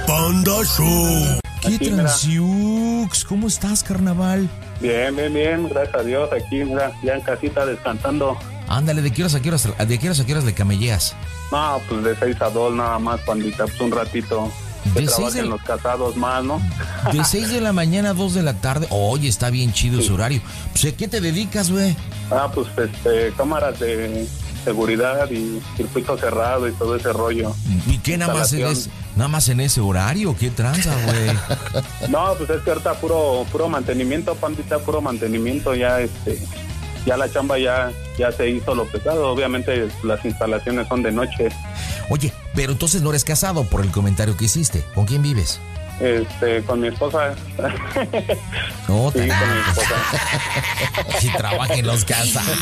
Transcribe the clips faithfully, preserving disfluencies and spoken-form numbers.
Panda Show. ¿Qué transiux? ¿Cómo estás, carnaval? Bien, bien, bien, gracias a Dios, aquí, mira, ya en casita descansando. Ándale, ¿de qué horas a qué horas, de qué horas a qué horas le camelleas? No, pues de seis a dos nada más, pandita, pues un ratito. Que De trabajen seis de... los casados más, ¿no? De seis de la mañana a dos de la tarde. Oye, está bien chido sí. Ese horario. Pues, ¿a qué te dedicas, güey? Ah, pues, este, cámaras de seguridad y circuito cerrado y todo ese rollo. ¿Y qué nada más en ese, nada más en ese horario? ¿Qué tranza, güey? No, pues es que ahorita puro, puro mantenimiento, pandita, puro mantenimiento, ya, este... Ya la chamba ya, ya se hizo lo pesado. Obviamente las instalaciones son de noche. Oye, pero entonces no eres casado por el comentario que hiciste. ¿Con quién vives? Este, con mi esposa. No, sí, con mi esposa. Si trabajen los casados.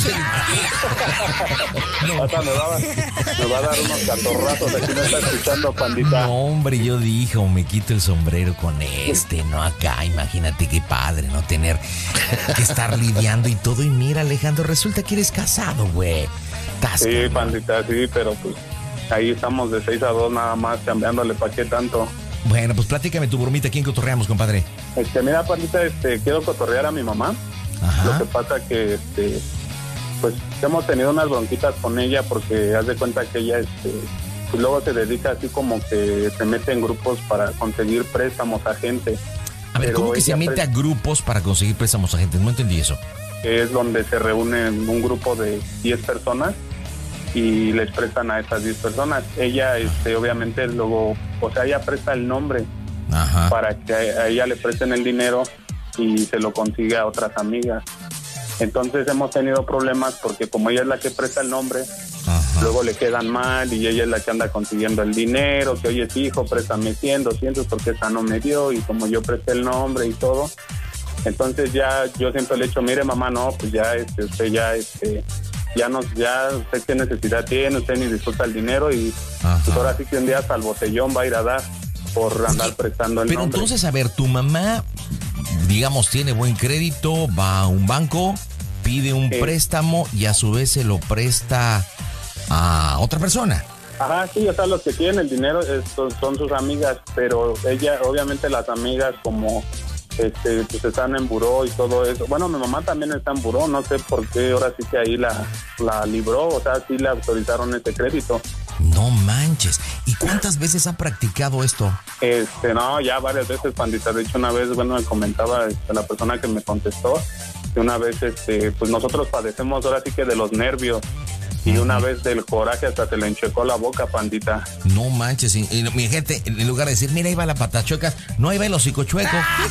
No. Hasta me va, me va a dar unos catorrazos aquí me está escuchando, pandita. No, hombre, yo dije, o me quito el sombrero con este, no acá. Imagínate qué padre, no tener que estar lidiando y todo. Y mira, Alejandro, resulta que eres casado, güey. Sí, ¿no? Pandita, sí, pero pues ahí estamos de seis a dos nada más, cambiándole pa' qué tanto. Bueno, pues platícame tu bromita, ¿quién cotorreamos, compadre? Este, mira, pandita, este, quiero cotorrear a mi mamá. Ajá. Lo que pasa que, este, pues, hemos tenido unas bronquitas con ella porque haz de cuenta que ella, este, pues luego se dedica así como que se mete en grupos para conseguir préstamos a gente. A ver, ¿cómo que se mete a grupos para conseguir préstamos a gente? No entendí eso. Es donde se reúnen un grupo de diez personas y les prestan a esas diez personas. Ella, este, obviamente, luego, o sea, ella presta el nombre. Ajá. Para que a ella le presten el dinero y se lo consiga a otras amigas. Entonces hemos tenido problemas porque como ella es la que presta el nombre, ajá, luego le quedan mal y ella es la que anda consiguiendo el dinero, que oye, hijo, préstame cien, doscientos porque esa no me dio y como yo presté el nombre y todo. Entonces ya yo siempre le he dicho, mire mamá, no, pues ya este, usted ya este ya nos, ya usted qué necesidad tiene, usted ni disfruta el dinero y pues ahora sí que un día hasta el botellón va a ir a dar por andar Oye, prestando el pero nombre. Pero entonces, a ver, tu mamá, digamos, tiene buen crédito, va a un banco, pide un sí. préstamo y a su vez se lo presta a otra persona. Ajá, sí, o sea, los que tienen el dinero son, son sus amigas, pero ella, obviamente las amigas como... Este, pues están en buró y todo eso. Bueno, mi mamá también está en buró, no sé por qué, ahora sí que ahí la, la libró, o sea, sí le autorizaron ese crédito. No manches, ¿y cuántas veces ha practicado esto? Este, no, ya varias veces, pandita, de hecho una vez, bueno, me comentaba este, la persona que me contestó, que una vez, este, pues nosotros padecemos ahora sí que de los nervios. Y una vez del coraje hasta se le enchecó la boca, pandita. No manches, y, y, mi gente, en lugar de decir, mira, ahí va la patachueca, no, ahí va el hocico chueco.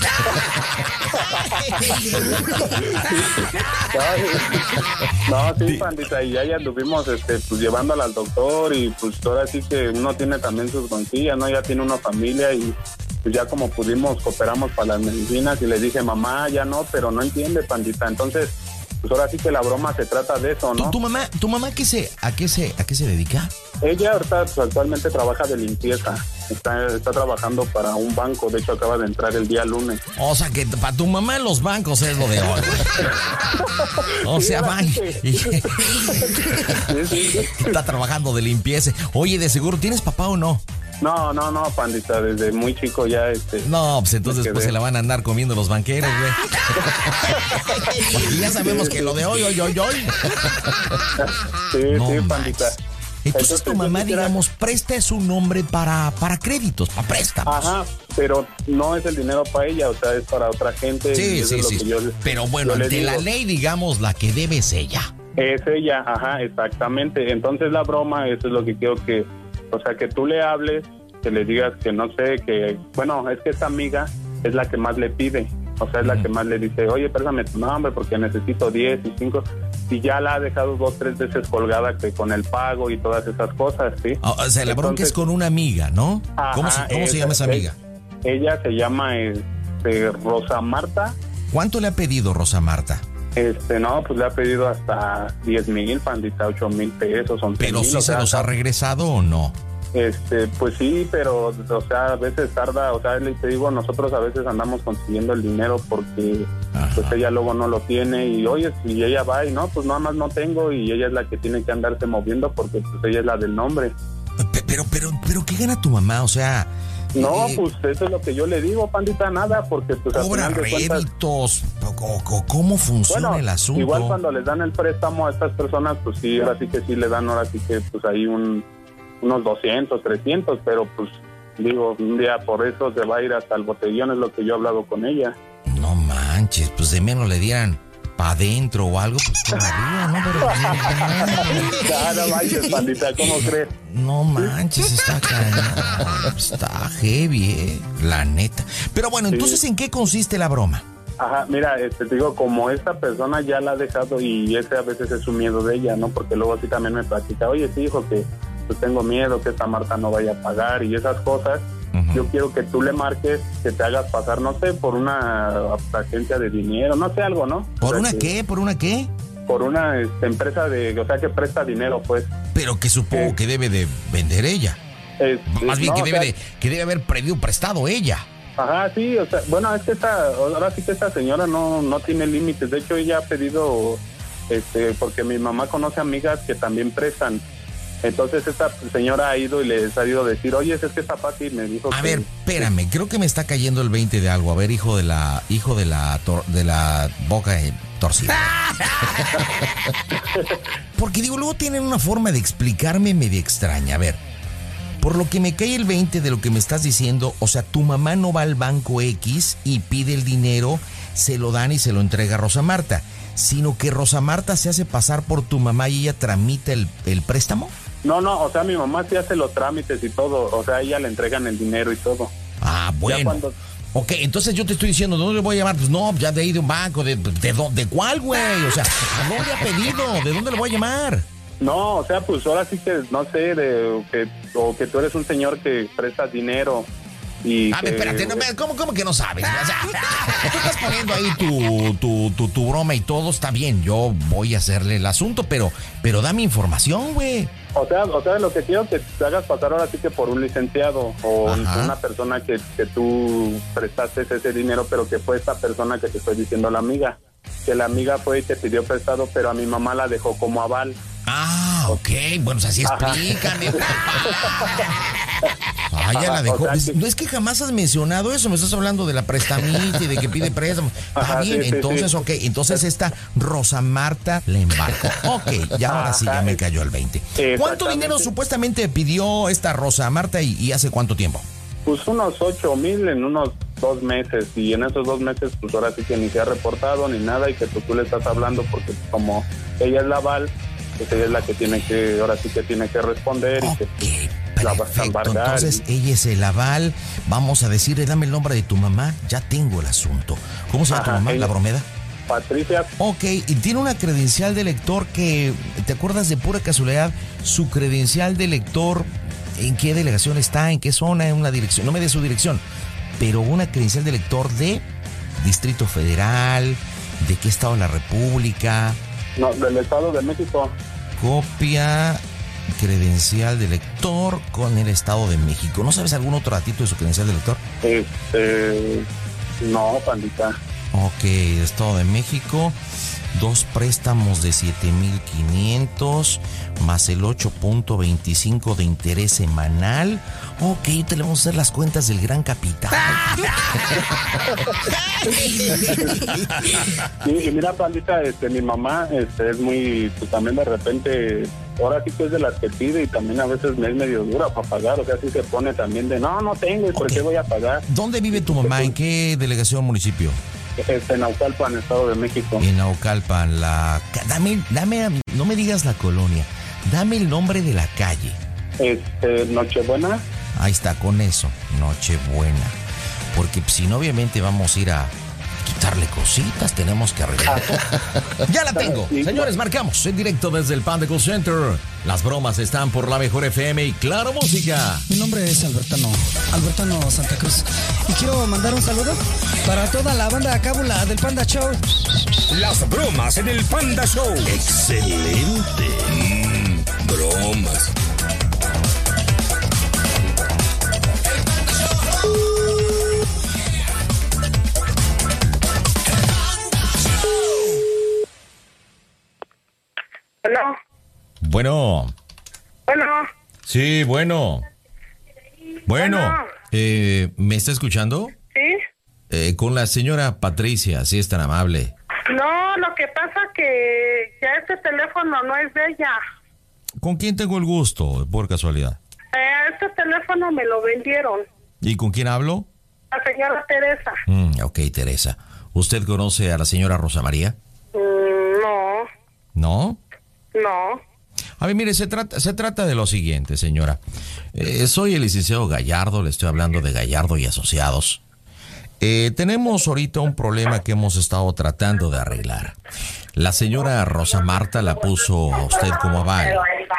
No, sí, pandita, y ya, ya anduvimos este, pues, llevándola al doctor y pues ahora sí que uno tiene también sus bronquillas, ¿no? Ya tiene una familia y pues ya como pudimos, cooperamos para las medicinas y le dije, mamá, ya no, pero no entiende, pandita, entonces... Pues ahora sí que la broma se trata de eso, ¿no? ¿Tu, tu mamá, tu mamá qué se, a qué se, a qué se dedica? Ella ahorita pues, actualmente trabaja de limpieza. Está, está trabajando para un banco. De hecho, acaba de entrar el día lunes. O sea que para tu mamá los bancos es lo de hoy. O sea, va. Sí, sí. Está trabajando de limpieza. Oye, de seguro, ¿tienes papá o no? No, no, no, pandita, desde muy chico ya este. No, pues entonces pues se la van a andar comiendo los banqueros, güey. Y ya sabemos que lo de hoy, hoy, hoy, hoy. Sí, no, sí, pandita. Entonces, entonces tu mamá, digamos, presta su nombre para, para créditos, para préstamos. Ajá, pero no es el dinero para ella, o sea, es para otra gente. Sí, sí, sí. Yo, pero bueno, ante la ley, digamos, la que debe es ella. Es ella, ajá, exactamente. Entonces la broma, eso es lo que quiero que... O sea, que tú le hables, que le digas que no sé, que... Bueno, es que esta amiga es la que más le pide. O sea, es la mm. que más le dice, oye, préstame tu nombre porque necesito diez y cinco. Y ya la ha dejado dos, tres veces colgada que con el pago y todas esas cosas, ¿sí? Oh, o sea, la bronca es con una amiga, ¿no? Ajá, ¿Cómo, se, cómo esa, se llama esa amiga? Ella se llama este, Rosa Marta. ¿Cuánto le ha pedido Rosa Marta? Este, no, pues le ha pedido hasta diez mil, pandita, ocho mil pesos, once ¿Pero mil, sí se sea, los ha regresado o no? Este, pues sí, pero, o sea, a veces tarda, o sea, te digo, nosotros a veces andamos consiguiendo el dinero porque, ajá, pues ella luego no lo tiene y, oye, si ella va y no, pues nada más no tengo y ella es la que tiene que andarse moviendo porque, pues ella es la del nombre. Pero, pero, pero, ¿qué gana tu mamá? O sea, No, pues eso es lo que yo le digo, pandita, nada, porque pues al cobra final de cuentas, réditos, ¿cómo funciona bueno, el asunto? Igual cuando les dan el préstamo a estas personas, pues sí, ahora sí que sí le dan, ahora sí que pues ahí un, unos doscientos, trescientos, pero pues digo, un día por eso se va a ir hasta el botellón, es lo que yo he hablado con ella. No manches, pues de menos le dieran para adentro o algo, pues todavía, ¿no? Pero no, no manches, pandita, ¿cómo crees? No manches, está cañón, está heavy, eh, la neta. Pero bueno, entonces, sí. ¿En qué consiste la broma? Ajá, mira, este, te digo, como esta persona ya la ha dejado y ese a veces es un miedo de ella, ¿no? Porque luego sí también me platica, oye, sí, hijo, que pues tengo miedo que esta Marta no vaya a pagar y esas cosas. Uh-huh. Yo quiero que tú le marques, que te hagas pasar, no sé, por una agencia de dinero, no sé, algo, ¿no? ¿Por o sea, una que, qué? ¿Por una qué? Por una este, empresa de, o sea, que presta dinero, pues. Pero que supongo eh, que debe de vender ella. Es, Más bien no, que debe o sea, de, que debe haber pedido prestado ella. Ajá, sí, o sea, bueno, es que esta, ahora sí que esta señora no, no tiene límites. De hecho, ella ha pedido, este, porque mi mamá conoce amigas que también prestan. Entonces esta señora ha ido y les ha ido a decir, oye, es que está fácil, me dijo. A que, ver, espérame, creo que me está cayendo el veinte de algo. A ver, hijo de la, hijo de la, tor, de la boca torcida. Porque digo, luego tienen una forma de explicarme medio extraña. A ver, por lo que me cae el veinte de lo que me estás diciendo, o sea, tu mamá no va al banco X y pide el dinero, se lo dan y se lo entrega a Rosa Marta, sino que Rosa Marta se hace pasar por tu mamá y ella tramita el, el préstamo. No, no, o sea, mi mamá sí hace los trámites y todo, o sea, a ella le entregan el dinero y todo. Ah, bueno. Cuando... Ok, entonces yo te estoy diciendo, ¿de dónde le voy a llamar? Pues no, ya de ahí de un banco, ¿de, de, de, de cuál, güey? O sea, ¿a dónde ha pedido? ¿De dónde le voy a llamar? No, o sea, pues ahora sí que, no sé, de que, o que tú eres un señor que presta dinero y a que... ver, espérate, no, ¿cómo, ¿cómo que no sabes? O sea, tú estás poniendo ahí tu, tu, tu, tu broma y todo, está bien, yo voy a hacerle el asunto, pero, pero dame información, güey. O sea, o sea, lo que quiero que te hagas pasar ahora sí que por un licenciado o Ajá. una persona que, que tú prestaste ese dinero, pero que fue esta persona que te estoy diciendo, la amiga. Que la amiga fue y te pidió prestado, pero a mi mamá la dejó como aval. Ah, ok, bueno, así explícame, papá. Ah, ya la dejó. O sea, que... No es que jamás has mencionado eso, me estás hablando de la prestamita y de que pide préstamo. Está Ajá, bien, sí, entonces, sí. ok, entonces esta Rosa Marta le embarcó. Ok, ya ahora sí ya me cayó el veinte. ¿Cuánto dinero supuestamente pidió esta Rosa Marta y, y hace cuánto tiempo? Pues unos ocho mil en unos dos meses, y en esos dos meses pues ahora sí que ni se ha reportado ni nada, y que pues, tú le estás hablando porque como ella es la aval, pues ella es la que tiene que, ahora sí que tiene que responder. Okay, y que pues, la vas a embargar. Entonces y... ella es el aval, vamos a decirle, dame el nombre de tu mamá, ya tengo el asunto. ¿Cómo se llama Ajá, tu mamá, ella... la bromeda? Patricia. Ok, y tiene una credencial de lector que, ¿te acuerdas de pura casualidad? Su credencial de lector, ¿en qué delegación está? ¿En qué zona? ¿En una dirección? No me dé su dirección, pero una credencial de lector de Distrito Federal, ¿de qué estado de la República? No, del Estado de México. Copia, credencial de lector con el Estado de México. ¿No sabes algún otro datito de su credencial de lector? Este, no, pandita. Ok, Estado de México, dos préstamos de siete mil quinientos más el ocho punto veinticinco de interés semanal. Ok, te le vamos a hacer las cuentas del gran capital. y, y mira, pandita, este, mi mamá este, es muy, pues también de repente, ahora sí que es de las que pide, y también a veces me es medio dura para pagar, o sea, sí se pone también de, no, no tengo, ¿y por okay. qué voy a pagar? ¿Dónde vive tu mamá? ¿En qué delegación, municipio? Este, en Naucalpan, Estado de México. En Naucalpan, la... Dame, dame, no me digas la colonia, dame el nombre de la calle. Este, Nochebuena. Ahí está, con eso, Nochebuena. Porque si no, obviamente vamos a ir a quitarle cositas, tenemos que arreglar todo. Ya la tengo. Señores, marcamos en directo desde el Panda Call Center. Las bromas están por la mejor F M y Claro Música. Mi nombre es Albertano, Albertano Santa Cruz. Y quiero mandar un saludo para toda la banda cábula del Panda Show. Las bromas en el Panda Show. Excelente. Mm, bromas. Hola. Bueno. Bueno. Sí, bueno. Bueno. Bueno. Eh, ¿Me está escuchando? Sí. Eh, con la señora Patricia, si es tan amable. No, lo que pasa que ya este teléfono no es de ella. ¿Con quién tengo el gusto, por casualidad? Eh, este teléfono me lo vendieron. ¿Y con quién hablo? La señora Teresa. Mm, ok, Teresa. ¿Usted conoce a la señora Rosa María? Mm, no. ¿No? No. A ver, mire, se trata, se trata de lo siguiente, señora. Eh, soy el licenciado Gallardo, le estoy hablando de Gallardo y Asociados. Eh, tenemos ahorita un problema que hemos estado tratando de arreglar. La señora Rosa Marta la puso a usted como aval.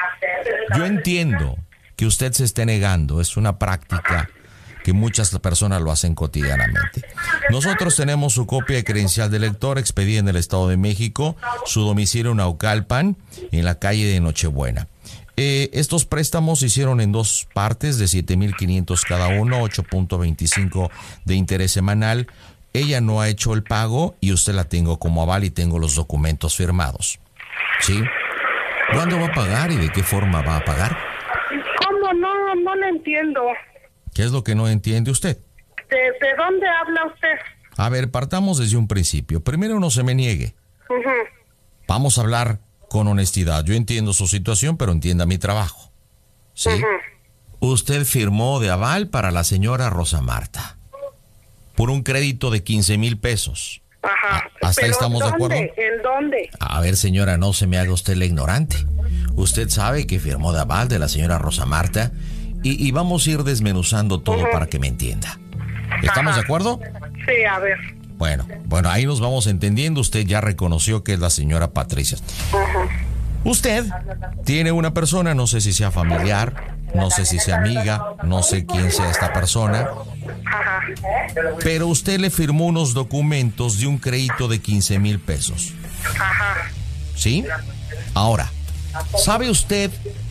Yo entiendo que usted se esté negando, es una práctica que muchas personas lo hacen cotidianamente. Nosotros tenemos su copia de credencial de lector expedida en el Estado de México, su domicilio en Naucalpan, en la calle de Nochebuena. Eh, estos préstamos se hicieron en dos partes de siete mil quinientos cada uno, ocho punto veinticinco de interés semanal. Ella no ha hecho el pago y usted la tengo como aval y tengo los documentos firmados. ¿Sí? ¿Cuándo va a pagar y de qué forma va a pagar? ¿Cómo? No, no lo entiendo. ¿Qué es lo que no entiende usted? ¿De, de dónde habla usted? A ver, partamos desde un principio. Primero, no se me niegue. Uh-huh. Vamos a hablar con honestidad. Yo entiendo su situación, pero entienda mi trabajo. ¿Sí? Uh-huh. Usted firmó de aval para la señora Rosa Marta por un crédito de quince mil pesos. Ajá. ¿Hasta ahí estamos ¿dónde? de acuerdo? ¿En dónde? A ver, señora, no se me haga usted la ignorante. Usted sabe que firmó de aval de la señora Rosa Marta y, y vamos a ir desmenuzando todo uh-huh. para que me entienda. ¿Estamos Ajá. de acuerdo? Sí, a ver. Bueno, bueno, ahí nos vamos entendiendo. Usted ya reconoció que es la señora Patricia. Uh-huh. Usted tiene una persona, no sé si sea familiar, no sé si sea amiga, no sé quién sea esta persona, Ajá. pero usted le firmó unos documentos de un crédito de quince mil pesos. Ajá. ¿Sí? Ahora, ¿sabe usted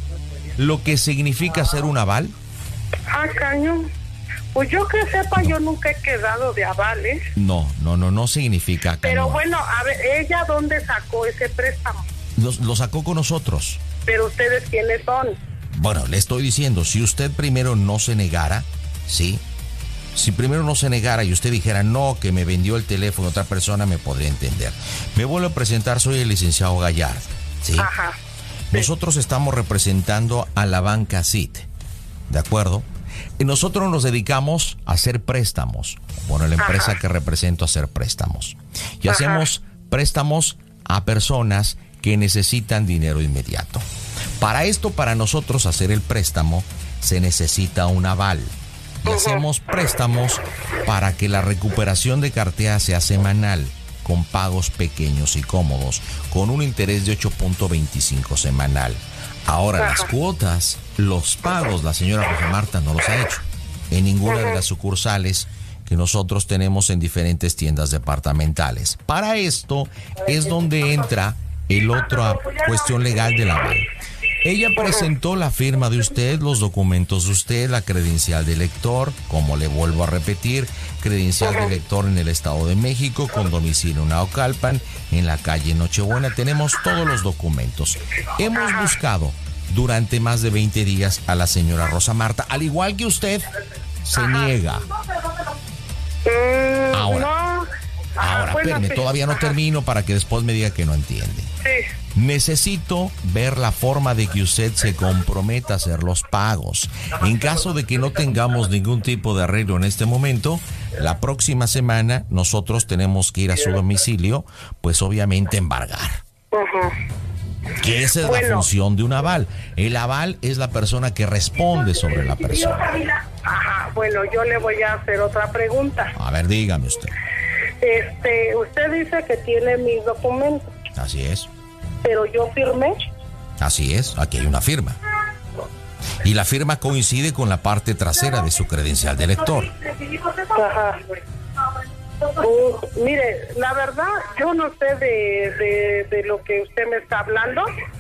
lo que significa ser un aval? Ah, cañón. Pues yo que sepa, yo nunca he quedado de avales. No, no, no, no significa cañón. Pero bueno, a ver, ¿ella dónde sacó ese préstamo? Lo, lo sacó con nosotros. ¿Pero ustedes quiénes son? Bueno, le estoy diciendo, si usted primero no se negara, ¿sí? Si primero no se negara y usted dijera, no, que me vendió el teléfono otra persona, me podría entender. Me vuelvo a presentar, soy el licenciado Gallardo, ¿sí? Ajá. Nosotros estamos representando a la banca C I T, ¿de acuerdo? Y nosotros nos dedicamos a hacer préstamos. Bueno, la empresa Ajá. que represento a hacer préstamos. Y Ajá. hacemos préstamos a personas que necesitan dinero inmediato. Para esto, para nosotros hacer el préstamo, se necesita un aval. Y uh-huh. hacemos préstamos para que la recuperación de cartera sea semanal, con pagos pequeños y cómodos, con un interés de ocho punto veinticinco semanal. Ahora, uh-huh. las cuotas, los pagos, la señora Rosa Marta no los ha hecho en ninguna uh-huh. de las sucursales que nosotros tenemos en diferentes tiendas departamentales. Para esto es donde entra el otra cuestión legal del aval. Ella presentó la firma de usted, los documentos de usted, la credencial de lector, como le vuelvo a repetir, credencial de lector en el Estado de México, con domicilio en Naucalpan, en la calle Nochebuena. Tenemos todos los documentos. Hemos buscado durante más de veinte días a la señora Rosa Marta, al igual que usted, se niega. Ahora, ahora, espérame, todavía no termino para que después me diga que no entiende. Necesito ver la forma de que usted se comprometa a hacer los pagos. En caso de que no tengamos ningún tipo de arreglo en este momento, la próxima semana nosotros tenemos que ir a su domicilio, pues obviamente embargar. Uh-huh. Que esa es bueno. la función de un aval. El aval es la persona que responde sobre la persona. Ajá, bueno, yo le voy a hacer otra pregunta. A ver, dígame usted. Este, usted dice que tiene mis documentos. Así es. Pero yo firmé. Así es, aquí hay una firma. Y la firma coincide con la parte trasera de su credencial de lector. Ajá. Uh, mire, la verdad, yo no sé de, de, de lo que usted me está hablando,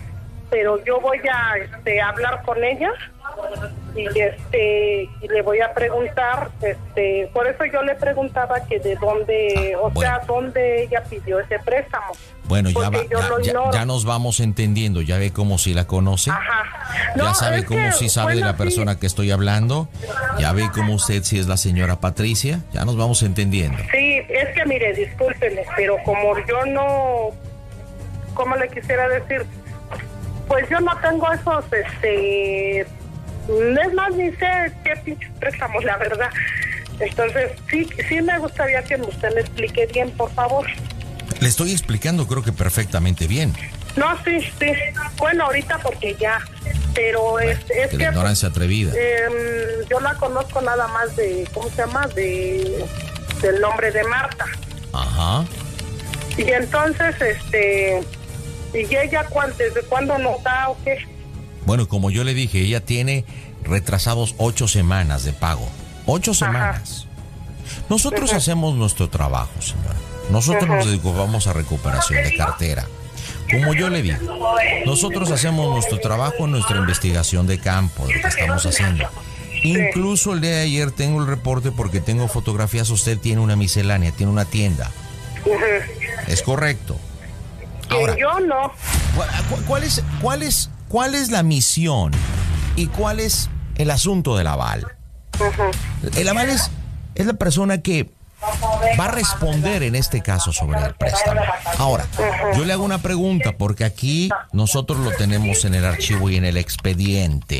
pero yo voy a este, hablar con ella y este y le voy a preguntar, este, por eso yo le preguntaba que de dónde, ah, o bueno. sea, dónde ella pidió ese préstamo. Bueno, ya, va, ya, ya, ya nos vamos entendiendo, ya ve cómo si la conoce, Ajá. No, ya sabe cómo si sabe bueno, de la persona sí. que estoy hablando, ya ve cómo usted si es la señora Patricia, ya nos vamos entendiendo. Sí, es que mire, discúlpeme, pero como yo no, ¿cómo le quisiera decir? Pues yo no tengo esos, este, es más, ni sé qué pinches préstamos, la verdad. Entonces, sí, sí me gustaría que usted me explique bien, por favor. Le estoy explicando, creo que perfectamente bien. No, sí, sí. Bueno, ahorita porque ya, pero bueno, es, es que... La ignorancia atrevida. Eh, yo la conozco nada más de, ¿cómo se llama? De, del nombre de Marta. Ajá. Y entonces, este... ¿y ella desde cuándo no da o qué? Bueno, como yo le dije, ella tiene retrasados ocho semanas de pago. Ocho semanas. Ajá. Nosotros uh-huh. hacemos nuestro trabajo, señora. Nosotros uh-huh. nos dedicamos a recuperación de cartera. Como yo le digo, nosotros hacemos nuestro trabajo, nuestra investigación de campo, de lo que estamos haciendo. Incluso el día de ayer tengo el reporte porque tengo fotografías. Usted tiene una miscelánea, tiene una tienda. Uh-huh. Es correcto. Ahora, yo no. ¿cuál es, cuál es, cuál es la misión y cuál es el asunto del aval? Uh-huh. El aval es, es la persona que va a responder en este caso sobre el préstamo. Ahora, yo le hago una pregunta porque aquí nosotros lo tenemos en el archivo y en el expediente.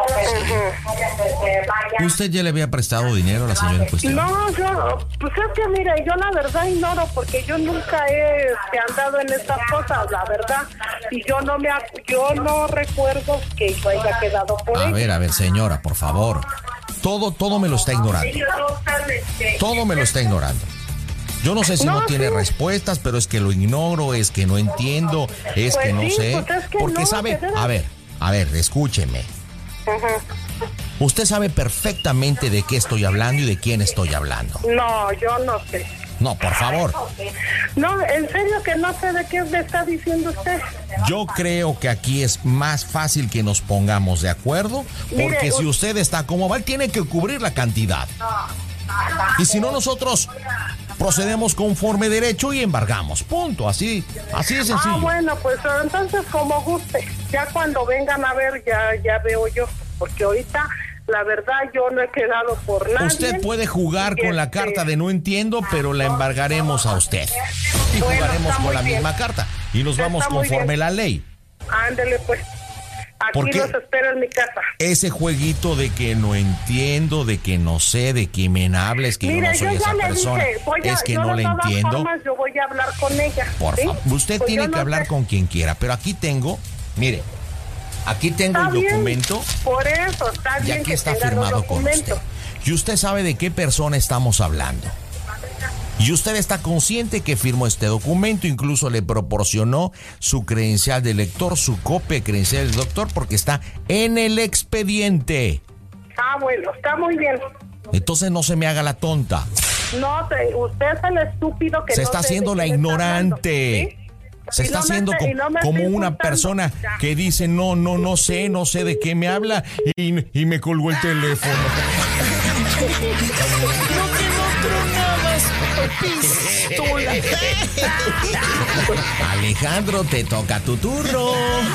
¿Sí? ¿Usted ya le había prestado dinero a la señora en cuestión? No, yo, pues es que mire, yo la verdad ignoro porque yo nunca he andado en estas cosas, la verdad. Y yo no me, yo no recuerdo que yo haya quedado por A ella. ver, a ver, señora, por favor. Todo, todo me lo está ignorando. Todo me lo está ignorando. Yo no sé si no, no tiene sí. respuestas, pero es que lo ignoro, es que no entiendo, es pues que no sí, sé. Pues es que porque no, sabe, a ver, a ver, escúcheme. Uh-huh. Usted sabe perfectamente de qué estoy hablando y de quién estoy hablando. No, yo no sé. No, por favor. No, en serio que no sé de qué me está diciendo usted. Yo creo que aquí es más fácil que nos pongamos de acuerdo, porque Mire, si usted está como Val, tiene que cubrir la cantidad. Y si no, nosotros procedemos conforme derecho y embargamos. Punto. Así, así de sencillo. Ah, bueno, pues entonces como guste. Ya cuando vengan a ver, ya, ya veo yo. Porque ahorita, la verdad, yo no he quedado por nadie. Usted puede jugar con este... la carta de no entiendo, pero la embargaremos a usted. Y bueno, jugaremos con la bien. misma carta. Y nos está vamos conforme la ley. Ándele, pues. Aquí los espero en mi casa. Ese jueguito de que no entiendo, de que no sé, de que me hables, que Mire, yo no soy yo esa persona, dije, a, es que no le entiendo. Formas, yo voy a hablar con ella. Por ¿sí? favor, usted pues tiene que no hablar sé. con quien quiera, pero aquí tengo, mire, aquí tengo está el bien, documento. Por eso, está bien. Y aquí que está firmado con usted. Y usted sabe de qué persona estamos hablando. Y usted está consciente que firmó este documento, incluso le proporcionó su credencial de lector, su copia de credencial del doctor, porque está en el expediente. Ah, bueno, está muy bien. Entonces no se me haga la tonta. No, te, usted es el estúpido que se no está haciendo la ignorante. ¿Sí? Se está no haciendo com, no como una persona ya. que dice, no, no, no sé, no sé de qué me habla y, y me colgó el teléfono. No que no tronabas, pistola. Alejandro, te toca tu turno.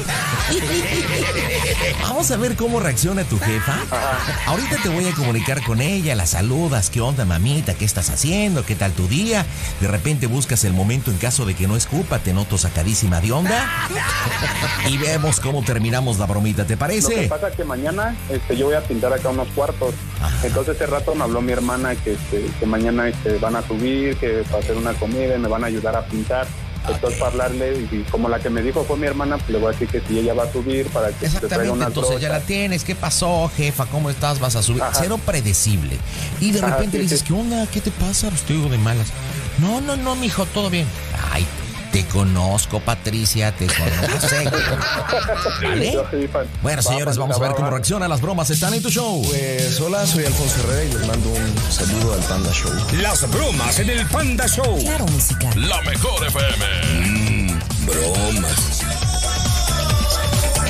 Vamos a ver cómo reacciona tu jefa. Ahorita te voy a comunicar con ella, la saludas, qué onda mamita, qué estás haciendo, qué tal tu día. De repente buscas el momento en caso de que no escupa, te noto sacadísima de onda. Y vemos cómo terminamos la bromita, ¿te parece? Lo que pasa es que mañana este, yo voy a pintar acá unos cuartos. Ajá. Entonces hace rato me habló mi hermana que, este, que mañana este, van a subir, que va a hacer una comida y me van a ayudar a pintar. Entonces, para hablarle, y como la que me dijo fue mi hermana, pues le voy a decir que si ella va a subir para que se traiga una entonces troca. Ya la tienes. ¿Qué pasó, jefa? ¿Cómo estás? ¿Vas a subir? Ajá. Cero predecible. Y de repente Ajá, sí, le dices, sí. ¿qué onda? ¿Qué te pasa? Estoy de malas. No, no, no, mijo, todo bien. Ay, te conozco, Patricia, te conozco. ¿Vale? Bueno, señores, vamos a ver cómo reacciona las bromas. Están en tu show. Pues hola, soy Alfonso Herrera y les mando un saludo al Panda Show. Las bromas en el Panda Show. Claro, música. La mejor F M. Mmm, bromas.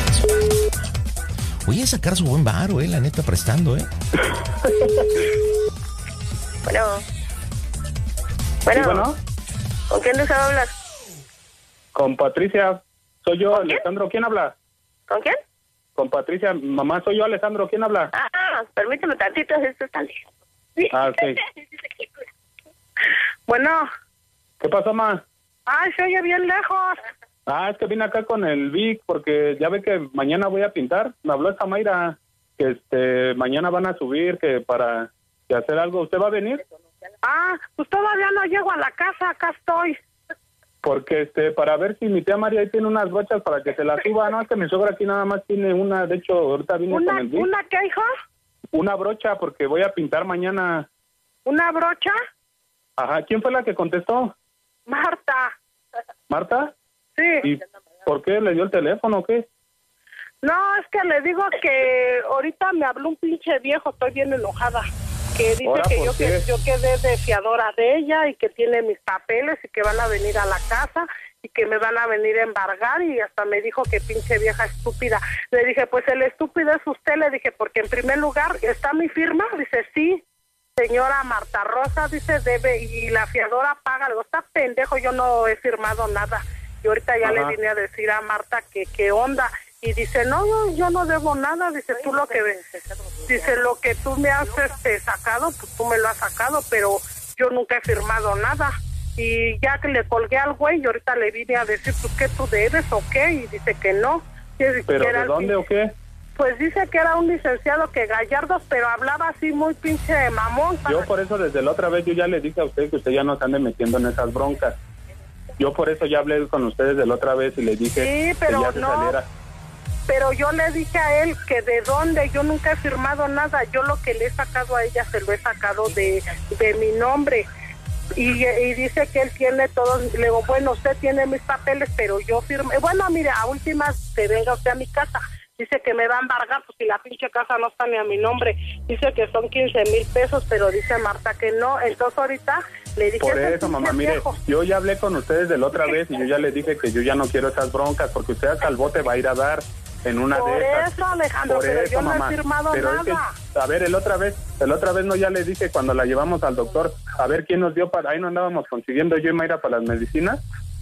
a sacar su buen varo, eh, la neta, prestando, eh. Bueno. Bueno. Sí, bueno. ¿Con quién deseo hablar? Con Patricia. Soy yo, ¿Con quién? Alejandro. ¿Quién habla? ¿Con quién? Con Patricia. Mamá, soy yo, Alejandro. ¿Quién habla? Ah, permíteme tantito, esto está lejos. Ah, sí. Bueno. ¿Qué pasó, ma? Ay, se oye bien lejos. Ah, es que vine acá con el Vic porque ya ve que mañana voy a pintar. Me habló esta Mayra que este mañana van a subir que para que hacer algo. ¿Usted va a venir? Ah, pues todavía no llego a la casa, acá estoy. Porque este para ver si mi tía María ahí tiene unas brochas para que se las suba. No, es que mi suegra aquí nada más tiene una. De hecho, ahorita vine ¿Una, con el Vic. ¿Una qué, hijo? Una brocha porque voy a pintar mañana. ¿Una brocha? Ajá. ¿Quién fue la que contestó? Marta. ¿Marta? Sí. ¿Y por qué le dio el teléfono o qué? No, es que le digo que ahorita me habló un pinche viejo, estoy bien enojada. Que dice ¿Ahora que por yo, qué? que yo quedé de fiadora de ella y que tiene mis papeles y que van a venir a la casa y que me van a venir a embargar y hasta me dijo que pinche vieja estúpida. Le dije, pues el estúpido es usted, le dije, porque en primer lugar está mi firma, dice, sí, señora Marta Rosa, dice, debe, y la fiadora paga, algo, está pendejo, yo no he firmado nada. Y ahorita ya Ajá. le vine a decir a Marta que qué onda. Y dice, no, yo, yo no debo nada, dice, tú lo que ves, dice, lo que tú me has este, sacado, pues tú me lo has sacado, pero yo nunca he firmado nada. Y ya que le colgué al güey, y ahorita le vine a decir, pues, ¿qué tú debes o qué? Y dice que no. Que, ¿Pero que era de dónde el, o qué? Pues dice que era un licenciado que Gallardos, pero hablaba así muy pinche mamón. Yo por eso desde la otra vez yo ya le dije a usted que usted ya no se ande metiendo en esas broncas. Yo por eso ya hablé con ustedes de la otra vez y le dije sí, pero que ya se no. saliera. Pero yo le dije a él que de dónde, yo nunca he firmado nada, yo lo que le he sacado a ella se lo he sacado de, de mi nombre. Y, y dice que él tiene todos, le digo, bueno, usted tiene mis papeles, pero yo firmé. Bueno, mire, a últimas que venga usted a mi casa. Dice que me va a embargar, pues si la pinche casa no está ni a mi nombre. Dice que son quince mil pesos, pero dice Marta que no. Entonces ahorita le dije... Por eso, mamá, mire, viejo. yo ya hablé con ustedes de la otra vez y yo ya les dije que yo ya no quiero esas broncas porque usted hasta el bote va a ir a dar en una Por de esas. eso, Alejandro, Por pero eso, yo no mamá. he firmado Pero nada. es que, a ver, el otra vez, el otra vez no ya le dije cuando la llevamos al doctor, a ver quién nos dio para, ahí no andábamos consiguiendo yo y Mayra para las medicinas.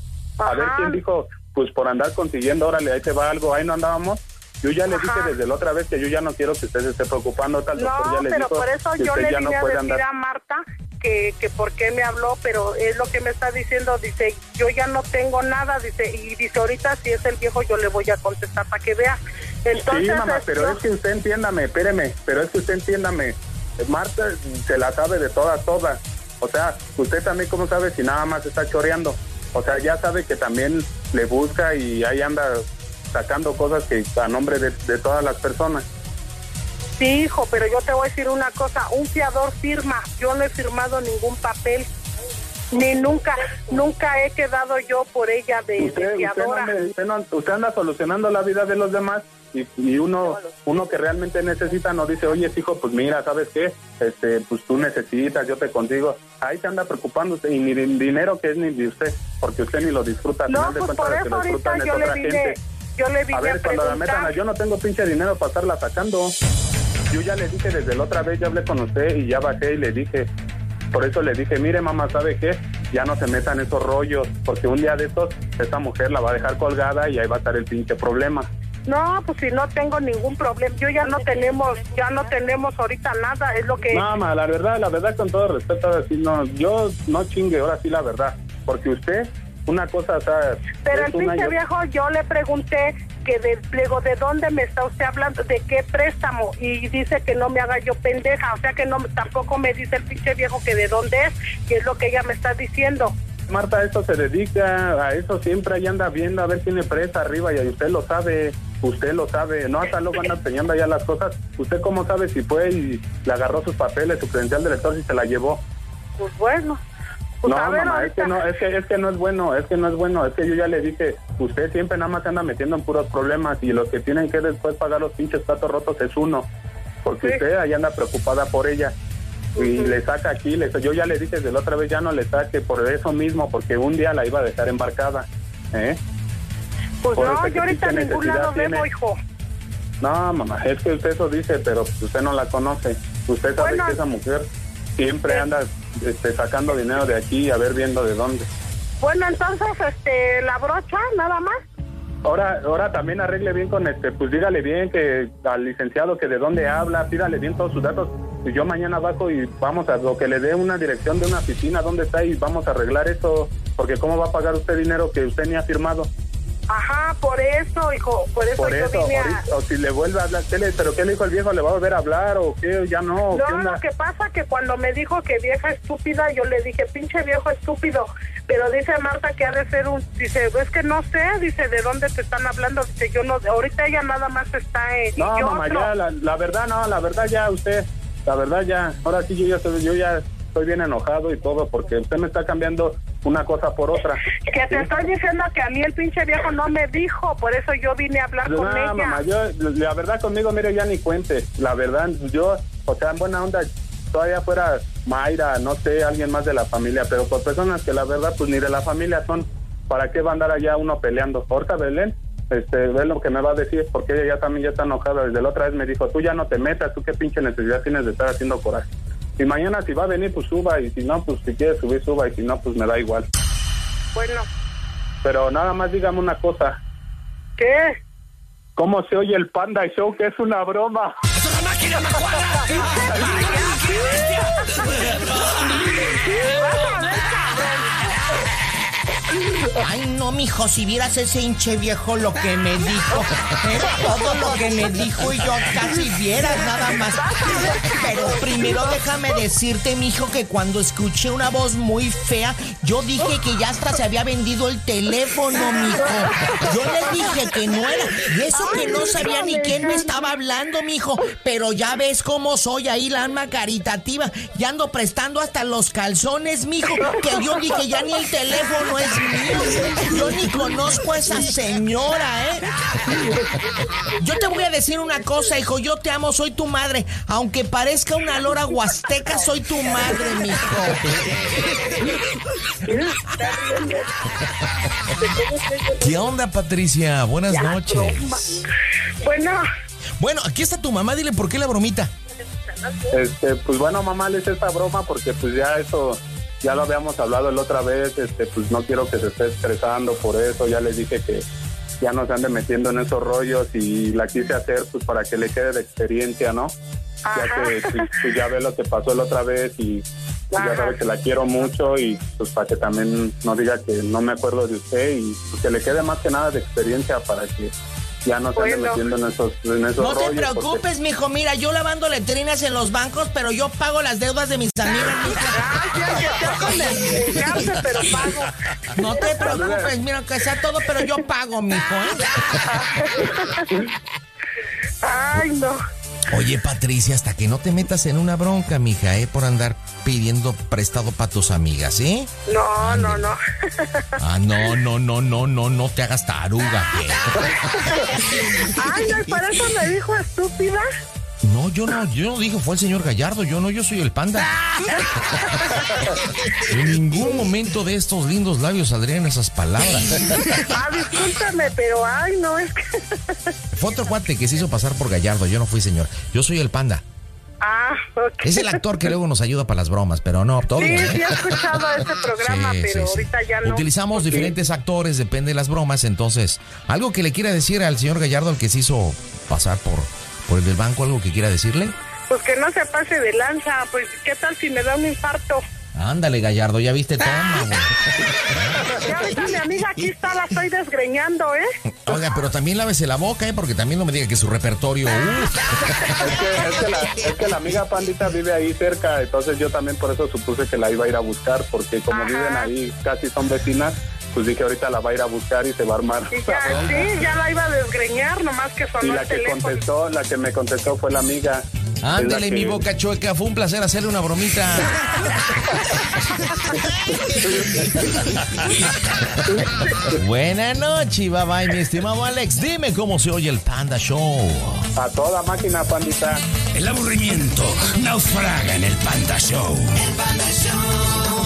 A Ajá. ver quién dijo, pues por andar consiguiendo, órale, ahí te va algo, ahí no andábamos. Yo ya le dije Ajá. desde la otra vez que yo ya no quiero que usted se esté preocupando, tal doctor No, ya le pero dijo por eso que yo usted le ya vine no a puede decir andar. a Marta que, que por qué me habló, pero es lo que me está diciendo, dice, yo ya no tengo nada, dice, y dice, ahorita si es el viejo yo le voy a contestar para que vea. Entonces, Sí, mamá, es- pero yo- es que usted entiéndame, espéreme, pero es que usted entiéndame. Marta se la sabe de todas, todas. O sea, usted también, ¿cómo sabe si nada más está choreando? O sea, ya sabe que también le busca y ahí anda sacando cosas que a nombre de, de todas las personas. Sí, hijo, pero yo te voy a decir una cosa, un fiador firma, yo no he firmado ningún papel, ni nunca, nunca he quedado yo por ella de, de Usted, usted, fiadora. no, usted, no- usted anda solucionando la vida de los demás y, y uno uno que realmente necesita no dice, oye, hijo, pues mira, ¿sabes qué? Este, pues tú necesitas, yo te consigo. Ahí se anda preocupando usted y ni de dinero que es ni de usted, porque usted ni lo disfruta. Al No, final de pues cuentas, por el que eso lo disfrutan ahorita es yo le otra vine, gente. yo le vine A ver, a cuando la metan, preguntar. yo no tengo pinche dinero para estarla sacando. Yo ya le dije desde la otra vez, ya hablé con usted y ya bajé y le dije, por eso le dije, mire mamá, ¿sabe qué? Ya no se metan esos rollos, porque un día de estos, esta mujer la va a dejar colgada y ahí va a estar el pinche problema. No, pues si no tengo ningún problema, yo ya no tenemos, ya no tenemos ahorita nada, es lo que... No, mamá, la verdad, la verdad, con todo respeto, ahora sí, no, yo no chingue, ahora sí la verdad, porque usted, una cosa, o sea... Pero es el una, pinche yo- viejo, yo le pregunté que de, le digo, ¿de dónde me está usted hablando? ¿De qué préstamo? Y dice que no me haga yo pendeja, o sea que no, tampoco me dice el pinche viejo que de dónde es, que es lo que ella me está diciendo. Marta, a eso se dedica, a eso siempre ahí anda viendo a ver quién le presta arriba y usted lo sabe, usted lo sabe, no hasta luego anda enseñando allá las cosas. ¿Usted cómo sabe si fue y le agarró sus papeles, su credencial de lector y se la llevó? Pues bueno. Pues No, a ver, mamá, ahorita- es que no, es que, es que no es bueno, es que no es bueno, es que yo ya le dije, usted siempre nada más se anda metiendo en puros problemas y los que tienen que después pagar los pinches platos rotos es uno, porque Sí. usted ahí anda preocupada por ella y Ujú. le saca aquí, le, yo ya le dije desde la otra vez ya no le saque por eso mismo, porque un día la iba a dejar embarcada, ¿eh? Pues por no, eso que yo ahorita a pinche ningún necesidad lado tiene. debo, hijo. No, mamá, es que usted eso dice, pero usted no la conoce. Usted sabe bueno, que esa mujer siempre anda este, sacando dinero de aquí, a ver viendo de dónde. Bueno, entonces, este, la brocha, nada más. Ahora, ahora también arregle bien con este, pues dígale bien que al licenciado que de dónde habla, pídale bien todos sus datos. Y yo mañana bajo y vamos a lo que le dé una dirección de una oficina, dónde está y vamos a arreglar eso, porque cómo va a pagar usted dinero que usted ni ha firmado. Ajá, por eso, hijo, por eso, por yo eso vine ahorita, a... o si le vuelve a hablar, ¿qué le, pero qué le dijo el viejo? ¿Le va a volver a hablar o qué? Ya no. No, ¿qué onda? lo que pasa que cuando me dijo que vieja estúpida, yo le dije, pinche viejo estúpido, pero dice Marta que ha de ser un, dice, es que no sé, dice, ¿de dónde te están hablando? Dice, yo no, ahorita ella nada más está en... No, mamá, otro. ya, la, la verdad, no, la verdad ya usted, la verdad ya, ahora sí yo ya estoy, yo ya estoy bien enojado y todo, porque usted me está cambiando una cosa por otra. Que te ¿sí? estoy diciendo que a mí el pinche viejo no me dijo, por eso yo vine a hablar no, con ella. Mamá, yo, la verdad conmigo, mire, ya ni cuente, la verdad, yo, o sea, en buena onda, todavía fuera Mayra, no sé, alguien más de la familia, pero por personas que la verdad, pues ni de la familia son, ¿para qué va a andar allá uno peleando? Ahorita Belén, este, ve lo que me va a decir, porque ella ya también ya está enojada, desde la otra vez me dijo, tú ya no te metas, tú qué pinche necesidad tienes de estar haciendo coraje. Y mañana si va a venir, pues suba, y si no, pues si quiere subir, suba, y si no, pues me da igual. Bueno. Pero nada más dígame una cosa. ¿Qué? ¿Cómo se oye el Panda Show? Que es una broma. ¡Es una máquina macuada! Ay, no, mijo, si vieras ese hinche viejo lo que me dijo, ¿eh? Todo lo que me dijo y yo casi vieras nada más. Pero primero déjame decirte, mijo, que cuando escuché una voz muy fea, yo dije que ya hasta se había vendido el teléfono, mijo. Yo le dije que no era, y eso que no sabía ni quién me estaba hablando, mijo. Pero ya ves cómo soy ahí, la alma caritativa, y ando prestando hasta los calzones, mijo, que yo dije ya ni el teléfono es mío. Yo ni conozco a esa señora, ¿eh? Yo te voy a decir una cosa, hijo, yo te amo, soy tu madre. Aunque parezca una lora huasteca, soy tu madre, mijo. ¿Qué onda, Patricia? Buenas noches. Bueno. Bueno, aquí está tu mamá, dile por qué la bromita. Este, pues bueno, mamá, le hice esta broma porque pues ya eso... Ya lo habíamos hablado la otra vez, este, pues no quiero que se esté estresando por eso, ya les dije que ya no se ande metiendo en esos rollos y la quise hacer pues para que le quede de experiencia, ¿no? Ajá. Ya que pues, pues, ya ve lo que pasó la otra vez y pues, ya sabe que la quiero mucho y pues para que también no diga que no me acuerdo de usted y pues, que le quede más que nada de experiencia para que ya no se ande bueno. metiendo en esos, en esos no rollos. No te preocupes, porque... mijo, mira, yo lavando letrinas en los bancos, pero yo pago las deudas de mis amigas. Gracias, pero pago. No te preocupes, mira, que sea todo, pero yo pago, mijo, ¿eh? Ay, no. Oye, Patricia, hasta que no te metas en una bronca, mija, ¿eh? Por andar pidiendo prestado para tus amigas, ¿eh? No, Ande. no, no. Ah, no, no, no, no, no, no te hagas taruga, ¿qué? Ay, no, ¿y para eso me dijo estúpida? No, yo no, yo no dije, fue el señor Gallardo, yo no, yo soy el Panda. En ningún momento de estos lindos labios saldrían esas palabras. Ah, discúlpame, pero ay, no, es que... Fue otro cuate que se hizo pasar por Gallardo, yo no fui señor, yo soy el Panda. Ah, ok. Es el actor que luego nos ayuda para las bromas, pero no, todo. Sí, ¿eh? sí he escuchado ese programa, sí, pero sí, ahorita sí. ya no. Utilizamos okay. diferentes actores, depende de las bromas, entonces, algo que le quiera decir al señor Gallardo, al que se hizo pasar por... ¿Por el del banco, algo que quiera decirle? Pues que no se pase de lanza, pues ¿qué tal si me da un infarto? Ándale, Gallardo, ya viste, toma, güey. Ya ahorita mi amiga aquí está, la estoy desgreñando, ¿eh? Oiga, pero también lávese la boca, ¿eh? Porque también no me diga que su repertorio... Uh. Es, que, es, que la, es que la amiga Pandita vive ahí cerca, entonces yo también por eso supuse que la iba a ir a buscar, porque como Ajá. viven ahí, casi son vecinas, pues dije ahorita la va a ir a buscar y se va a armar. Y ya, sí, ya la iba a desgreñar, nomás que sonó y la el que teléfono. contestó, la que me contestó fue la amiga. Ándale, que... mi boca chueca, fue un placer hacerle una bromita. Buenas noches, bye bye, mi estimado Alex. Dime cómo se oye el Panda Show. A toda máquina, Pandita. El aburrimiento naufraga en el Panda Show. El Panda Show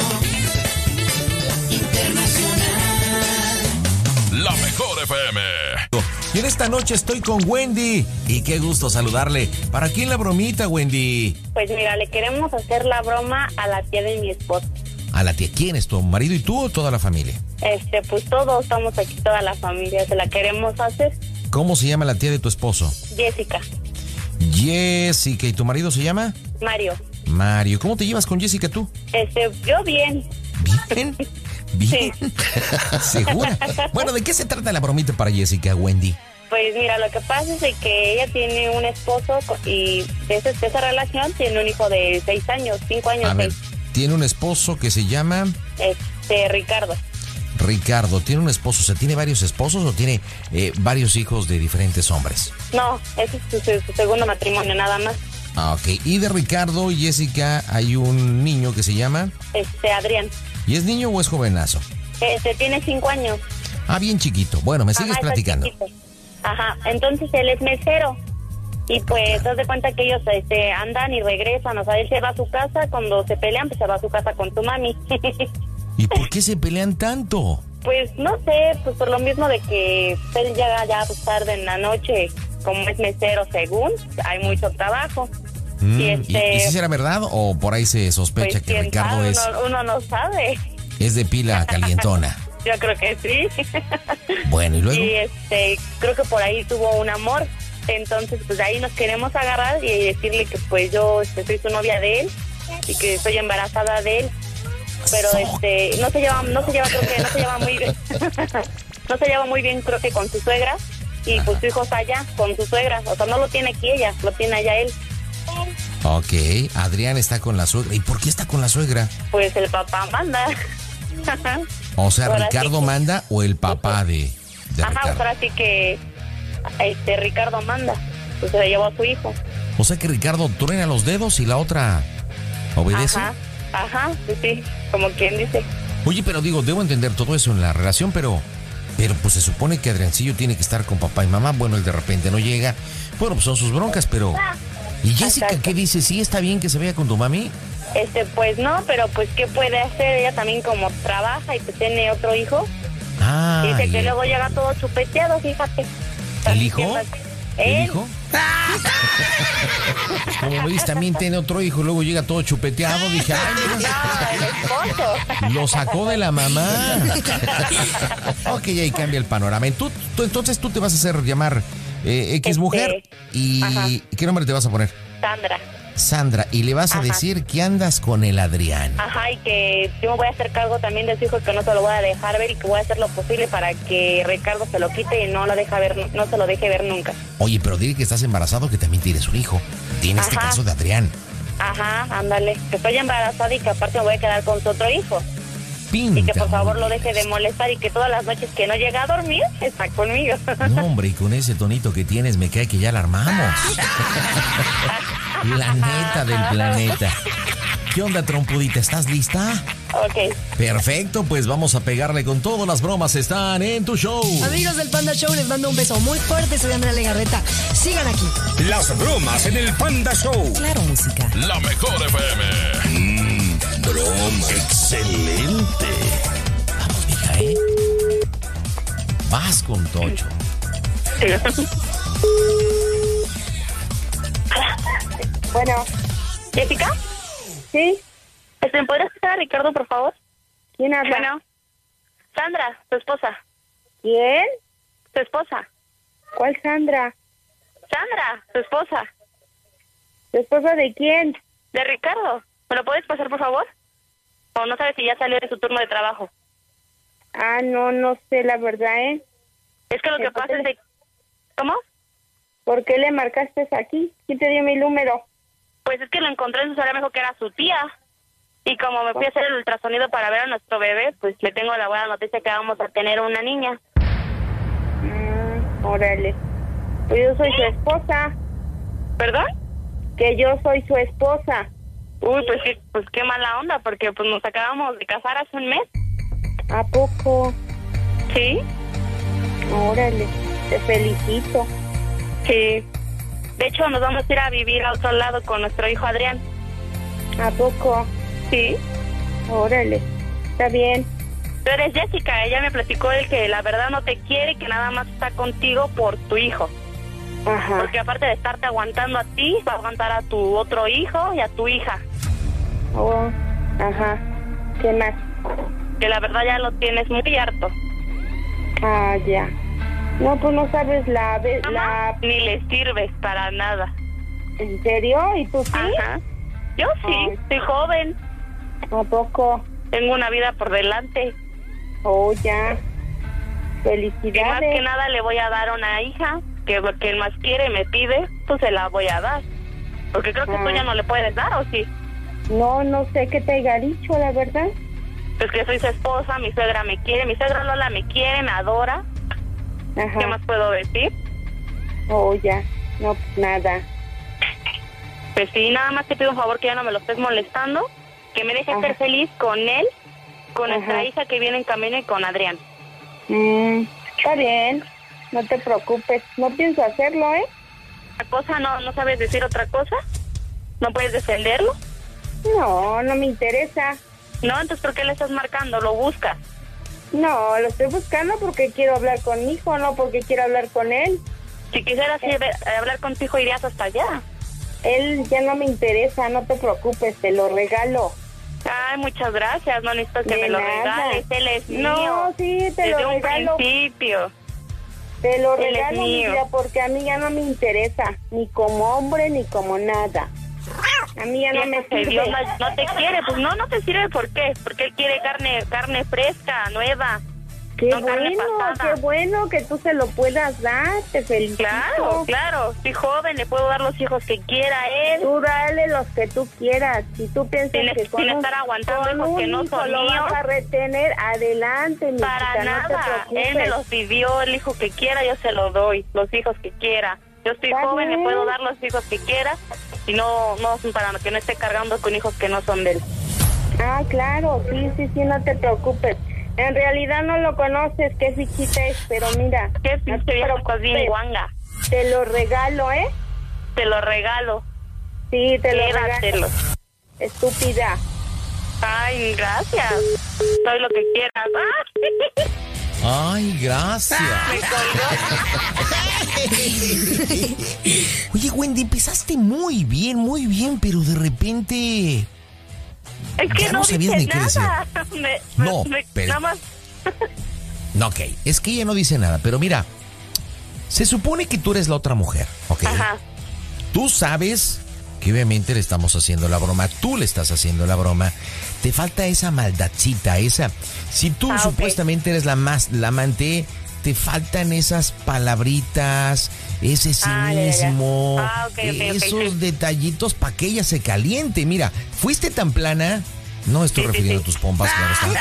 Internacional. La mejor F M. Y en esta noche estoy con Wendy. Y qué gusto saludarle. ¿Para quién la bromita, Wendy? Pues mira, le queremos hacer la broma a la tía de mi esposo. ¿A la tía? ¿Quién es? ¿Tu marido y tú o toda la familia? Este, pues todos estamos aquí, toda la familia, se la queremos hacer. ¿Cómo se llama la tía de tu esposo? Jessica. Jessica. ¿Y tu marido se llama? Mario. Mario. ¿Cómo te llevas con Jessica tú? Este, yo bien. ¿Bien? ¿Bien? Sí. ¿Segura? Bueno, ¿de qué se trata la bromita para Jessica, Wendy? Pues mira, lo que pasa es de que ella tiene un esposo y de, ese, de esa relación tiene un hijo de seis años, cinco años. A ver, seis. tiene un esposo que se llama... Este, Ricardo. Ricardo, ¿tiene un esposo? O sea, ¿tiene varios esposos o tiene eh, varios hijos de diferentes hombres? No, ese es su, su segundo matrimonio, nada más. Ah, ok. Y de Ricardo y Jessica hay un niño que se llama... Este, Adrián. ¿Y es niño o es jovenazo? Este, tiene cinco años. Ah, bien chiquito. Bueno, me sigues Ajá, platicando. Ajá, entonces él es mesero. Y pues, te das de cuenta que ellos este, andan y regresan. O sea, él se va a su casa, cuando se pelean, pues se va a su casa con tu mami. ¿Y por qué se pelean tanto? Pues no sé, pues por lo mismo de que él llega ya pues, tarde en la noche, como es mesero según, hay mucho trabajo. Mm, y, este, ¿Y, y si será verdad o por ahí se sospecha pues, que Ricardo sabe, es... Uno, uno no sabe. Es de pila calientona. Yo creo que sí. Bueno, ¿y luego? Y este, creo que por ahí tuvo un amor. Entonces, pues de ahí nos queremos agarrar y decirle que pues yo este, soy su novia de él y que estoy embarazada de él. Pero este, no se lleva, no se lleva, creo que no se lleva muy bien. No se lleva muy bien, creo que con su suegra. Y pues su hijo está allá con su suegra. O sea, no lo tiene aquí ella, lo tiene allá él. Ok, Adrián está con la suegra. ¿Y por qué está con la suegra? Pues el papá manda. O sea, Ahora ¿Ricardo sí que... manda o el papá de, de Ajá, Ricardo? pues ahora sí que este Ricardo manda. Pues se le llevó a su hijo. O sea que Ricardo truena los dedos y la otra obedece. Ajá, ajá, pues sí, como quien dice. Oye, pero digo, debo entender todo eso en la relación, pero... Pero pues se supone que Adriancillo tiene que estar con papá y mamá. Bueno, él de repente no llega. Bueno, pues son sus broncas, pero... ¿Y Jessica Exacto. qué dice? ¿Sí está bien que se vaya con tu mami? Este, pues no, pero pues ¿qué puede hacer? Ella también como trabaja y pues tiene otro hijo. Ah, Dice que ¿y luego llega todo chupeteado, fíjate. ¿El hijo? ¿El ¿Eh? hijo? Como me dices, también tiene otro hijo, luego llega todo chupeteado. Dije, ay, No, el esposo. lo sacó de la mamá. Ok, ahí cambia el panorama. ¿Tú, tú, entonces tú te vas a hacer llamar eh, X Este, mujer. ¿Y ajá. qué nombre te vas a poner? Sandra. Sandra. Y le vas a Ajá. decir que andas con el Adrián. Ajá, y que yo me voy a hacer cargo también de su hijo, que no se lo voy a dejar ver y que voy a hacer lo posible para que Ricardo se lo quite y no lo deja ver, no se lo deje ver nunca. Oye, pero dile que estás embarazado, que también tienes un hijo. Tiene este Ajá. caso de Adrián. Ajá, ándale, que estoy embarazada y que aparte me voy a quedar con su otro hijo. Pinta. Y que por favor lo deje de molestar y que todas las noches que no llega a dormir está conmigo. No, hombre, y con ese tonito que tienes me cae que ya la armamos. La neta del planeta. ¿Qué onda, trompudita? ¿Estás lista? Ok. Perfecto, pues vamos a pegarle con todo. Las bromas están en tu show. Amigos del Panda Show, les mando un beso muy fuerte. Soy Andrea Legarreta. Sigan aquí. Las bromas en el Panda Show. Claro, música. La mejor F M. Mmm, broma. Excelente. Vamos, mija, ¿eh? Vas con Tocho. Bueno. ¿Jessica? Sí. Este, ¿me podrías escuchar a Ricardo, por favor? ¿Quién habla? Bueno. Sandra, tu esposa. ¿Quién? Tu esposa. ¿Cuál Sandra? Sandra, tu esposa. ¿Tu esposa de quién? De Ricardo. ¿Me lo puedes pasar, por favor? ¿O no sabes si ya salió de su turno de trabajo? Ah, no, no sé la verdad, ¿eh? Es que lo que pasa es de... ¿Cómo? ¿Por qué le marcaste aquí? ¿Quién te dio mi número? Pues es que lo encontré en su celular, me dijo que era su tía. Y como me fui a hacer el ultrasonido para ver a nuestro bebé, pues le tengo la buena noticia que vamos a tener una niña. Mm, órale. Pues yo soy su esposa. ¿Perdón? Que yo soy su esposa. Uy, pues qué, pues qué mala onda, porque pues nos acabamos de casar hace un mes. ¿A poco? Sí. Órale, te felicito. Sí. De hecho, nos vamos a ir a vivir a otro lado con nuestro hijo Adrián. ¿A poco? Sí. Órale, está bien. Tú eres Jessica, ella me platicó el que la verdad no te quiere, que nada más está contigo por tu hijo. Ajá. Porque aparte de estarte aguantando a ti, va a aguantar a tu otro hijo y a tu hija. Oh, ajá. ¿Qué más? Que la verdad ya lo tienes muy harto. Ah, ya. No, pues no sabes la... la... Ni le sirves para nada. ¿En serio? ¿Y tú sí? Ajá. Yo sí, Ay. soy joven. ¿A poco? Tengo una vida por delante. Oh, ya. Felicidades. Y más que nada le voy a dar a una hija, que lo que él más quiere me pide, pues se la voy a dar. Porque creo que ah. tú ya no le puedes dar, ¿o sí? No, no sé qué te haya dicho, la verdad. Pues que soy su esposa, mi suegra me quiere, mi suegra Lola me quiere, me adora. Ajá. ¿Qué más puedo decir? Oh, ya. No, pues nada. Pues sí, nada más te pido un favor, que ya no me lo estés molestando, que me dejes Ajá. ser feliz con él, con Ajá. nuestra hija que viene en camino y con Adrián. Mm, está bien, no te preocupes, no pienso hacerlo, ¿eh? ¿Otra cosa? ¿No, no sabes decir otra cosa? ¿No puedes defenderlo? No, no me interesa. No, entonces ¿por qué le estás marcando? ¿Lo buscas? No, lo estoy buscando porque quiero hablar con mi hijo, no porque quiero hablar con él. Si quisieras eh. hablar con tu hijo, irías hasta allá. Él ya no me interesa, no te preocupes, te lo regalo. Ay, muchas gracias, no necesito que de me lo nada. regales, él es mío. No, sí, te Desde lo regalo. un principio. Te lo él regalo, mi vida, porque a mí ya no me interesa, ni como hombre, ni como nada. A mí ya no me sirve. Dios no, no te quiere, pues no, no te sirve, ¿por qué? Porque él quiere carne, carne fresca, nueva. Qué no bueno, qué bueno que tú se lo puedas dar, te felicito. Claro, claro, soy joven, le puedo dar los hijos que quiera a él. Tú dale los que tú quieras, si tú piensas sin, que con sin un, estar aguantando con un que no son lo míos, vas a retener, adelante, mi para chica, nada, no te preocupes. Él me los pidió, el hijo que quiera, yo se lo doy, los hijos que quiera. Yo estoy ¿Está joven, bien? le puedo dar los hijos que quiera y no, no para que no esté cargando con hijos que no son de él. Ah, claro, sí, sí, sí, no te preocupes. En realidad no lo conoces, qué fichita es, pero mira. Qué fichita no bien guanga. Te lo regalo, ¿eh? Te lo regalo. Sí, te Quédatelo. lo regalo. Estúpida. Ay, gracias. Soy lo que quieras. Ay, gracias. Me colgó. Oye, Wendy, empezaste muy bien, muy bien, pero de repente... Es que ya no, no sabías dice ni qué nada. decir. Me, no, me, pero... Nada más. No, ok, es que ella no dice nada, pero mira, se supone que tú eres la otra mujer, ¿ok? Ajá. Tú sabes que obviamente le estamos haciendo la broma, tú le estás haciendo la broma, te falta esa maldadcita, esa... Si tú ah, supuestamente okay. eres la más, la amante, te faltan esas palabritas, ese cinismo, ah, ah, okay, okay, esos okay, sí. detallitos para que ella se caliente. Mira, fuiste tan plana, no estoy sí, refiriendo sí, sí. a tus pompas, claro está.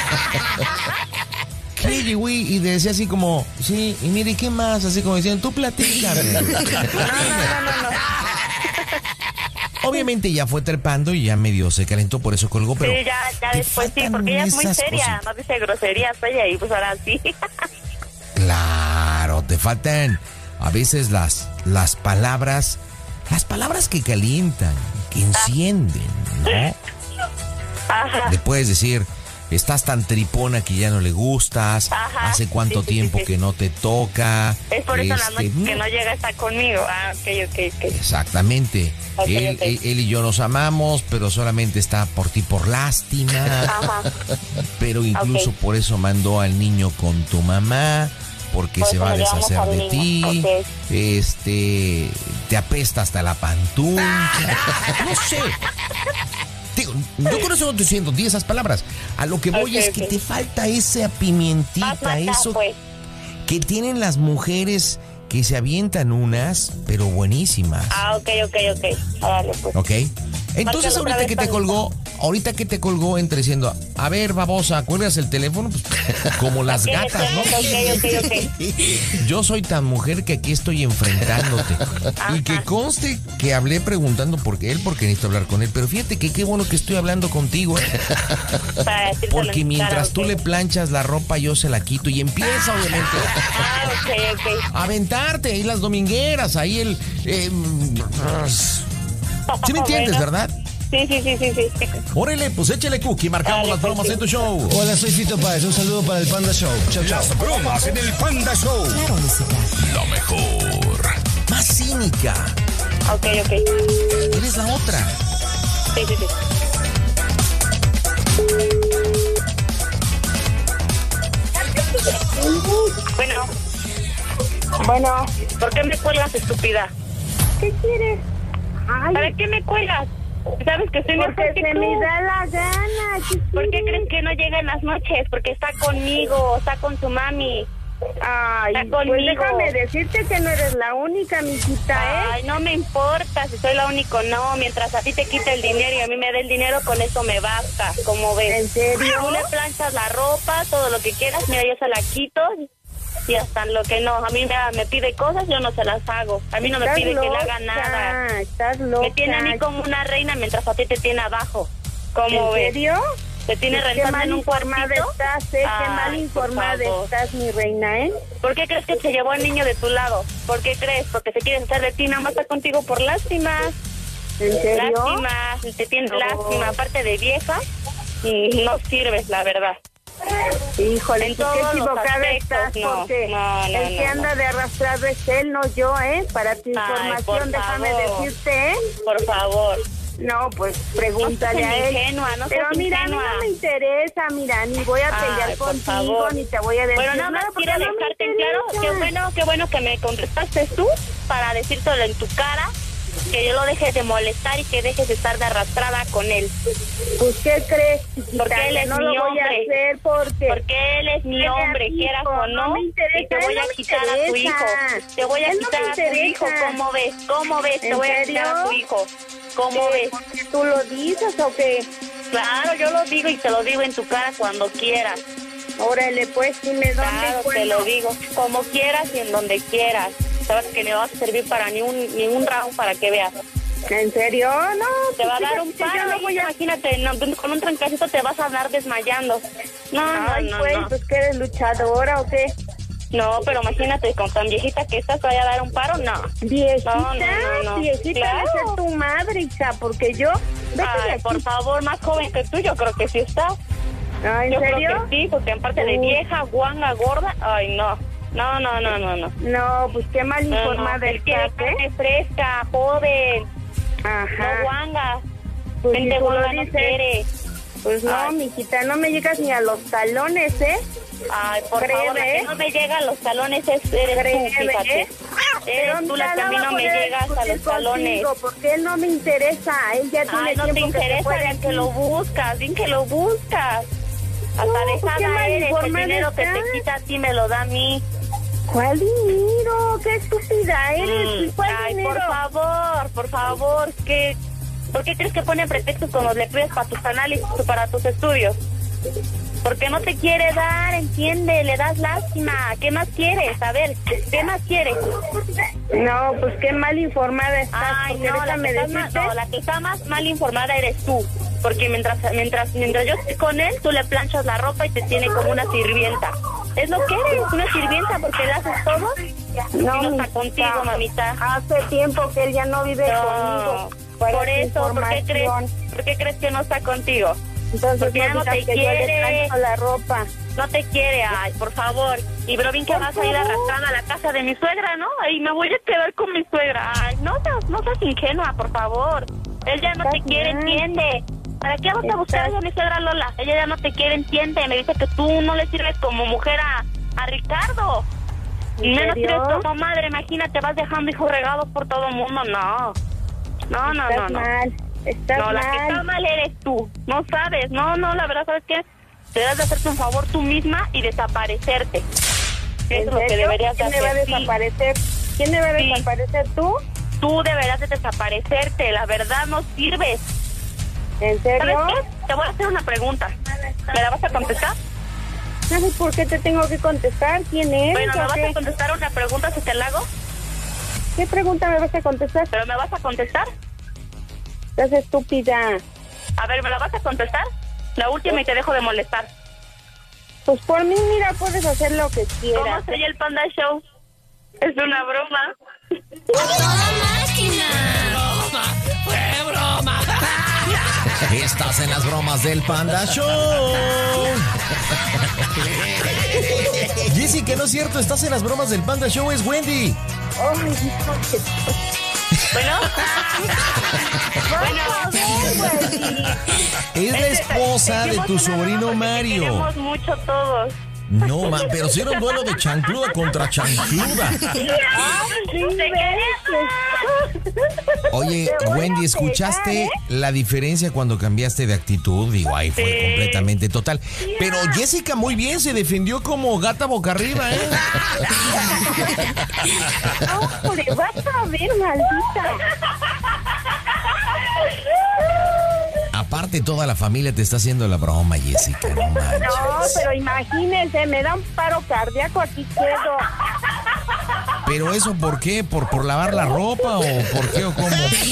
Que llegó y, y decía así como, sí, y mire, ¿qué más? Así como diciendo, tú platícame. No, no, no, no, no. Obviamente ya fue trepando y ya medio se calentó, por eso colgó, pero... Sí, ya, ya después sí, porque ella es muy seria, cositas. no dice groserías ella y pues ahora sí. Claro, te faltan a veces las, las palabras, las palabras que calientan, que encienden, ¿no? Ajá. Le puedes decir, estás tan tripona que ya no le gustas, Ajá, hace cuánto sí, sí, tiempo sí, sí. que no te toca. Es por eso este, la noche que no llega a estar conmigo. Ah, ok, ok, ok. Exactamente. Okay, él, okay. Él, él y yo nos amamos, pero solamente está por ti por lástima. Ajá. Pero incluso Okay. por eso mandó al niño con tu mamá, porque Por se eso va a le llevamos deshacer al de niño. ti. Okay. Este, te apesta hasta la pantuncha. No sé. Digo, yo con eso no te estoy diciendo, di esas palabras. A lo que voy Okay, es okay. que te falta esa pimientita, Más mata, eso pues. que tienen las mujeres que se avientan unas, pero buenísimas. Ah, ok, ok, ok. Dale, pues. ¿Ok? Entonces Márcalo otra ahorita vez que te para colgó, ahorita que te colgó entre diciendo, a ver, babosa, ¿cuelgas el teléfono? Pues, como las Ok, gatas, ¿no? ok, ok, ok. Yo soy tan mujer que aquí estoy enfrentándote. Ajá. Y que conste que hablé preguntando por qué él, porque necesito hablar con él. Pero fíjate que qué bueno que estoy hablando contigo, ¿eh? Para decírselo Porque en mientras cara, tú okay. le planchas la ropa, yo se la quito. Y empieza, obviamente, Ah, ok, ok. a aventarte ahí las domingueras, ahí el... Eh, ¿sí me entiendes, Bueno. verdad? Sí, sí, sí, sí, sí. Órale, pues échale, Cookie, marcamos Dale, las bromas pues, en tu show. Hola, soy Fito Páez. Un saludo para el Panda Show. Chao, chao. Las bromas en el Panda Show. Claro, música. Lo mejor. Más cínica. Ok, ok. Eres la otra. Sí, sí, sí. Bueno. Bueno, ¿Por qué me cuelgas, estúpida? ¿qué quieres? Ay, ¿Para qué me cuelgas? ¿Sabes que estoy mejor porque que se tú? me da la gana. ¿Qué ¿Por qué quieres? crees que no llega en las noches? Porque está conmigo, está con su mami. Ay, Está pues conmigo. déjame decirte que no eres la única, mijita, ¿eh? Ay, no me importa si soy la única, no. Mientras a ti te quite el dinero y a mí me dé el dinero, con eso me basta. Como ves. ¿En serio? Tú le planchas la ropa, todo lo que quieras. Mira, yo se la quito. Y hasta lo que no. A mí me, me pide cosas, yo no se las hago. A mí no me Estás pide loca, que le haga nada. Estás loca. Me tiene a mí como una reina mientras a ti te tiene abajo. ¿Cómo ¿En ves? serio? Te tiene Qué rentando mal en un informada cuartito. estás, ¿eh? Qué Ay, mal por informada favor. estás, mi reina, ¿eh? ¿Por qué crees que se llevó al niño de tu lado? ¿Por qué crees? Porque se quiere hacer de ti, nada más está contigo por lástima. ¿En serio? Lástima, te tiene No. lástima, aparte de vieja, y no sirves, la verdad. Híjole, En qué todos los equivocada aspectos, estás, no, porque no, no, el que no, anda de arrastrado es él, no yo, ¿eh? Para tu Ay, información, por déjame favor. decirte, ¿eh? Por favor. No, pues pregúntale No seas a él. ingenua, no Pero seas mira, a mí ingenua. no me interesa, mira, ni voy a pelear Ay, por contigo, favor. ni te voy a decir Bueno, nada más porque quiero no me dejarte en claro, interesa. qué bueno, qué bueno que me contestaste tú para decírtelo en tu cara, que yo lo dejes de molestar y que dejes de estar de arrastrada con él. Pues, ¿qué crees, chiquita? Porque él es no mi lo voy hombre. a hacer porque... Porque él es mi Él es hombre, hijo, quieras o no, no me interesa, y te él voy no a me quitar a tu hijo. interesa. Te voy a Él no quitar me a tu hijo, interesa. ¿cómo ves? ¿Cómo ves? Te ¿En voy a quitar a tu serio? hijo. ¿Cómo ¿Qué? ves? ¿Porque tú lo dices o qué? Claro, yo lo digo y te lo digo en tu cara cuando quieras. Órale, pues, dime dónde Claro, y te lo cuándo. digo, como quieras y en donde quieras. Sabes que no vas a servir para ni un, ni un round para que veas. ¿En serio? No, Te va a pues, dar un fíjate, paro, yo no voy a... imagínate, no, con un trancacito te vas a andar desmayando. No, Ay, no, no, pues, no. pues, ¿que eres luchadora o qué? No, pero imagínate, con tan viejita que estás, ¿te vaya a dar un paro? No. Viejita, No, no, no, no. viejita Claro. de ser tu madre, hija, porque yo... Vete de Ay, aquí. por favor, más joven que tú, yo creo que sí está. Ah, ¿en Yo serio? creo que sí, porque aparte de Uy. vieja, guanga, gorda, ay, no. No, no, no, no, no. No, pues qué mal No, no, informada él quiere estás, ¿eh? carne fresca, joven, Ajá. no guanga. Pues si Gente tú lo guanga no dices. quiere. Pues no, Ay. mijita, no me llegas ni a los talones, ¿eh? Ay, por Créeme, favor, la que ¿eh? no me llega a los talones es, eres Créeme, tú, fíjate. ¿eh? Eres tú la que a mí no me llegas a los talones. Porque él no me interesa, él ya tiene Ay, no te tiempo que se interesa, fue de bien que aquí. lo buscas, bien que lo buscas. Hasta No, pues, qué dejada mal eres, el informada dinero que te estás. quita a ti me lo da a mí. ¿Cuál dinero? ¡Qué estúpida eres! Mm, ¿Cuál Ay, dinero? por favor, por favor, ¿qué? ¿Por qué crees que ponen pretextos cuando le pides para tus análisis o para tus estudios? Porque no te quiere dar, entiende, le das lástima. ¿Qué más quieres? A ver, ¿qué más quieres? No, pues qué mal informada estás. Ay, porque no, la déjame que, estás más, decirte... no, la que está más mal informada eres tú. Porque mientras mientras mientras yo estoy con él, tú le planchas la ropa y te tiene como una sirvienta. Es lo que eres, una sirvienta, porque le haces todo y no está mijita, contigo, mamita. Hace tiempo que él ya no vive No, conmigo. Para por tu eso, ¿por qué, crees, información. ¿por qué crees que no está contigo? Entonces Porque ya no no digas te que yo le quiere. plancho la ropa. No te quiere, ay, por favor. Y pero bien que Por vas a ir favor. arrastrada a la casa de mi suegra, ¿no? Ay, me voy a quedar con mi suegra. Ay, no seas, no seas ingenua, por favor. Él ya no te Estás quiere, mal. entiende. ¿Para qué vas a buscar Estás- a mi suegra Lola? Ella ya no te quiere, entiende. Me dice que tú no le sirves como mujer a, a Ricardo. ¿En Menos serio? sirves como madre, imagínate, vas dejando hijos regados por todo el mundo. No, no, no, no, Estás no. mal. Estás No, la que está mal. mal eres tú. No sabes. No, no, la verdad, ¿sabes qué? Te das de hacerte un favor tú misma y desaparecerte. Eso ¿En es lo que serio? deberías de ¿Quién me va a hacer. Sí. desaparecer? ¿Quién me va a Sí. desaparecer? ¿Tú? Tú deberías de desaparecerte. La verdad, no sirves. ¿En ¿Sabes serio? qué? Te voy a hacer una pregunta. ¿Me la vas a contestar? ¿Sabes por qué te tengo que contestar? ¿Quién eres? Bueno, ¿me o vas qué? a contestar una pregunta si te la hago? ¿Qué pregunta me vas a contestar? ¿Pero me vas a contestar? Estás estúpida. A ver, ¿me la vas a contestar? La última y te dejo de molestar. Pues por mí, mira, puedes hacer lo que ¿Cómo quieras. soy el Panda Show? Es una broma. ¡A toda máquina! ¡Broma! ¡Fue broma! Estás en las bromas del Panda Show. Jessica, no es cierto, estás en las bromas del Panda Show, es Wendy. Bueno. Bueno. Es la esposa de tu sobrino Mario. Queremos mucho todos. No, man, pero si era un duelo de chancluda contra chancluda. Oye, Wendy, ¿escuchaste la diferencia cuando cambiaste de actitud? Digo, ahí fue sí. completamente total. Pero Jessica muy bien, se defendió como gata boca arriba, ¿eh? ¡Hombre, vas a ver, maldita! Aparte, toda la familia te está haciendo la broma, Jessica. No manches. No, pero imagínense, me da un paro cardíaco, aquí quedo. ¿Pero eso por qué? ¿Por, por lavar la ropa o por qué o cómo?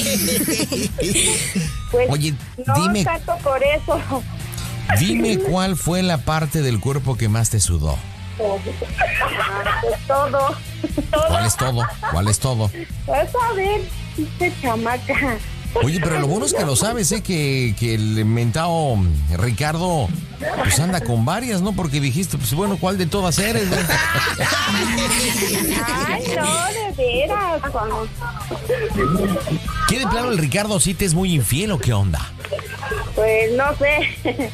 Pues, oye, no dime. No tanto por eso. Dime cuál fue la parte del cuerpo que más te sudó. Ah, pues todo. todo. ¿Cuál es todo? ¿Cuál es todo? Vas a ver, este chamaca. Oye, pero lo bueno es que lo sabes, ¿eh? Que, que el mentado Ricardo pues anda con varias, ¿no? Porque dijiste, pues bueno, ¿cuál de todas eres? ¿No? Ay, no, de veras. ¿Qué de plano el Ricardo sí te es muy infiel o qué onda? Pues no sé.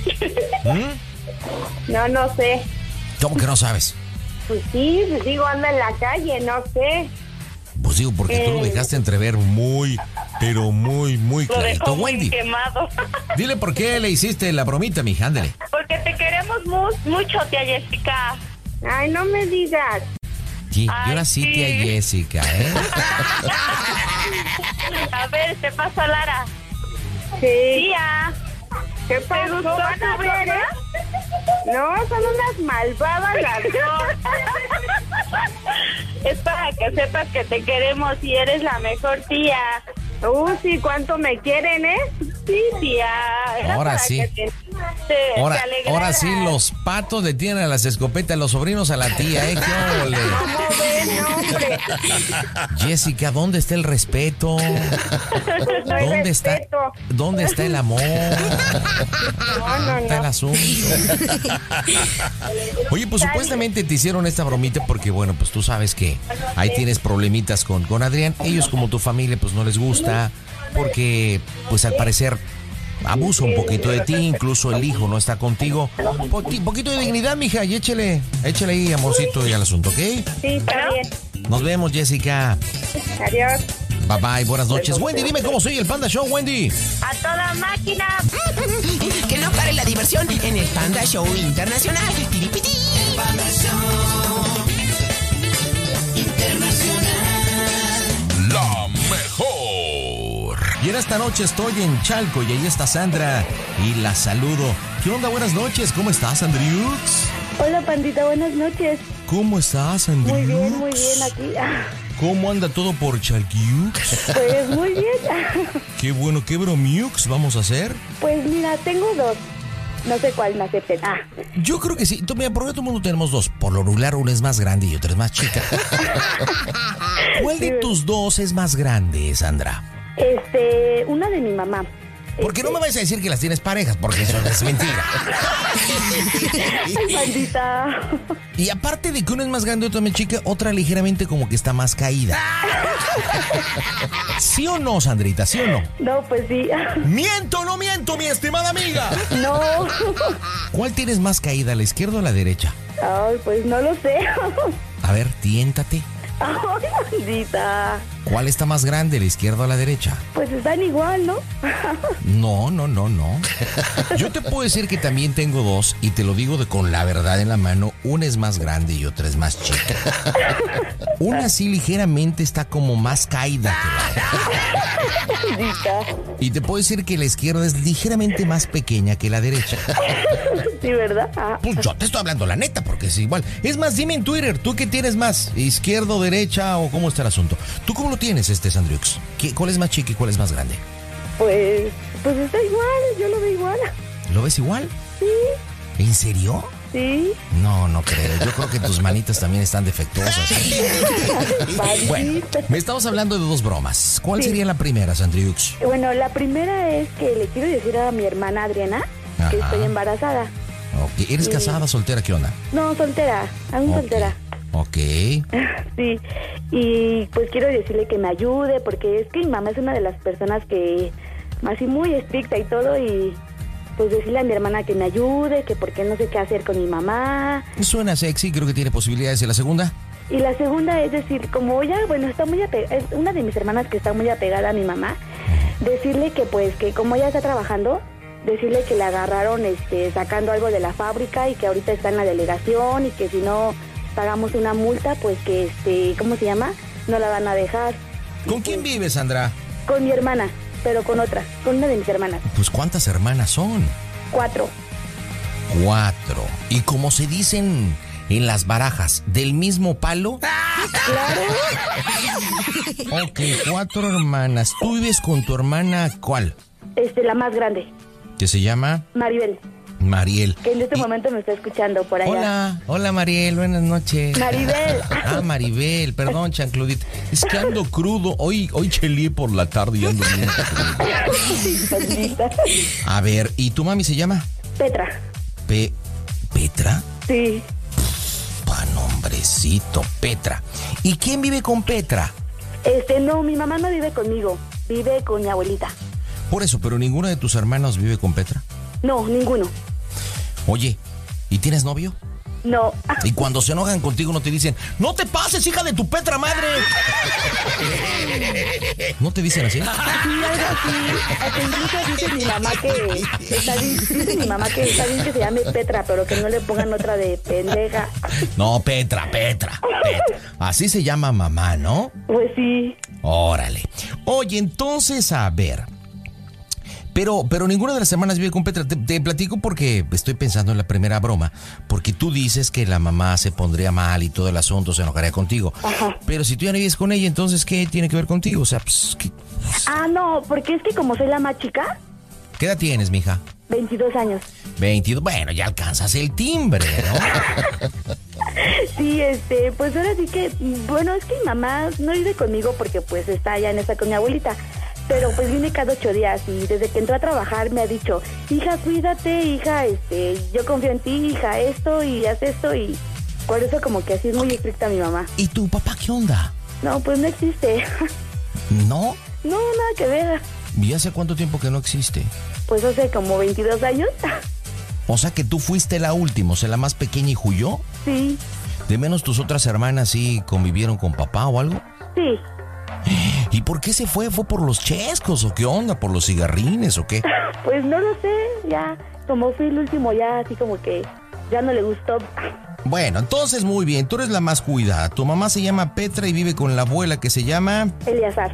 ¿Mm? No, no sé. ¿Cómo que no sabes? Pues sí, pues digo, anda en la calle, no sé. Pues digo, porque eh. tú lo dejaste entrever muy, pero muy, muy clarito. Wendy, quemado. Dile por qué le hiciste la bromita, mija, ándale. Porque te queremos mu mucho, tía Jessica. Ay, no me digas. Sí, Ay, y ahora sí, sí, tía Jessica, ¿eh? A ver, te pasa Lara. Sí. Tía. ¿Qué pasó? ¿Van a ver, eh? No, son unas malvadas las dos. Es para que sepas que te queremos y eres la mejor tía. Uh, sí, ¿cuánto me quieren, eh? Sí, tía. Era ahora para sí. Que te, te, ahora, te ahora sí, los patos le tienen a las escopetas, los sobrinos a la tía, ¿eh? ¿Qué ole? ¿Cómo ven, hombre? Jessica, ¿dónde está el respeto? No hay ¿Dónde respeto. está, ¿Dónde está el amor? No, no, no. Está el asunto. Oye, pues supuestamente te hicieron esta bromita porque, bueno, pues tú sabes que ahí tienes problemitas con, con Adrián. Ellos, como tu familia, pues no les gusta porque, pues al parecer, abusa un poquito de ti, incluso el hijo no está contigo. Un po poquito de dignidad, mija, y échale, échale ahí, amorcito, y al asunto, ¿ok? Sí, está bien. Nos vemos, Jessica. Adiós. Bye bye, buenas noches. Wendy, dime cómo soy el Panda Show, Wendy. A toda máquina. Que no pare la diversión en el Panda Show Internacional. Tiripiti. Panda Show Internacional. La mejor. Y en esta noche estoy en Chalco y ahí está Sandra y la saludo. ¿Qué onda? Buenas noches. ¿Cómo estás, Andriux? Hola, pandita. Buenas noches. ¿Cómo estás, Andriux? Muy bien, muy bien aquí. ¿Cómo anda todo por Chalquiux? Pues muy bien. Qué bueno, ¿qué bromiux vamos a hacer? Pues mira, tengo dos. No sé cuál me acepten. Ah. Yo creo que sí. Tú, mira, por todo el mundo tenemos dos. Por lo regular, una es más grande y otra es más chica. ¿Cuál de tus dos es más grande, Sandra? Este, una de mi mamá. Porque no me vais a decir que las tienes parejas, porque eso es mentira. Ay, maldita. Y aparte de que una es más grande y otra más chica, otra ligeramente como que está más caída. ¿Sí o no, Sandrita? ¿Sí o no? No, pues sí. ¿Miento o no miento, mi estimada amiga? No. ¿Cuál tienes más caída, la izquierda o la derecha? Ay, pues no lo sé. A ver, tiéntate. Ay, maldita. ¿Cuál está más grande, la izquierda o la derecha? Pues están igual, ¿no? No, no, no, no. Yo te puedo decir que también tengo dos y te lo digo de con la verdad en la mano. Una es más grande y otra es más chica. Una sí ligeramente está como más caída que la otra. Y te puedo decir que la izquierda es ligeramente más pequeña que la derecha. Sí, ¿verdad? Ah. Pues yo te estoy hablando la neta porque es igual. Es más, dime en Twitter, ¿tú qué tienes más? ¿Izquierda o derecha o cómo está el asunto? ¿Tú cómo lo tienes, este Sandriux? ¿Cuál es más chica y cuál es más grande? Pues, pues está igual, yo lo veo igual. ¿Lo ves igual? Sí. ¿En serio? Sí. No, no creo. Yo creo que tus manitas también están defectuosas. Bueno, me estamos hablando de dos bromas. ¿Cuál sí. sería la primera, Sandriux? Bueno, la primera es que le quiero decir a mi hermana Adriana Ajá. que estoy embarazada. Ok. ¿Eres y... casada, soltera? ¿Qué onda? No, soltera. Aún okay. soltera. Ok. Sí. Y pues quiero decirle que me ayude porque es que mi mamá es una de las personas que... así muy estricta y todo y... pues decirle a mi hermana que me ayude, que porque no sé qué hacer con mi mamá. Suena sexy, creo que tiene posibilidades. ¿Y la segunda? Y la segunda es decir, como ella, bueno, está muy apegada, es una de mis hermanas que está muy apegada a mi mamá, decirle que pues que como ella está trabajando, decirle que le agarraron este sacando algo de la fábrica y que ahorita está en la delegación y que si no pagamos una multa, pues que este, ¿cómo se llama? No la van a dejar. ¿Con quién pues, vives, Sandra? Con mi hermana. Pero con otra, con una de mis hermanas. Pues ¿cuántas hermanas son? Cuatro. Cuatro. Y como se dicen en las barajas, ¿del mismo palo? Claro. Ok, cuatro hermanas. ¿Tú vives con tu hermana cuál? Este, la más grande. ¿Qué se llama? Mariel. Mariel. Que en este y... momento me está escuchando por allá. Hola, hola Mariel, buenas noches. Maribel. Ah, Maribel, perdón, chancludita. Es que ando crudo. Hoy, hoy cheleé por la tarde y ando bien crudo. A ver, ¿y tu mami se llama? Petra. Pe... ¿Petra? Sí. Pa nombrecito, Petra. ¿Y quién vive con Petra? Este, no, mi mamá no vive conmigo. Vive con mi abuelita. Por eso, pero ¿ninguno de tus hermanos vive con Petra? No, ninguno. Oye, ¿y tienes novio? No. Y cuando se enojan contigo no te dicen, ¡no te pases, hija de tu Petra madre! ¿No te dicen así? Sí, algo así. Hasta incluso dice mi mamá que está bien, dice mi mamá que está bien que se llame Petra, pero que no le pongan otra de pendeja. No, Petra, Petra, Petra. Así se llama mamá, ¿no? Pues sí. Órale. Oye, entonces, a ver... Pero, pero ninguna de las hermanas vive con Petra. Te, te platico porque estoy pensando en la primera broma. Porque tú dices que la mamá se pondría mal y todo el asunto se enojaría contigo. Ajá. Pero si tú ya no vives con ella, entonces, ¿qué tiene que ver contigo? O sea, pues, ¿qué? Ah, no, porque es que como soy la más chica... ¿Qué edad tienes, mija? veintidós años. veintidós, bueno, ya alcanzas el timbre, ¿no? Sí, este, pues ahora sí que... Bueno, es que mi mamá no vive conmigo porque pues está allá en esta con mi abuelita. Pero pues viene cada ocho días y desde que entró a trabajar me ha dicho, hija, cuídate, hija, este, yo confío en ti, hija, esto y haz esto y por eso como que así es muy estricta mi mamá. ¿Y tu papá qué onda? No, pues no existe. ¿No? No, nada que ver. ¿Y hace cuánto tiempo que no existe? Pues hace como veintidós años. O sea que tú fuiste la última, o sea, la más pequeña y huyó. Sí. ¿De menos tus otras hermanas sí convivieron con papá o algo? Sí. ¿Y por qué se fue? ¿Fue por los chescos o qué onda? ¿Por los cigarrines o qué? Pues no lo sé, ya como fui el último ya así como que ya no le gustó. Bueno, entonces muy bien, tú eres la más cuidada. Tu mamá se llama Petra y vive con la abuela que se llama... Eleazar.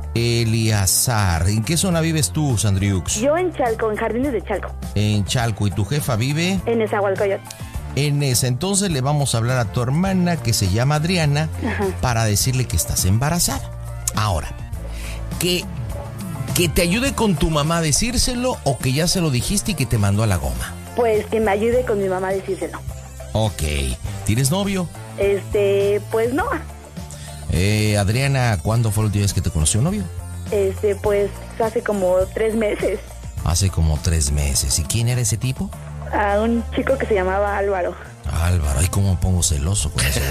Eleazar. ¿En qué zona vives tú, Sandriux? Yo en Chalco, en Jardines de Chalco. En Chalco. ¿Y tu jefa vive? En Nezahualcóyotl. En esa, entonces le vamos a hablar a tu hermana que se llama Adriana. Ajá. Para decirle que estás embarazada. Ahora, que, que te ayude con tu mamá a decírselo o que ya se lo dijiste y que te mandó a la goma. Pues que me ayude con mi mamá a decírselo. Ok. ¿Tienes novio? Este, pues no. Eh, Adriana, ¿cuándo fue la última vez que te conoció un novio? Este, pues hace como tres meses. Hace como tres meses. ¿Y quién era ese tipo? A un chico que se llamaba Álvaro. Álvaro, ay, cómo me pongo celoso con eso.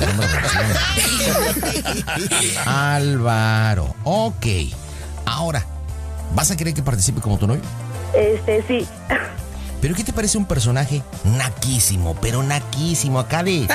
Álvaro, ok. Ahora, ¿vas a querer que participe como tu novio? Este, sí. ¿Pero qué te parece un personaje naquísimo, pero naquísimo, acá de...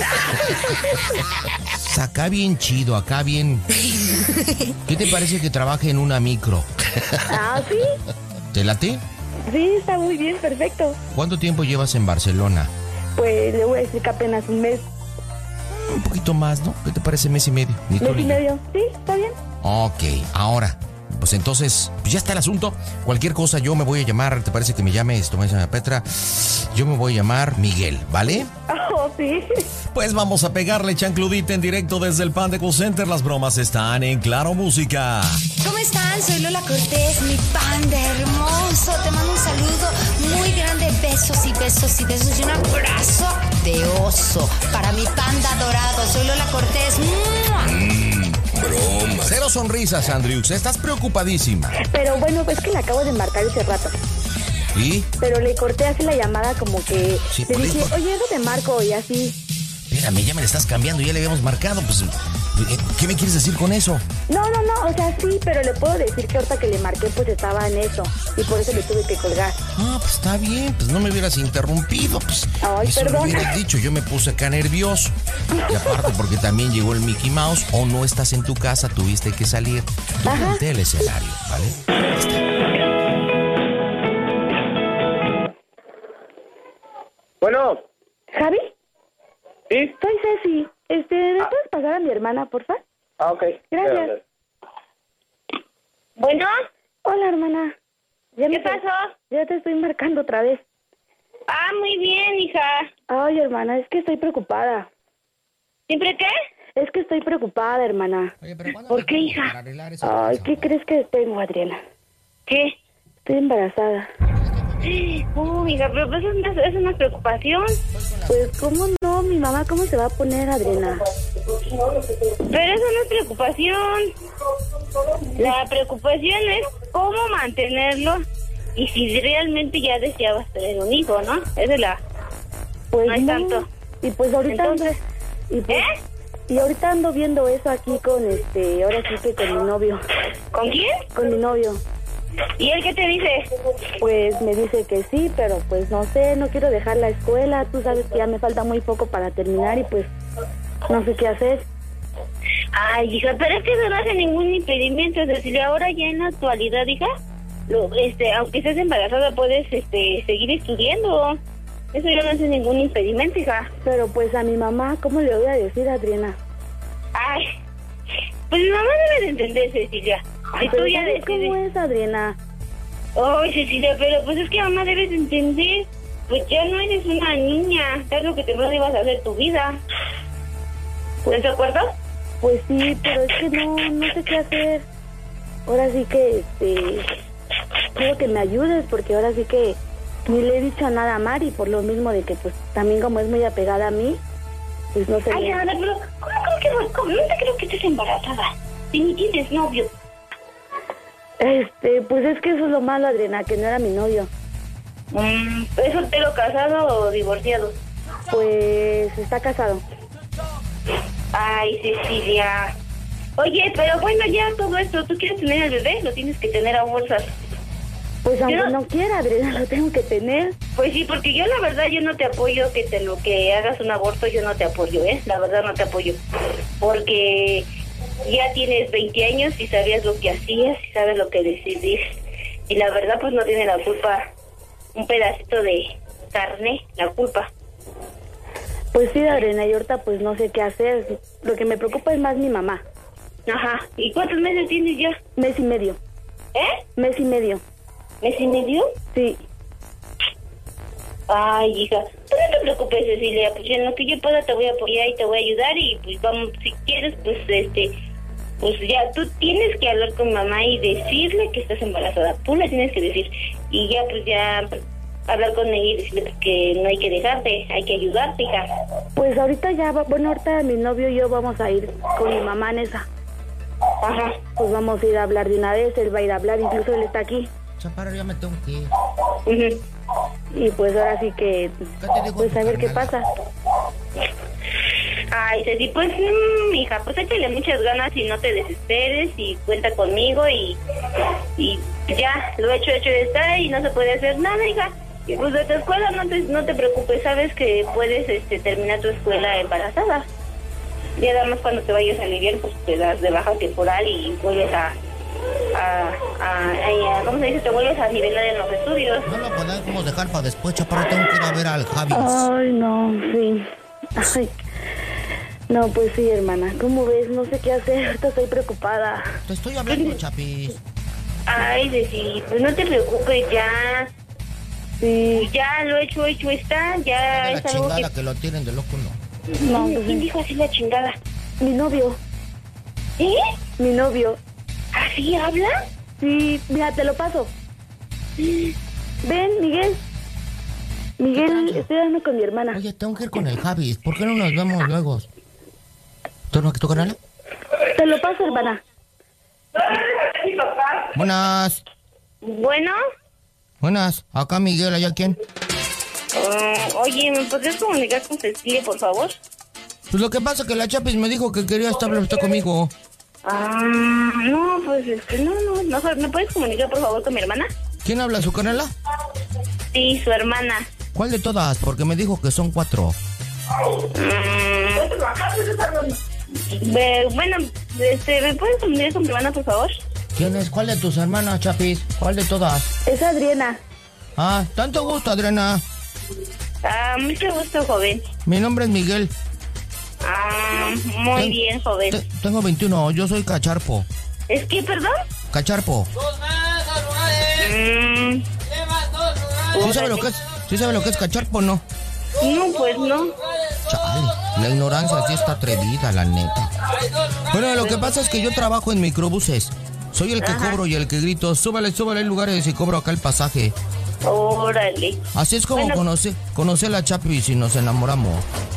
Acá bien chido, acá bien... ¿Qué te parece que trabaje en una micro? Ah, ¿sí? ¿Te late? Sí, está muy bien, perfecto. ¿Cuánto tiempo llevas en Barcelona? Pues le voy a decir que apenas un mes. Un poquito más, ¿no? ¿Qué te parece mes y medio? Mes y medio, sí, está bien. Ok, ahora, pues entonces, pues ya está el asunto. Cualquier cosa yo me voy a llamar, ¿te parece que me llames? Tú me llamas Petra. Yo me voy a llamar Miguel, ¿vale? Oh, sí. Pues vamos a pegarle chancludita en directo desde el Panda Cool Center. Las bromas están en Claro Música. ¿Cómo están? Soy Lola Cortés, mi panda hermoso. Te mando un saludo muy grande. Besos y besos y besos y un abrazo de oso para mi panda dorado. Soy Lola Cortés. Mmm, broma. Cero sonrisas, Andrews. Estás preocupadísima. Pero bueno, es que le acabo de marcar ese rato. ¿Y? Pero le corté así la llamada como que... Sí, le dije, por... oye, ¿dónde marco? Y así... Espérame, ya me le estás cambiando, ya le habíamos marcado, pues... ¿Qué me quieres decir con eso? No, no, no, o sea, sí, pero le puedo decir que ahorita que le marqué, pues estaba en eso. Y por eso le tuve que colgar. Ah, pues está bien, pues no me hubieras interrumpido, pues... Ay, eso perdón. me hubieras dicho, yo me puse acá nervioso. Y aparte porque también llegó el Mickey Mouse, o no estás en tu casa, tuviste que salir. Tú ponte el escenario, ¿vale? Bueno. ¿Javi? ¿Sí? Soy Ceci. Este, ¿me ah. puedes pasar a mi hermana, por favor? Ah, ok. Gracias. Bueno. Hola, hermana. ¿Qué me pasó? Ya te estoy marcando otra vez. Ah, muy bien, hija. Ay, hermana, es que estoy preocupada. ¿Siempre qué? Es que estoy preocupada, hermana. Oye, pero ¿por qué, hija? Ay, ¿qué crees que tengo, Adriana? ¿Qué? Estoy embarazada. Uy, hija, pero pues es una, es una preocupación. Pues, ¿cómo no? Mi mamá, ¿cómo se va a poner, Adriana? Pero eso no es preocupación. La preocupación es cómo mantenerlo y si realmente ya deseabas tener un hijo, ¿no? Esa es la... Pues no es no. tanto. Y pues ahorita... Entonces... Y pues, ¿Eh? Y ahorita ando viendo eso aquí con este... Ahora sí que con mi novio. ¿Con quién? Con mi novio. ¿Y él qué te dice? Pues me dice que sí, pero pues no sé, no quiero dejar la escuela. Tú sabes que ya me falta muy poco para terminar y pues no sé qué hacer. Ay, hija, pero es que eso no hace ningún impedimento. Es decir, ahora ya en la actualidad, hija, lo, este, aunque estés embarazada, puedes este, seguir estudiando. Eso ya no hace ningún impedimento, hija. Pero pues a mi mamá, ¿cómo le voy a decir, Adriana? Ay, pues mi mamá debe de entender, Cecilia. Ay, tú ya decides. ¿Cómo es, Adriana? Ay, Cecilia, pero pues es que mamá debes entender. Pues ya no eres una niña. Tarde o que temprano ibas a hacer tu vida. ¿Estás de acuerdo? Pues sí, pero es que no, no sé qué hacer. Ahora sí que, este... quiero que me ayudes porque ahora sí que ni le he dicho a nada a Mari por lo mismo de que pues también como es muy apegada a mí, pues no sé. Ay, Ana, pero ¿cómo creo que, cómo, no te creo que estés embarazada? Si ni tienes novio. Este, pues es que eso es lo malo, Adriana, que no era mi novio. Mm, ¿Es soltero, casado o divorciado? Pues está casado. Ay, Cecilia. Oye, pero bueno, ya todo esto, ¿tú quieres tener el bebé? Lo tienes que tener a fuerzas. Pues aunque no, no quiera, Adriana, lo tengo que tener. Pues sí, porque yo la verdad yo no te apoyo que te lo que hagas un aborto, yo no te apoyo, ¿eh? La verdad no te apoyo. Porque ya tienes veinte años y sabías lo que hacías y sabes lo que decidís. Y la verdad pues no tiene la culpa un pedacito de carne, la culpa. Pues sí, Adriana, y ahorita pues no sé qué hacer. Lo que me preocupa es más mi mamá. Ajá. ¿Y cuántos meses tienes ya? Mes y medio. ¿Eh? Mes y medio. ¿Mes y medio? Sí. Ay, hija, tú no te preocupes, Cecilia, pues en lo que yo pueda te voy a apoyar y te voy a ayudar y pues vamos, si quieres, pues este, pues ya tú tienes que hablar con mamá y decirle que estás embarazada, tú le tienes que decir y ya pues ya hablar con ella y decirle que no hay que dejarte, hay que ayudarte, hija. Pues ahorita ya, va, bueno, ahorita mi novio y yo vamos a ir con mi mamá en esa. Ajá. Pues vamos a ir a hablar de una vez, él va a ir a hablar, incluso él está aquí. Chaparro, ya me tengo que ir. Uh-huh. Y pues ahora sí que, pues a ver qué pasa. Ay, Ceci, pues, mmm, hija, pues échale muchas ganas y no te desesperes y cuenta conmigo y, y ya, lo hecho, hecho está y no se puede hacer nada, hija. Y pues de tu escuela no te, no te preocupes, sabes que puedes este, terminar tu escuela embarazada. Ya nada más cuando te vayas a aliviar, pues te das de baja temporal y vuelves a... A, a, a, ¿cómo se dice? Te vuelves a nivelar en los estudios. No lo podemos dejar para después, Chaparro, tengo que ir a ver al Javi. Ay, no, sí. Ay. No, pues sí, hermana. ¿Cómo ves? No sé qué hacer. Ahorita estoy preocupada. Te estoy hablando, Chapis. Ay, Ceci, pues no te preocupes, ya. Sí. Ya lo hecho, hecho está. Ya la es algo chingada que... que lo tienen de loco, no. No, ¿Quién pues, dijo así la chingada? Mi novio. ¿Eh? Mi novio. ¿Así habla? Sí, mira, te lo paso. Ven, Miguel. Miguel, estoy hablando con mi hermana. Oye, tengo que ir con el Javi. ¿Por qué no nos vemos luego? ¿Tú no, tu canal? Te lo paso, hermana. Buenas. Bueno. Buenas. Acá Miguel, ¿allá quién? Uh, oye, ¿me podrías comunicar con Cecilia, por favor? Pues lo que pasa es que la Chapis me dijo que quería estar usted conmigo. Ah, no, pues es que no, no, no. ¿Me puedes comunicar, por favor, con mi hermana? ¿Quién habla, su canela? Sí, su hermana. ¿Cuál de todas? Porque me dijo que son cuatro. Mm, eh, bueno, este, ¿me puedes comunicar con mi hermana, por favor? ¿Quién es? ¿Cuál de tus hermanas, Chapis? ¿Cuál de todas? Es Adriana. Ah, tanto gusto, Adriana. Ah, mucho gusto, joven. Mi nombre es Miguel. Ah, muy Ten, bien, joven. Te, tengo veintiuno, yo soy Cacharpo. ¿Es que, perdón? Cacharpo. Mm. ¿Sí sabe lo que es? ¿Sí sabe lo que es Cacharpo o no? No, pues no. Chale, la ignorancia sí está atrevida, la neta. Bueno, lo que pasa es que yo trabajo en microbuses. Soy el que Ajá. cobro y el que grito, súbale, súbale, hay lugares y cobro acá el pasaje. Órale. Así es como bueno. conocí, conocí a la Chapis y nos enamoramos.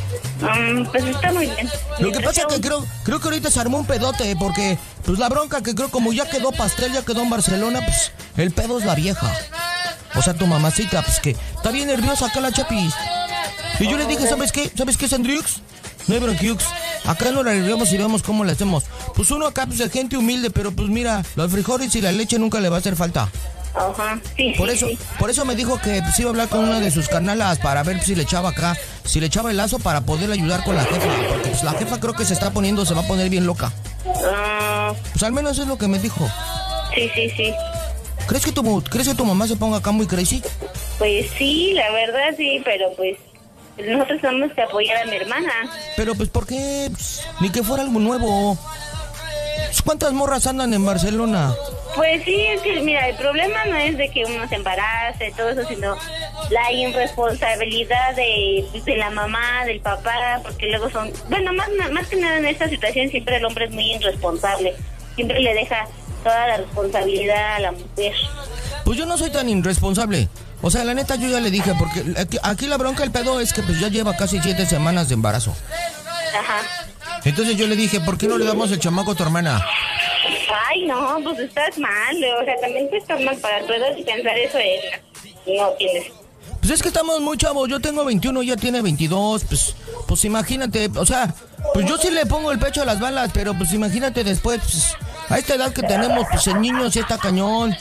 Um, pues está muy bien. Lo que pasa es que creo, creo que ahorita se armó un pedote, porque pues la bronca que creo como ya quedó pastel, ya quedó en Barcelona, pues el pedo es la vieja. O sea, tu mamacita, pues que está bien nerviosa acá la Chapis. Y yo le dije, ¿sabes qué? ¿Sabes qué, Sandriux? No hay bronquiux. Acá no la arreglamos y vemos cómo le hacemos. Pues uno acá, pues de gente humilde, pero pues mira, los frijoles y la leche nunca le va a hacer falta. Ajá, sí, por sí, eso, sí. por eso me dijo que pues, iba a hablar con una de sus carnalas para ver si le echaba acá, si le echaba el lazo para poder ayudar con la jefa, porque pues, la jefa creo que se está poniendo, se va a poner bien loca. Uh, pues al menos es lo que me dijo. Sí, sí, sí. ¿Crees que tu, ¿crees que tu mamá se ponga acá muy crazy? Pues sí, la verdad sí, pero pues nosotros tenemos que apoyar a mi hermana. Pero pues ¿por qué? Pues, ni que fuera algo nuevo. ¿Cuántas morras andan en Barcelona? Pues sí, es que mira, el problema no es de que uno se embarace, todo eso, sino la irresponsabilidad de, de la mamá, del papá, porque luego son... Bueno, más, más que nada en esta situación siempre el hombre es muy irresponsable, siempre le deja toda la responsabilidad a la mujer. Pues yo no soy tan irresponsable. O sea, la neta yo ya le dije, porque aquí, aquí la bronca, el pedo es que pues ya lleva casi siete semanas de embarazo. Ajá. Entonces yo le dije, ¿por qué no le damos el chamaco a tu hermana? Ay, no, pues estás mal, o sea, también te estás mal para tu edad y pensar eso es... No tienes... Pues es que estamos muy chavos, yo tengo veintiuno, ella tiene veintidós, pues, pues imagínate, o sea, pues yo sí le pongo el pecho a las balas, pero pues imagínate después, pues, a esta edad que tenemos, pues el niño sí está cañón.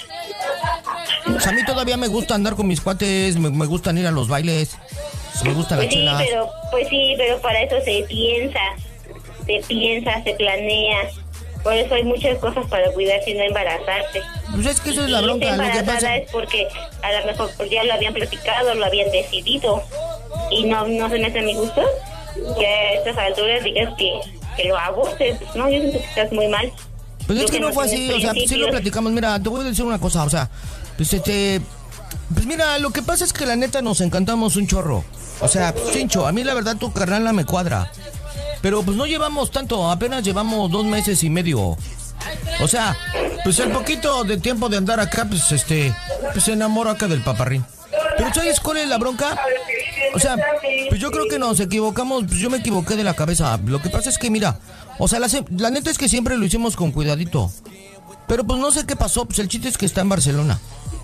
Pues a mí todavía me gusta andar con mis cuates, me, me gustan ir a los bailes, me gusta la pues sí, chela. pero, pues sí, pero para eso se piensa, se piensa, se planea. Por eso hay muchas cosas para cuidar si no embarazarse. Pues es que eso es la bronca, lo que pasa es porque a lo mejor pues ya lo habían platicado, lo habían decidido y no no se me hace a mi gusto que a estas alturas digas que, que lo abortes. No, yo siento que estás muy mal. Pues yo es que, que no, no fue así, o sea, pues sí lo platicamos. Mira, te voy a decir una cosa, o sea, pues este... Pues mira, lo que pasa es que la neta nos encantamos un chorro. O sea, Chincho, a mí la verdad tu carnala me cuadra. Pero pues no llevamos tanto, apenas llevamos dos meses y medio. O sea, pues el poquito de tiempo de andar acá, pues este, pues se enamora acá del paparrín. Pero ¿sabes cuál es la bronca? O sea, pues yo creo que nos equivocamos, pues yo me equivoqué de la cabeza. Lo que pasa es que mira, o sea, la, la neta es que siempre lo hicimos con cuidadito. Pero pues no sé qué pasó, pues el chiste es que está en Barcelona.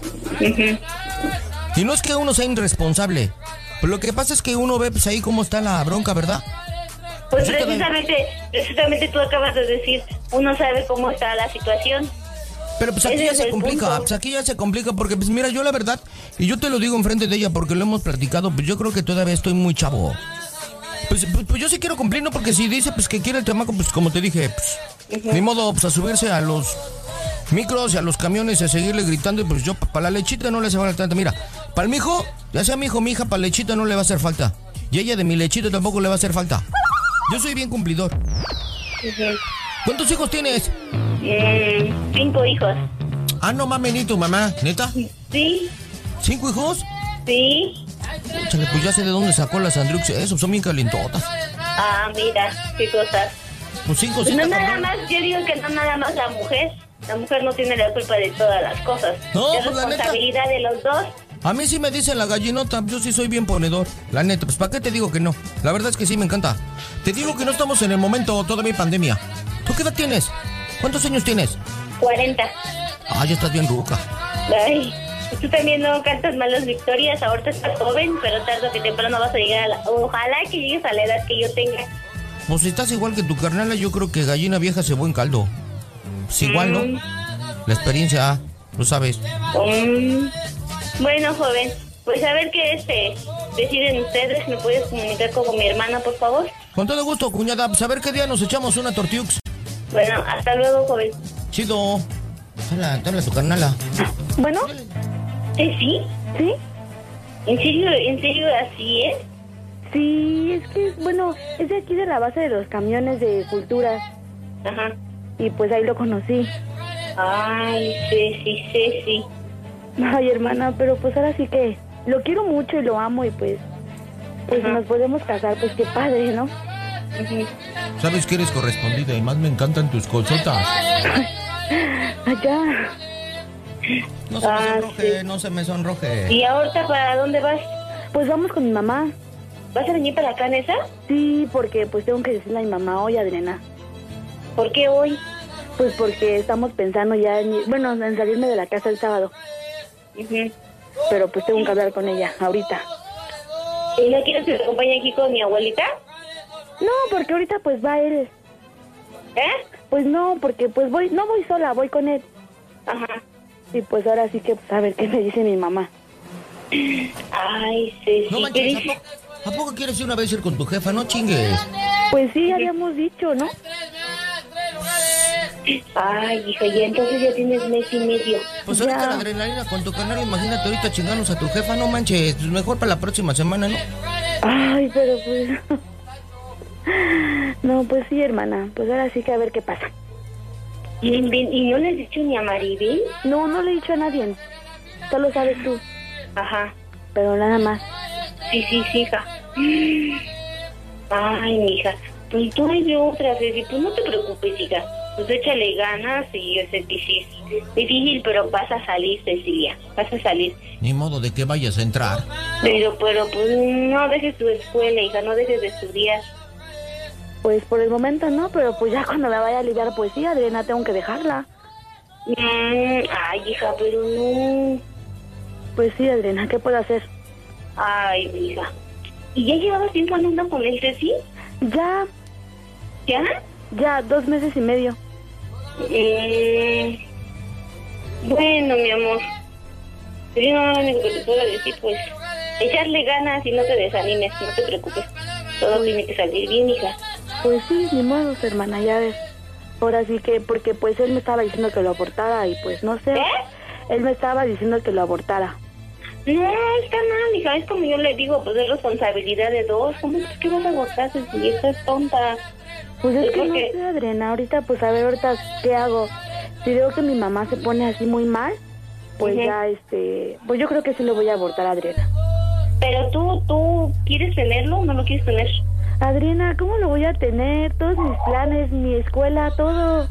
Y no es que uno sea irresponsable, pero lo que pasa es que uno ve pues ahí cómo está la bronca, ¿verdad? Pues precisamente, precisamente tú acabas de decir, uno sabe cómo está la situación. Pero pues aquí Ese ya es se el complica, punto. pues aquí ya se complica porque pues mira, yo la verdad, y yo te lo digo enfrente de ella porque lo hemos platicado, pues yo creo que todavía estoy muy chavo. Pues, pues, pues yo sí quiero cumplir, ¿no? Porque si dice pues que quiere el chamaco, pues como te dije, pues uh-huh. Ni modo pues a subirse a los micros y a los camiones y a seguirle gritando y pues yo para la lechita no le hace falta tanto. Mira, para el mijo, ya sea mi hijo o mi hija, para la lechita no le va a hacer falta. Y ella de mi lechita tampoco le va a hacer falta. Yo soy bien cumplidor. Uh-huh. ¿Cuántos hijos tienes? Eh, cinco hijos. Ah, no mames, ni tu mamá, ¿neta? Sí. ¿Cinco hijos? Sí. Échale, pues ya sé de dónde sacó las Andrux. Esos son bien calentotas. Ah, mira, qué cosas. Pues cinco, pues sí. No nada más, yo digo que no nada más la mujer. La mujer no tiene la culpa de todas las cosas. No, es pues la neta. responsabilidad de los dos. A mí sí me dicen la gallinota, yo sí soy bien ponedor. La neta, pues ¿para qué te digo que no? La verdad es que sí me encanta. Te digo que no estamos en el momento todavía de pandemia. ¿Tú qué edad tienes? ¿Cuántos años tienes? cuarenta. Ah, ya estás bien ruca. Ay, tú también no cantas mal las victorias. Ahorita estás joven, pero tarde o que temprano vas a llegar a la... Ojalá que llegues a la edad que yo tenga. Pues si estás igual que tu carnala, yo creo que gallina vieja se buen caldo. Pues igual, ¿no? Mm. La experiencia, lo sabes. Mm. Bueno, joven, pues a ver qué este deciden ustedes. ¿Me puedes comunicar con mi hermana, por favor? Con todo gusto, cuñada. Pues a ver qué día nos echamos una tortiux. Bueno, hasta luego, joven. Chido. Habla, habla tu carnala. Bueno. ¿Eh, sí? ¿Sí? ¿En serio, en serio así es? Sí, es que, bueno, es de aquí de la base de los camiones de culturas. Ajá. Y pues ahí lo conocí. Ay, sí, sí, sí, sí. Ay, hermana, pero pues ahora sí que lo quiero mucho y lo amo y pues, pues si nos podemos casar, pues qué padre, ¿no? Uh-huh. Sabes que eres correspondida y más me encantan tus colchotas. Allá. No se Ah, me sonroje, sí. no se me sonroje. ¿Y ahorita para dónde vas? Pues vamos con mi mamá. ¿Vas a venir para acá, Nessa? Sí, porque pues tengo que decirle a mi mamá hoy, Adriana. ¿Por qué hoy? Pues porque estamos pensando ya en, bueno, en salirme de la casa el sábado. Uh-huh. Pero pues tengo que hablar con ella ahorita. ¿Y no quieres que te acompañe aquí con mi abuelita? No, porque ahorita pues va él. ¿Eh? Pues no, porque pues voy, no voy sola, voy con él. Ajá. Y pues ahora sí que pues, a ver qué me dice mi mamá. Ay, sí, No sí. manches, ¿a poco, ¿a poco quieres una vez ir con tu jefa? No chingues. Pues sí, habíamos dicho, ¿no? Ay, hija, y entonces ya tienes mes y medio. Pues ahorita la adrenalina con tu canal, imagínate ahorita chingarnos a tu jefa, no manches, pues mejor para la próxima semana, ¿no? Ay, pero pues... No, pues sí, hermana, pues ahora sí que a ver qué pasa. ¿Y, y no le has dicho ni a Maribel? No, no le he dicho a nadie, solo sabes tú. Ajá. Pero nada más. Sí, sí, sí, hija. Ay, mija, pues tú hay de otra, Ceci, pues no te preocupes, hija. Pues échale ganas y yo sé que sí es difícil, pero vas a salir, Cecilia, vas a salir. Ni modo de que vayas a entrar. Pero, pero, pues no dejes tu escuela, hija, no dejes de estudiar. Pues por el momento no, pero pues ya cuando me vaya a aliviar, pues sí, Adriana, tengo que dejarla. Mm, ay, hija, pero no. Pues sí, Adriana, ¿qué puedo hacer? Ay, hija. ¿Y ya llevabas tiempo andando con él, Ceci? Ya. ¿Ya? Ya, dos meses y medio. Eh, bueno, mi amor. Yo no, lo único que te puedo decir, pues, echarle ganas y no te desanimes, no te preocupes. Todo tiene que salir bien, hija. Pues sí, ni modo, hermana, ya ves. Ahora sí que, porque pues él me estaba diciendo que lo abortara y pues no sé. ¿Eh? Él me estaba diciendo que lo abortara. No, está mal, hija, es como yo le digo, pues es responsabilidad de dos. ¿Cómo es que vas a abortar si estás tonta? Pues es Yo que creo no que- sé, Adriana, ahorita pues a ver ahorita qué hago. Si veo que mi mamá se pone así muy mal, pues Ujú. ya este, pues yo creo que sí lo voy a abortar a Adriana. Pero tú, tú, ¿quieres tenerlo o no lo quieres tener? Adriana, ¿cómo lo voy a tener? Todos mis planes, mi escuela, todo.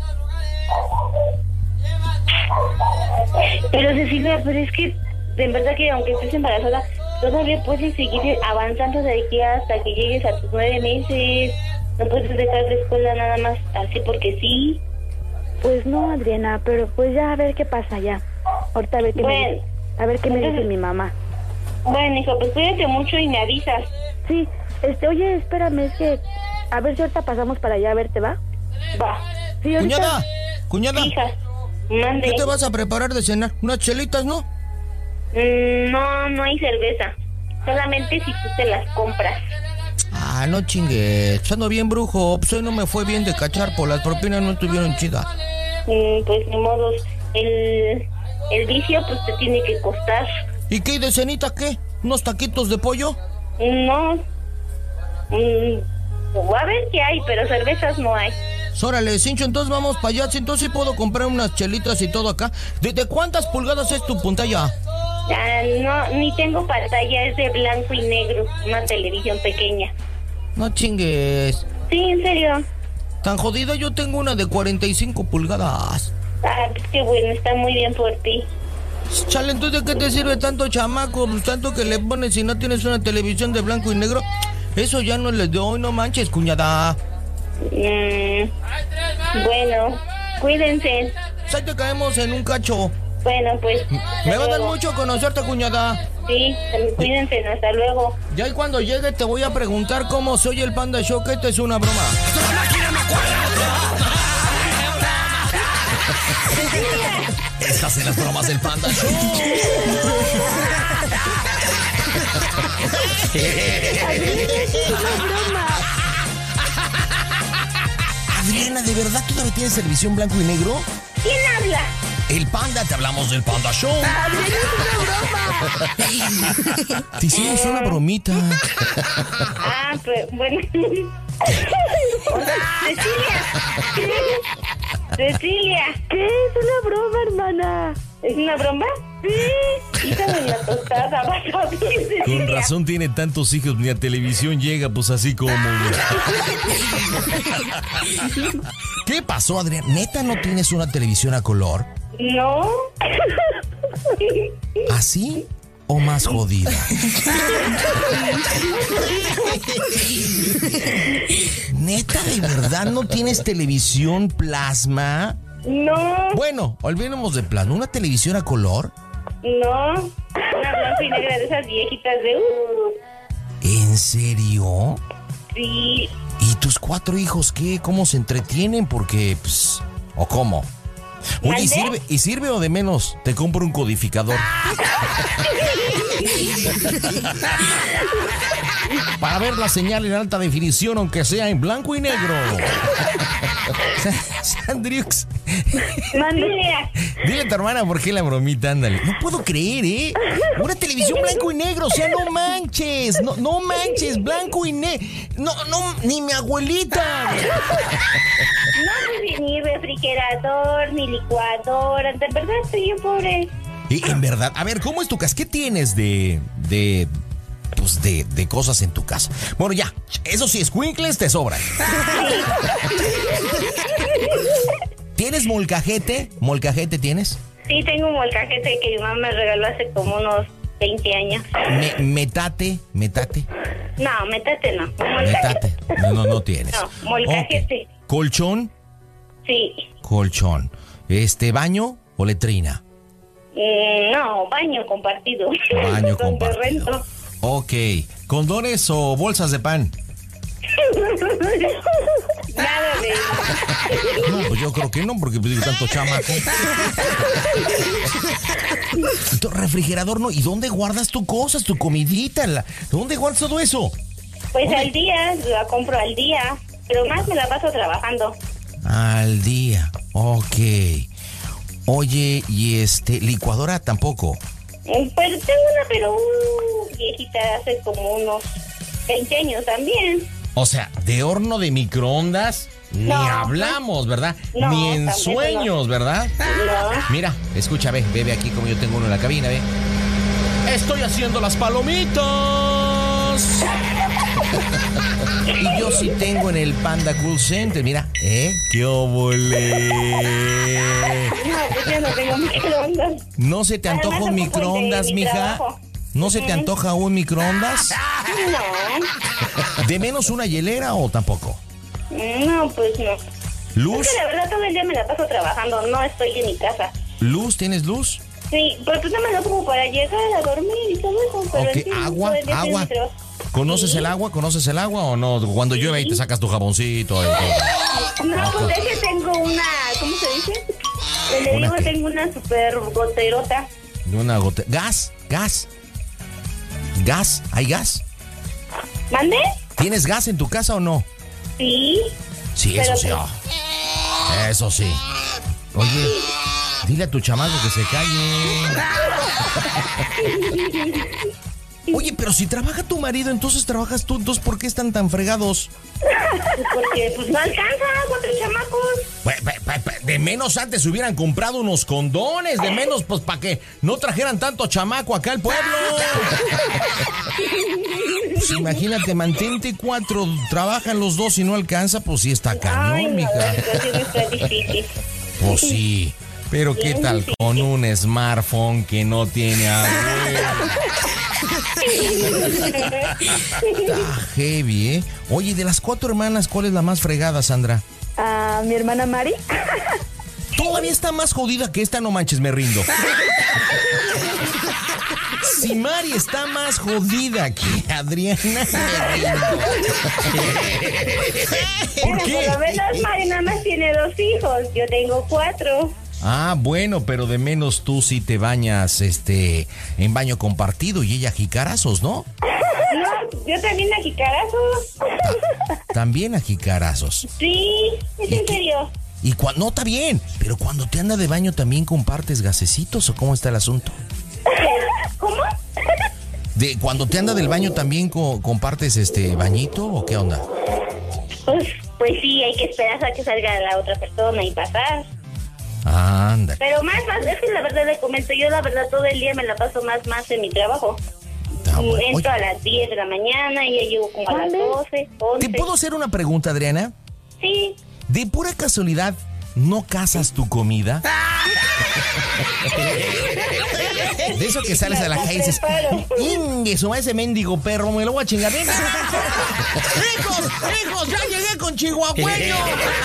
Pero Cecilia, pero es que, de verdad que aunque estés embarazada, todavía puedes seguir avanzando de aquí hasta que llegues a tus nueve meses. No puedes dejar la escuela nada más así porque sí. Pues no, Adriana, pero pues ya a ver qué pasa ya. Ahorita a ver qué me Bueno, dice, a ver qué me dice entonces- mi mamá. Bueno, hijo, pues cuídate mucho y me avisas. Sí, este, oye, espérame, es que a ver si ahorita pasamos para allá a verte, ¿va? Va. Sí, ahorita. Cuñada, cuñada, Hija, mande. ¿qué te vas a preparar de cenar? Unas chelitas, ¿no? Mm, no, no hay cerveza. Solamente si tú te las compras. Ah, no chingues, pues ando bien brujo, pues hoy no me fue bien de cachar, por las propinas no estuvieron chidas. Mm, pues ni modos. El, el vicio pues te tiene que costar. ¿Y qué, y de cenita qué? ¿Unos taquitos de pollo? No. Mm, a ver qué hay, pero cervezas no hay. Órale, Cincho, entonces vamos para allá. Entonces sí puedo comprar unas chelitas y todo acá. ¿De, de cuántas pulgadas es tu pantalla? Ah, no, ni tengo pantalla, es de blanco y negro. Una televisión pequeña. No chingues. Sí, en serio. Tan jodida, yo tengo una de cuarenta y cinco pulgadas. Ah, pues qué bueno, está muy bien por ti. Chale, entonces, ¿de qué te sirve tanto chamaco? Pues tanto que le pones si no tienes una televisión de blanco y negro. Eso ya no les doy, no manches, cuñada. Mm, bueno, cuídense. Ahí te caemos en un cacho. Bueno, pues. Me va a dar mucho conocerte, cuñada. Sí, cuídense, hasta luego. Ya y cuando llegue te voy a preguntar cómo soy el Panda Show, que esta es una broma. Estás en las bromas del Panda Show. Adriana, ¿de verdad todavía tienes televisión blanco y negro? ¿Quién habla? El Panda, te hablamos del Panda Show. Adriana, es una broma. Te hicimos una bromita. Ah, pues, bueno. Cecilia. Cecilia. ¿Qué? Es una broma, hermana. ¿Es una broma? Sí. Híjame la tostada, vas a ver, Cecilia. Con razón tiene tantos hijos, ni a televisión llega, pues así como... ¿Qué pasó, Adriana? ¿Neta no tienes una televisión a color? No. ¿Así o más jodida? ¿Neta, de verdad no tienes televisión plasma? No. Bueno, olvidemos de plasma. ¿Una televisión a color? No. Una blanca y negra de esas viejitas de... Uh. ¿En serio? Sí. ¿Y tus cuatro hijos qué? ¿Cómo se entretienen? Porque, pues... ¿O cómo? Oye, ¿y sirve, ¿y sirve o de menos? Te compro un codificador. Para ver la señal en alta definición, aunque sea en blanco y negro. Sandriux. Mándale. Dile a tu hermana por qué la bromita, ándale. No puedo creer, ¿eh? Una televisión blanco y negro, o sea, no manches. No, no manches, blanco y negro. No, no, ni mi abuelita. No, ni refrigerador, ni licuadora. De verdad estoy bien pobre. Y en verdad, a ver, ¿cómo es tu casa? ¿Qué tienes de, de, pues de, de cosas en tu casa? Bueno, ya, eso sí, escuincles te sobran. ¿Tienes molcajete? ¿Molcajete tienes? Sí, tengo un molcajete que mi mamá me regaló hace como unos veinte años. Me, ¿Metate? ¿Metate? No, metate no. Metate. No, no, no tienes. No, molcajete. Okay. ¿Colchón? Sí. Colchón. ¿Este, baño o letrina? Mm, no, baño compartido. Baño compartido. Ok. ¿Condones o bolsas de pan? Nada de eso. No, pues yo creo que no, porque pues, tanto chamaco. Tu refrigerador no. ¿Y dónde guardas tus cosas, tu comidita? La... ¿Dónde guardas todo eso? Pues ¿Dónde? Al día, la compro al día, pero más me la paso trabajando. Al día, ok. Oye, ¿y este, licuadora tampoco? Pues tengo una, pero uh, viejita, hace como unos veinte años también. O sea, ¿de horno de microondas? Ni No. hablamos, ¿verdad? No, Ni en tampoco sueños, no. ¿verdad? No. Mira, escucha, ve, ve, ve aquí como yo tengo uno en la cabina, ve. Estoy haciendo las palomitas. Y yo sí tengo en el Panda Cool Center, mira, ¿eh? ¡Qué óvole! No, pues yo no tengo microondas. ¿No se te antoja Además, un tampoco el de microondas, mi mija? trabajo. ¿No se te antoja un microondas? No. ¿De menos una hielera o tampoco? No, pues no. ¿Luz? Es que la verdad todo el día me la paso trabajando, no estoy en mi casa. ¿Luz? ¿Tienes luz? Sí, pero pues no me da como para llegar a dormir y todo eso. Pero Ok, en fin, agua, todo el día estoy en agua. mi trabajo. ¿Conoces Sí. el agua? ¿Conoces el agua o no? Cuando llueve y te sacas tu jaboncito y todo. No, pues es que tengo una, ¿cómo se dice? Le ¿Una digo, qué? tengo una super goterota. Una gota. ¿Gas? ¿Gas? ¿Gas? ¿Hay gas? ¿Mande? ¿Tienes gas en tu casa o no? Sí. Sí, eso Pero sí. pues- oh. Eso sí. Oye, dile a tu chamaco que se calle. Oye, pero si trabaja tu marido, entonces trabajas tú, entonces ¿por qué están tan fregados? Porque pues no alcanza, cuatro chamacos. Pues, pues, pues, pues, de menos antes hubieran comprado unos condones, de menos pues para que no trajeran tanto chamaco acá al pueblo. Pues imagínate, mantente cuatro, trabajan los dos y no alcanza, pues sí está Ay, cañón, no, la mija. situación está difícil. Pues sí. Pero qué tal con un smartphone que no tiene abuelo. Está heavy, ¿eh? Oye, de las cuatro hermanas, ¿cuál es la más fregada, Sandra? Ah, mi hermana Mari. Todavía está más jodida que esta, no manches, me rindo. Si Mari está más jodida que Adriana, me rindo. ¿Por qué? Por lo menos Mari nada más tiene dos hijos, yo tengo cuatro. Ah, bueno, pero de menos tú sí te bañas este en baño compartido y ella jicarazos, ¿no? No, yo también a jicarazos. Ta- También a jicarazos. Sí, es en serio. Y cuando no, está bien, pero cuando te anda de baño también compartes gasecitos, ¿o cómo está el asunto? ¿Cómo? De cuando te anda del baño también co- compartes este bañito, ¿o qué onda? Pues, pues sí, hay que esperar a que salga la otra persona y pasar. Anda. Pero más, más, es que la verdad le comento, yo la verdad todo el día me la paso más, más en mi trabajo. Ah, bueno. Entro Oye, a las diez de la mañana y ya llego como a las doce, once. ¿te puedo hacer una pregunta, Adriana? Sí. De pura casualidad, ¿no cazas tu comida? De eso que sales a la calle y dices, ¡ingue, su ese mendigo perro, me lo voy a chingar! ¡Hijos, hijos, ya llegué con chihuahueño!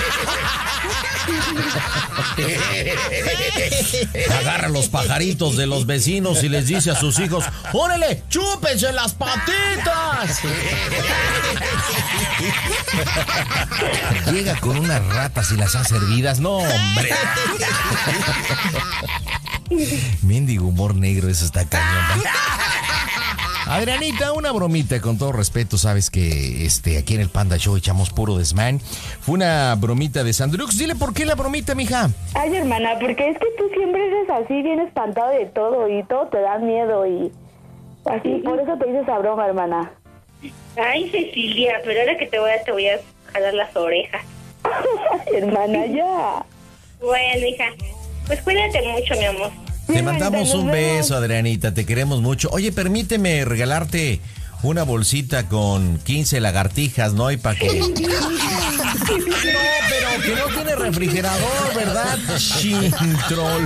Agarra los pajaritos de los vecinos y les dice a sus hijos, ¡órale, chúpense las patitas! Llega con unas ratas y las hace hervidas. ¡No, hombre! Mendigo humor negro, eso está cañón. Adrianita, una bromita, con todo respeto, sabes que este aquí en el Panda Show echamos puro desmán. Fue una bromita de Sandrux. Dile por qué la bromita, mija. Ay, hermana, porque es que tú siempre eres así, bien espantado de todo y todo te da miedo y así, por eso te hice esa broma, hermana. Ay, Cecilia, pero ahora que te voy a, te voy a jalar las orejas. Hermana, ya. Bueno, hija, pues cuídate mucho, mi amor. Te mandamos un beso, Adrianita, te queremos mucho. Oye, permíteme regalarte una bolsita con quince lagartijas, ¿no? Y para que... No, pero que no tiene refrigerador, ¿verdad? Chintrol.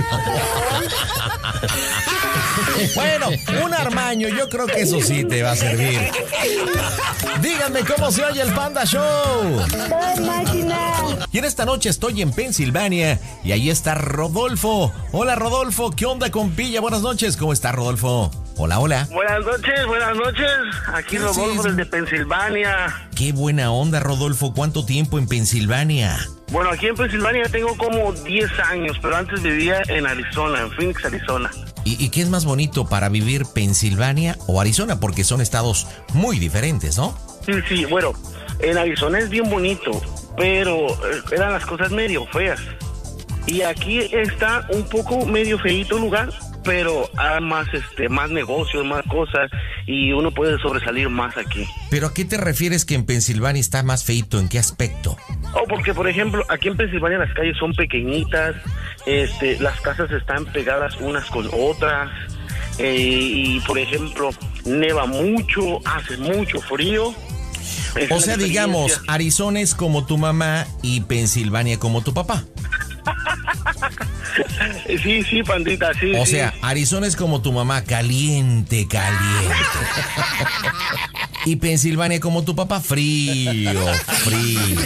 Bueno, un armaño, yo creo que eso sí te va a servir. Díganme cómo se oye el Panda Show. Y en esta noche estoy en Pensilvania y ahí está Rodolfo. Hola, Rodolfo, ¿qué onda, compilla? Buenas noches, ¿cómo está, Rodolfo? Hola, hola. Buenas noches, buenas noches. Aquí Rodolfo desde Pensilvania. Qué buena onda, Rodolfo. ¿Cuánto tiempo en Pensilvania? Bueno, aquí en Pensilvania tengo como diez años, pero antes vivía en Arizona, en Phoenix, Arizona. ¿Y, y qué es más bonito para vivir, Pensilvania o Arizona? Porque son estados muy diferentes, ¿no? Sí, sí, bueno, en Arizona es bien bonito, pero eran las cosas medio feas. Y aquí está un poco medio feíto el lugar, pero hay más, este, más negocios, más cosas, y uno puede sobresalir más aquí. ¿Pero a qué te refieres que en Pensilvania está más feíto? ¿En qué aspecto? Oh, porque, por ejemplo, aquí en Pensilvania las calles son pequeñitas, este, las casas están pegadas unas con otras, eh, y, por ejemplo, neva mucho, hace mucho frío. Es o sea, digamos, Arizona es como tu mamá y Pensilvania como tu papá. Sí, sí, pandita, sí. O sí. sea, Arizona es como tu mamá, caliente, caliente. Y Pensilvania como tu papá, frío, frío.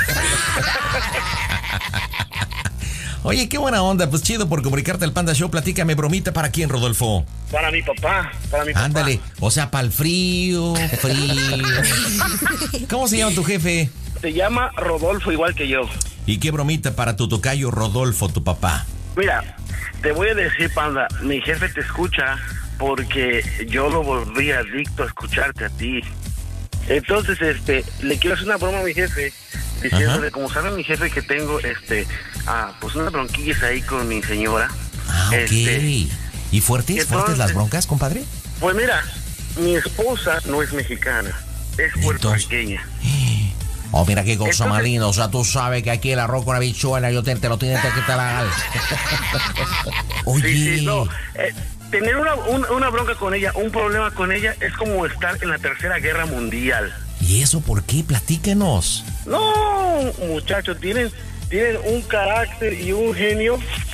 Oye, qué buena onda, pues chido por comunicarte al Panda Show. Platícame, bromita, ¿para quién, Rodolfo? Para mi papá, para mi papá. Ándale, o sea, para el frío, frío. ¿Cómo se llama tu jefe? Se llama Rodolfo, igual que yo. ¿Y qué bromita para tu tocayo Rodolfo, tu papá? Mira, te voy a decir, Panda, mi jefe te escucha porque yo lo volví adicto a escucharte a ti. Entonces, este, le quiero hacer una broma a mi jefe, diciéndole, como sabe mi jefe que tengo, este, ah, pues unas bronquillas ahí con mi señora. Ah, ok. Este, ¿Y fuertes, entonces, fuertes las broncas, compadre? Pues mira, mi esposa no es mexicana, es puertorriqueña. Oh, mira qué cosa Entonces, más linda. O sea, tú sabes que aquí el arroz con habichuela yo te, te lo tienes que quitar. Oye. Sí, sí, no. Eh, tener una, una, una bronca con ella, un problema con ella, es como estar en la Tercera Guerra Mundial. ¿Y eso por qué? Platícanos. No, muchachos, tienen, tienen un carácter y un genio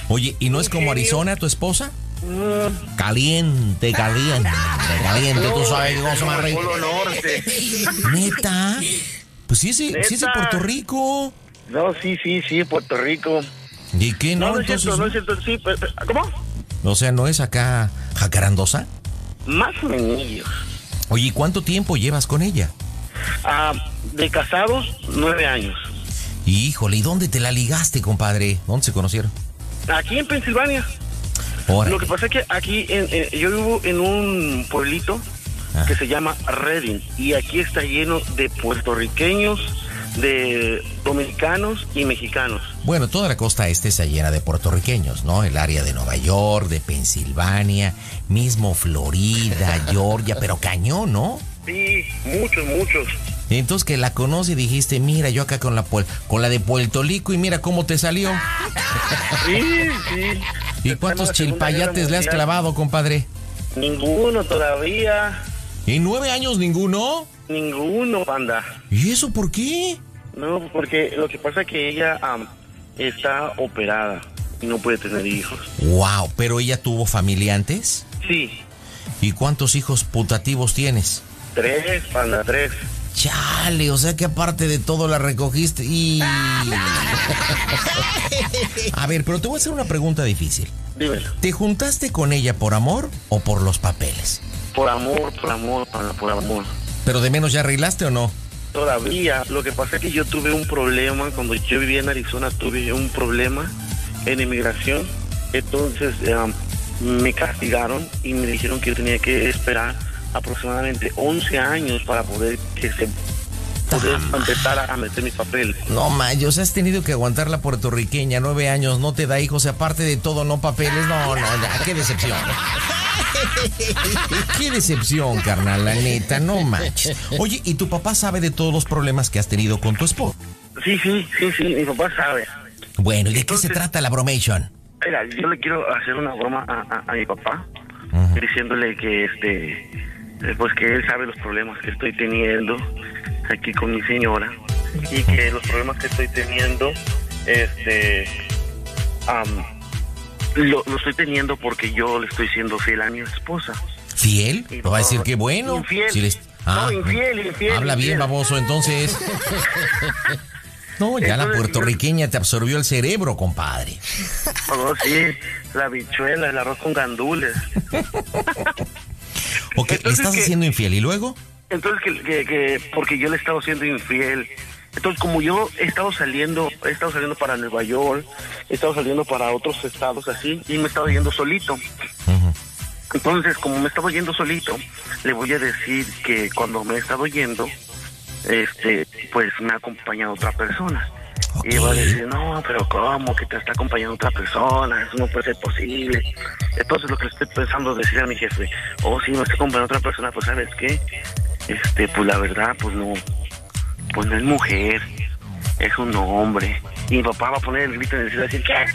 Oye, ¿y no es como Arizona, tu esposa? Mm. Caliente, caliente, caliente, no, tú sabes cómo se llama rey. ¿Neta? Pues sí, sí, sí es de Puerto Rico. No, sí, sí, sí, Puerto Rico. ¿Y qué no? No, no es entonces, cierto, no es cierto, sí, pero, ¿cómo? O sea, ¿no es acá jacarandosa? Más o menos. Oye, ¿y cuánto tiempo llevas con ella? Ah, de casados, nueve años. Híjole, ¿y dónde te la ligaste, compadre? ¿Dónde se conocieron? Aquí en Pensilvania. Órale. Lo que pasa es que aquí, en, en, yo vivo en un pueblito ah. que se llama Redding, y aquí está lleno de puertorriqueños, de dominicanos y mexicanos. Bueno, toda la costa este está llena de puertorriqueños, ¿no? El área de Nueva York, de Pensilvania, mismo Florida, Georgia, pero cañón, ¿no? Sí, muchos, muchos. Entonces que la conoce y dijiste, mira, yo acá con la con la de Puerto Rico y mira cómo te salió. Sí, sí. ¿Y cuántos chilpayates le has clavado, compadre? Ninguno todavía. ¿En nueve años ninguno? Ninguno, panda. ¿Y eso por qué? No, porque lo que pasa es que ella um, está operada y no puede tener hijos. Wow, ¿pero ella tuvo familia antes? Sí. ¿Y cuántos hijos putativos tienes? Tres, panda, tres. Chale, o sea que aparte de todo la recogiste y... A ver, pero te voy a hacer una pregunta difícil. Dímelo. ¿Te juntaste con ella por amor o por los papeles? Por amor, por amor, panda, por amor. ¿Pero de menos ya arreglaste o no? Todavía. Lo que pasa es que yo tuve un problema, cuando yo vivía en Arizona, tuve un problema en inmigración. Entonces um, me castigaron y me dijeron que yo tenía que esperar aproximadamente once años para poder que se poder empezar a, a meter mis papeles. No, Mayo, o sea, has tenido que aguantar la puertorriqueña, nueve años, no te da hijos, y aparte de todo, no papeles. No, no, ya, qué decepción. Qué decepción, carnal, la neta, no manches. Oye, ¿y tu papá sabe de todos los problemas que has tenido con tu esposo? Sí, sí, sí, sí, mi papá sabe. Bueno, ¿y de Entonces, qué se trata la bromation? Mira, yo le quiero hacer una broma a, a, a mi papá, uh-huh. diciéndole que este... pues que él sabe los problemas que estoy teniendo aquí con mi señora y que los problemas que estoy teniendo este um, lo, lo estoy teniendo porque yo le estoy siendo fiel a mi esposa. ¿Fiel? Y no, va a decir que bueno. Infiel. Si les... ah, no, infiel, infiel. Habla infiel. bien, baboso, entonces. No, ya entonces, la puertorriqueña yo... te absorbió el cerebro, compadre. Oh, sí, la bichuela, el arroz con gandules. Ok, entonces, ¿le estás que, haciendo infiel y luego? Entonces que, que, que porque yo le he estado siendo infiel. Entonces como yo he estado saliendo, he estado saliendo para Nueva York, he estado saliendo para otros estados así y me he estado yendo solito. Uh-huh. Entonces como me he estado yendo solito, le voy a decir que cuando me he estado yendo, este, pues me ha acompañado otra persona. Okay. Y va a decir, no, pero ¿cómo que te está acompañando otra persona? Eso no puede ser posible. Entonces lo que estoy pensando es decir a mi jefe, oh, si me está acompañando otra persona, pues ¿sabes qué? Este, pues la verdad, pues no, pues no es mujer, es un hombre. Y mi papá va a poner el grito y decir así, ¿qué?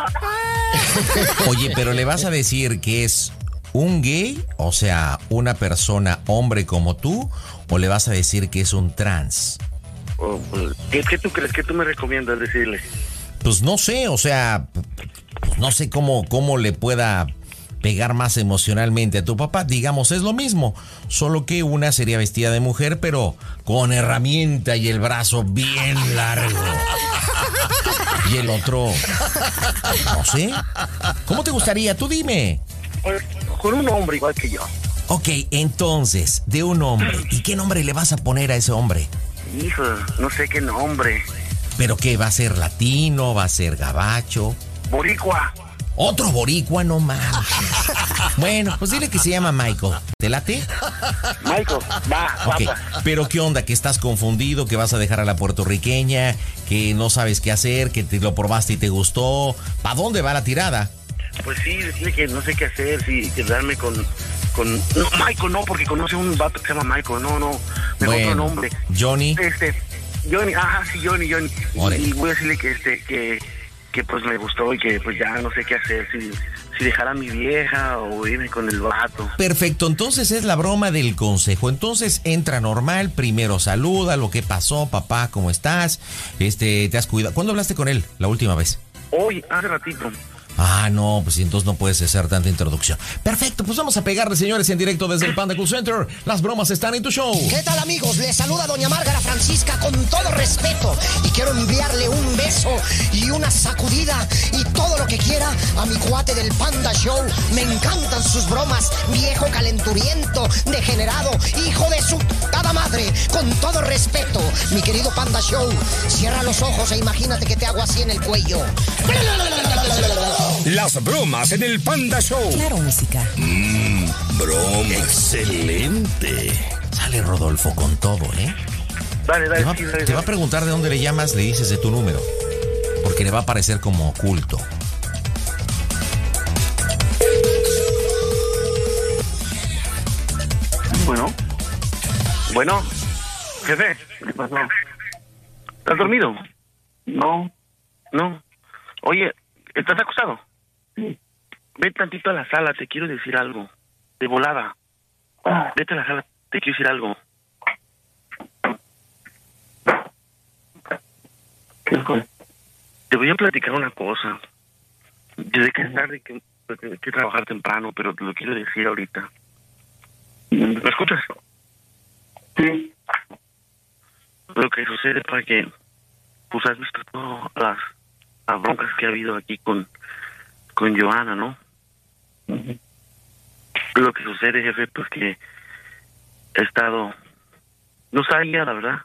Oye, pero le vas a decir que es un gay, o sea, una persona hombre como tú, o le vas a decir que es un trans. ¿Qué, ¿Qué tú crees? ¿Qué tú me recomiendas decirle? Pues no sé, o sea, no sé cómo, cómo le pueda pegar más emocionalmente a tu papá. Digamos, es lo mismo, solo que una sería vestida de mujer, pero con herramienta y el brazo bien largo. Y el otro, no sé. ¿Cómo te gustaría? Tú dime. Con un hombre igual que yo. Ok, entonces, de un hombre. ¿Y qué nombre le vas a poner a ese hombre? Hijo, no sé qué nombre. ¿Pero qué? ¿Va a ser latino? ¿Va a ser gabacho? Boricua. Otro boricua, no mames. Bueno, pues dile que se llama Michael. ¿Te late? Michael, va, okay. Papá. Pero ¿qué onda? ¿Que estás confundido? ¿Que vas a dejar a la puertorriqueña? ¿Que no sabes qué hacer? ¿Que te lo probaste y te gustó? ¿Para dónde va la tirada? Pues sí, decirle que no sé qué hacer, si quedarme con... con no, Michael no, porque conoce un vato que se llama Michael, no, no, me bueno, otro nombre. Johnny. Este, Johnny, ajá, sí, Johnny, Johnny. Y, y voy a decirle que este, que, que pues me gustó y que pues ya no sé qué hacer, si, si dejar a mi vieja o irme con el vato. Perfecto, entonces es la broma del consejo. Entonces entra normal, primero saluda, lo que pasó, papá, ¿cómo estás? Este, ¿te has cuidado? ¿Cuándo hablaste con él la última vez? Hoy, hace ratito. Ah, no, pues entonces no puedes hacer tanta introducción. Perfecto, pues vamos a pegarle, señores, en directo desde el Panda Cool Center. Las bromas están en tu show. ¿Qué tal, amigos? Les saluda doña Márgara Francisca con todo respeto y quiero enviarle un beso y una sacudida y todo lo que quiera a mi cuate del Panda Show. Me encantan sus bromas, viejo calenturiento, degenerado, hijo de su putada madre. Con todo respeto, mi querido Panda Show, cierra los ojos e imagínate que te hago así en el cuello. Las bromas en el Panda Show. Claro, música. Mmm, broma. Excelente. Sale Rodolfo con todo, ¿eh? Dale, dale, te va, sí, dale, te va a dale. preguntar de dónde le llamas, le dices de tu número. Porque le va a aparecer como oculto. Bueno. Bueno. Jefe, ¿qué pasó? ¿Estás dormido? No. No. Oye, ¿estás acostado? Sí. Ven tantito a la sala, te quiero decir algo. De volada. Ah. Vete a la sala, te quiero decir algo. ¿Qué fue? Te voy a platicar una cosa. Yo sé que es tarde, que, que, que trabajar temprano, pero te lo quiero decir ahorita. ¿Me escuchas? Sí. Lo que sucede para que, pues has visto todas las, las broncas que ha habido aquí con, con Johanna, ¿no? Uh-huh. Lo que sucede, jefe, pues que he estado, no sabía, la verdad.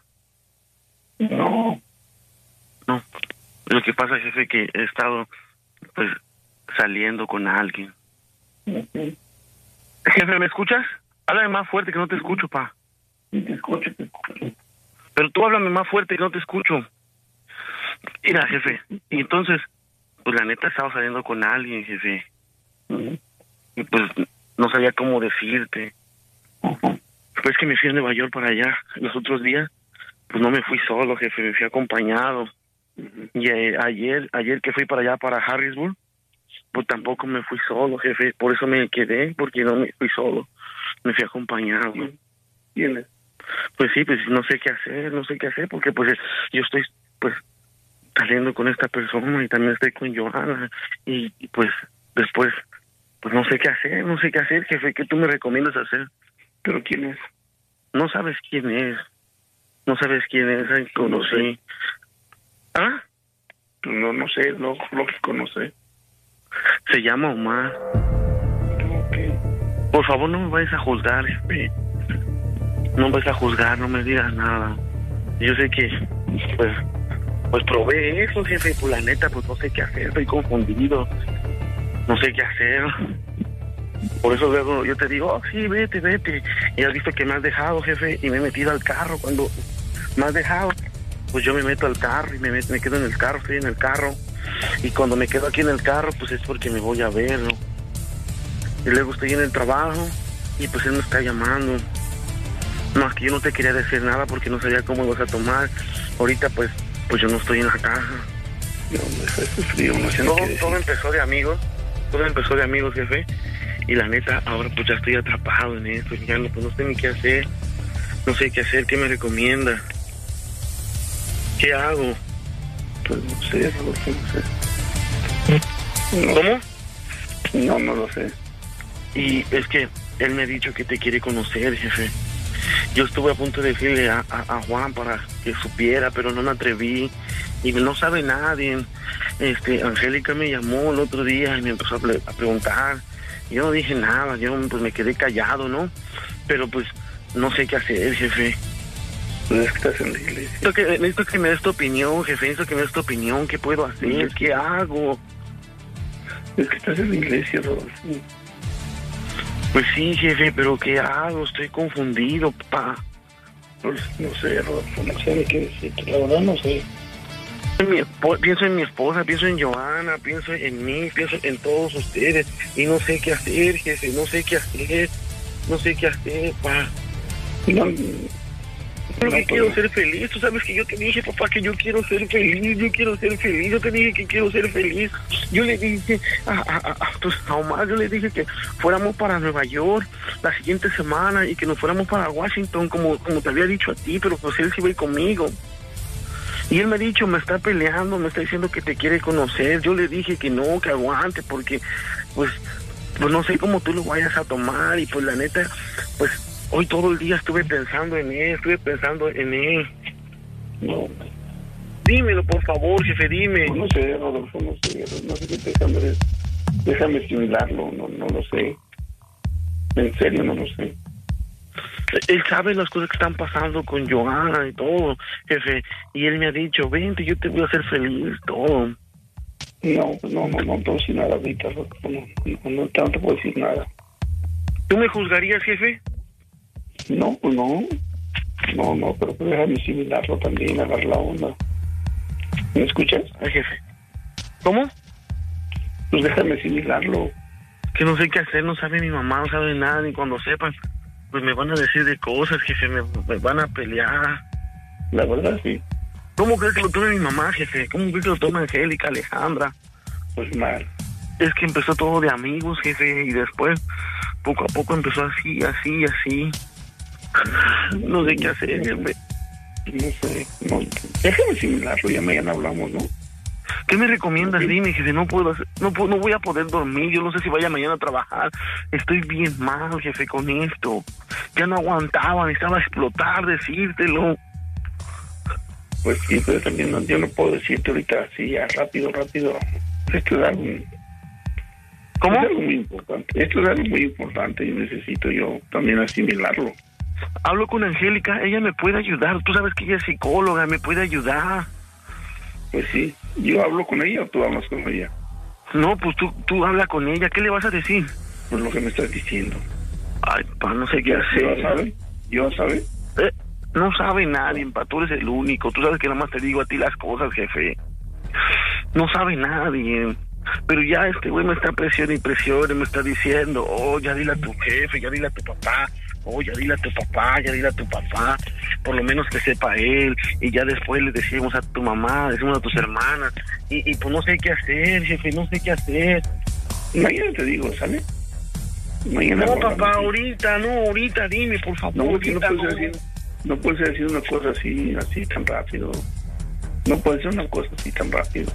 No. No. Lo que pasa, jefe, que he estado, pues, saliendo con alguien. Uh-huh. Jefe, ¿me escuchas? Háblame más fuerte que no te escucho, pa. Sí, te escucho, te escucho. Pero tú háblame más fuerte que no te escucho. Mira, jefe, y entonces, pues la neta estaba saliendo con alguien, jefe. Uh-huh. Y pues no sabía cómo decirte. Uh-huh. Pues que me fui a Nueva York para allá. Los otros días, pues no me fui solo, jefe, me fui acompañado. Uh-huh. Y eh, ayer, ayer que fui para allá, para Harrisburg, pues tampoco me fui solo, jefe. Por eso me quedé, porque no me fui solo. Me fui acompañado. ¿Quién es? Pues sí, pues no sé qué hacer, no sé qué hacer, porque pues yo estoy, pues, saliendo con esta persona y también estoy con Johanna. Y, y pues, después, pues no sé qué hacer, no sé qué hacer, jefe. ¿Qué tú me recomiendas hacer? ¿Pero quién es? No sabes quién es. No sabes quién es, ay, conocí. ¿Ah? No, no sé, no, lo que conocí. Se llama Omar. Okay. Por favor, no me vayas a juzgar, jefe. No me vayas a juzgar, no me digas nada. Yo sé que, pues, pues probé eso, jefe. Pues la neta, pues no sé qué hacer, estoy confundido. No sé qué hacer. Por eso luego yo te digo, oh, sí, vete, vete. Y has visto que me has dejado, jefe, y me he metido al carro. Cuando me has dejado, pues yo me meto al carro y me, met, me quedo en el carro, estoy en el carro. Y cuando me quedo aquí en el carro, pues es porque me voy a ver, ¿no? Y luego estoy en el trabajo y pues él me está llamando. No, es que yo no te quería decir nada porque no sabía cómo ibas a tomar. Ahorita pues pues yo no estoy en la casa. No, me hace frío, no sé. Todo, todo empezó de amigos, todo empezó de amigos, jefe. Y la neta, ahora pues ya estoy atrapado en esto. Ya no, pues no sé ni qué hacer. No sé qué hacer, ¿qué me recomienda? ¿Qué hago? Pues no sé, no lo sé, no sé. ¿Cómo? No, no lo sé. Y es que él me ha dicho que te quiere conocer, jefe. Yo estuve a punto de decirle a, a, a Juan para que supiera, pero no me atreví. Y no sabe nadie. Este, Angélica me llamó el otro día y me empezó a, pre- a preguntar. Yo no dije nada, yo pues me quedé callado, ¿no? Pero pues no sé qué hacer, jefe. Pues es que estás en la iglesia. Necesito que, necesito que me des tu opinión, jefe. Necesito que me des tu opinión. ¿Qué puedo hacer? ¿Qué hago? Es que estás en la iglesia, Rodolfo. Pues sí, jefe, pero ¿qué hago? Estoy confundido, papá. Pues no sé, Rodolfo, no sé de qué decirte. La verdad no sé. En mi espo- pienso en mi esposa, pienso en Johanna, pienso en mí, pienso en todos ustedes. Y no sé qué hacer, jefe, no sé qué hacer. No sé qué hacer, papá. No, Yo lo que quiero es ser feliz. Tú sabes que yo te dije, papá, que yo quiero ser feliz. Yo quiero ser feliz. Yo te dije que quiero ser feliz. Yo le dije a, a, a, a, pues, a Omar, yo le dije que fuéramos para Nueva York la siguiente semana y que nos fuéramos para Washington, como, como te había dicho a ti, pero pues él sí va a ir conmigo. Y él me ha dicho, me está peleando, me está diciendo que te quiere conocer. Yo le dije que no, que aguante, porque pues, pues no sé cómo tú lo vayas a tomar. Y pues la neta, pues hoy todo el día estuve pensando en él, estuve pensando en él. No. Dímelo, por favor, jefe, dime. No sé, Rodolfo, no sé, no sé qué déjame, déjame asimilarlo, no, no lo sé. En serio, no lo sé. Él sabe las cosas que están pasando con Johanna y todo, jefe. Y él me ha dicho, vente, yo te voy a hacer feliz, todo. No, pues no, no, no te voy a decir nada ahorita, Rodolfo, no, no, no, no te puedo decir nada. ¿Tú me juzgarías, jefe? No, pues no. No, no, pero pues déjame asimilarlo también, agarrar la onda. ¿Me escuchas? Ay, jefe. ¿Cómo? Pues déjame asimilarlo. Que no sé qué hacer, no sabe mi mamá, no sabe nada, ni cuando sepan, pues me van a decir de cosas, jefe, me, me van a pelear. La verdad, sí. ¿Cómo crees que lo tome mi mamá, jefe? ¿Cómo crees que lo tome Angélica, Alejandra? Pues mal. Es que empezó todo de amigos, jefe, y después, poco a poco empezó así, así, así. No sé qué hacer, jefe. No sé, no, déjame asimilarlo, ya mañana hablamos, ¿no? ¿Qué me recomiendas? ¿Sí? Dime, jefe, no puedo hacer, no puedo, no voy a poder dormir, yo no sé si vaya mañana a trabajar. Estoy bien mal, jefe, con esto. Ya no aguantaba, necesitaba explotar, decírtelo. Pues sí, pero también no, yo no puedo decirte ahorita así, ya rápido, rápido. Esto es algo... ¿Cómo? Es algo muy importante, esto es algo muy importante y necesito yo también asimilarlo. Hablo con Angélica, ella me puede ayudar, tú sabes que ella es psicóloga, me puede ayudar. Pues sí, ¿yo hablo con ella o tú hablas con ella? No, pues tú, tú habla con ella, ¿qué le vas a decir? Pues lo que me estás diciendo. Ay, pa, no sé qué hacer. ¿Yo sabe? ¿Yo sabe? Eh, no sabe nadie, pa, tú eres el único, tú sabes que nada más te digo a ti las cosas, jefe. No sabe nadie. Pero ya este güey me está presionando y presionando, me está diciendo, oh, ya dile a tu jefe, ya dile a tu papá, oh, ya dile a tu papá, ya dile a tu papá, por lo menos que sepa él, y ya después le decimos a tu mamá, decimos a tus hermanas, y, y pues no sé qué hacer, jefe, no sé qué hacer. Mañana te digo, ¿sale? Mañana no, papá, ahorita, no, ahorita, dime, por favor. No, ahorita, no, puedes no. Decir, no puedes decir una cosa así, así tan rápido. No puedes decir una cosa así tan rápido.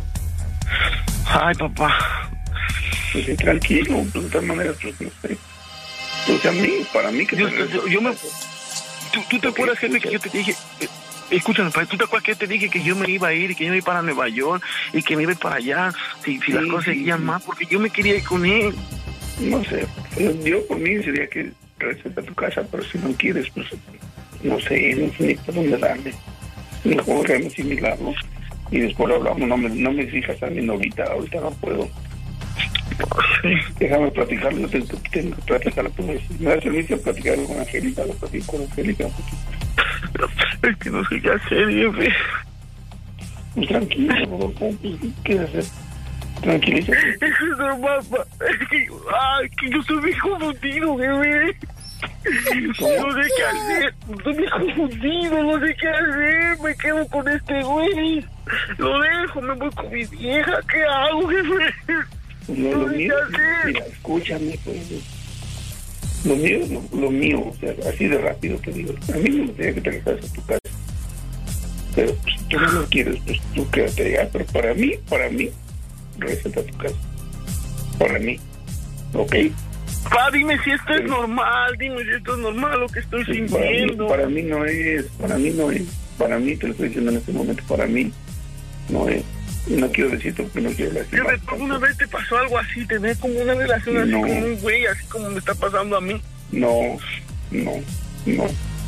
Ay, papá. Pues sí, tranquilo, pues de todas maneras, pues no sé. Pues a mí, para mí que... Yo, yo, yo me... ¿Tú, tú te acuerdas, jefe, que yo te dije... Eh, escúchame, ¿tú te acuerdas que yo te dije que yo me iba a ir y que yo me iba para Nueva York y que me iba para allá si, si sí, las cosas sí, seguían sí. más? Porque yo me quería ir con él. No sé, pues yo por mí sería que regreses a tu casa, pero si no quieres, pues no sé, no sé ni por dónde darle. No puedo asimilarlo. Y después hablamos, no me, no me exijas también ahorita, ahorita no puedo. Déjame platicarlo, yo tengo, tengo que platicarlo. ¿Me das permiso de platicarlo con Angélica? Lo platico con Angélica. Es que no sé qué hacer, jefe. Pues tranquilo, Rodolfo, pues, ¿qué hacer? Tranquilízate. Eso es normal, es que, ay, que yo estoy bien confundido, jefe. No sé qué hacer, estoy bien confundido, no sé qué hacer, me quedo con este güey, lo dejo, me voy con mi vieja, ¿qué hago, jefe? No, no lo sé mío, qué hacer. Mira, escúchame, pues, lo mío, lo, lo mío, o sea, así de rápido te digo, a mí me gustaría que te regreses a tu casa, pero pues, tú no lo quieres, pues tú quédate allá, pero para mí, para mí, regresa a tu casa, para mí, ¿ok? Pa, dime si esto es normal, dime si esto es normal lo que estoy sí, sintiendo. Para mí, para mí no es, para mí no es, para mí te lo estoy diciendo en este momento, para mí no es. No quiero decirte porque no quiero decir. ¿Alguna vez te pasó algo así? ¿Tener como una relación así no. Como un güey, así como me está pasando a mí? No, no, no,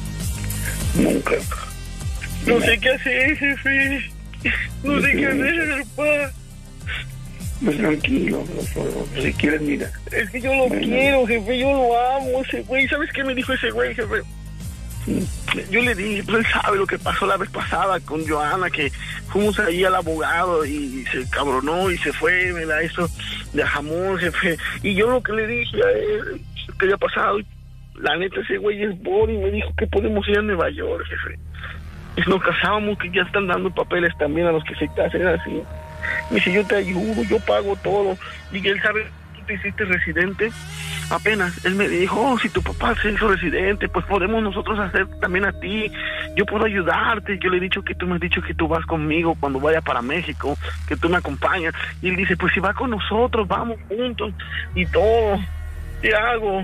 nunca. No, no sé qué hacer, jefe. No, no sé qué hacer, pa. Pues tranquilo, por favor. Si quieres, mira. Es que yo lo bueno. quiero, jefe, yo lo amo, ese güey. ¿Sabes qué me dijo ese güey, jefe? Sí. Yo le dije, pues él sabe lo que pasó la vez pasada con Johanna, que fuimos ahí al abogado y se cabronó y se fue, me la hizo de jamón, jefe. Y yo lo que le dije a él, que había pasado, la neta ese güey es Bonnie, me dijo que podemos ir a Nueva York, jefe. Y nos casábamos, que ya están dando papeles también a los que se casen así. Me dice, yo te ayudo, yo pago todo. Y él sabe, tú te hiciste residente apenas, él me dijo, oh, si tu papá se hizo residente, pues podemos nosotros hacer también a ti, yo puedo ayudarte. Yo le he dicho que tú me has dicho que tú vas conmigo cuando vaya para México, que tú me acompañas. Y él dice, pues si va con nosotros, vamos juntos y todo. ¿Qué hago?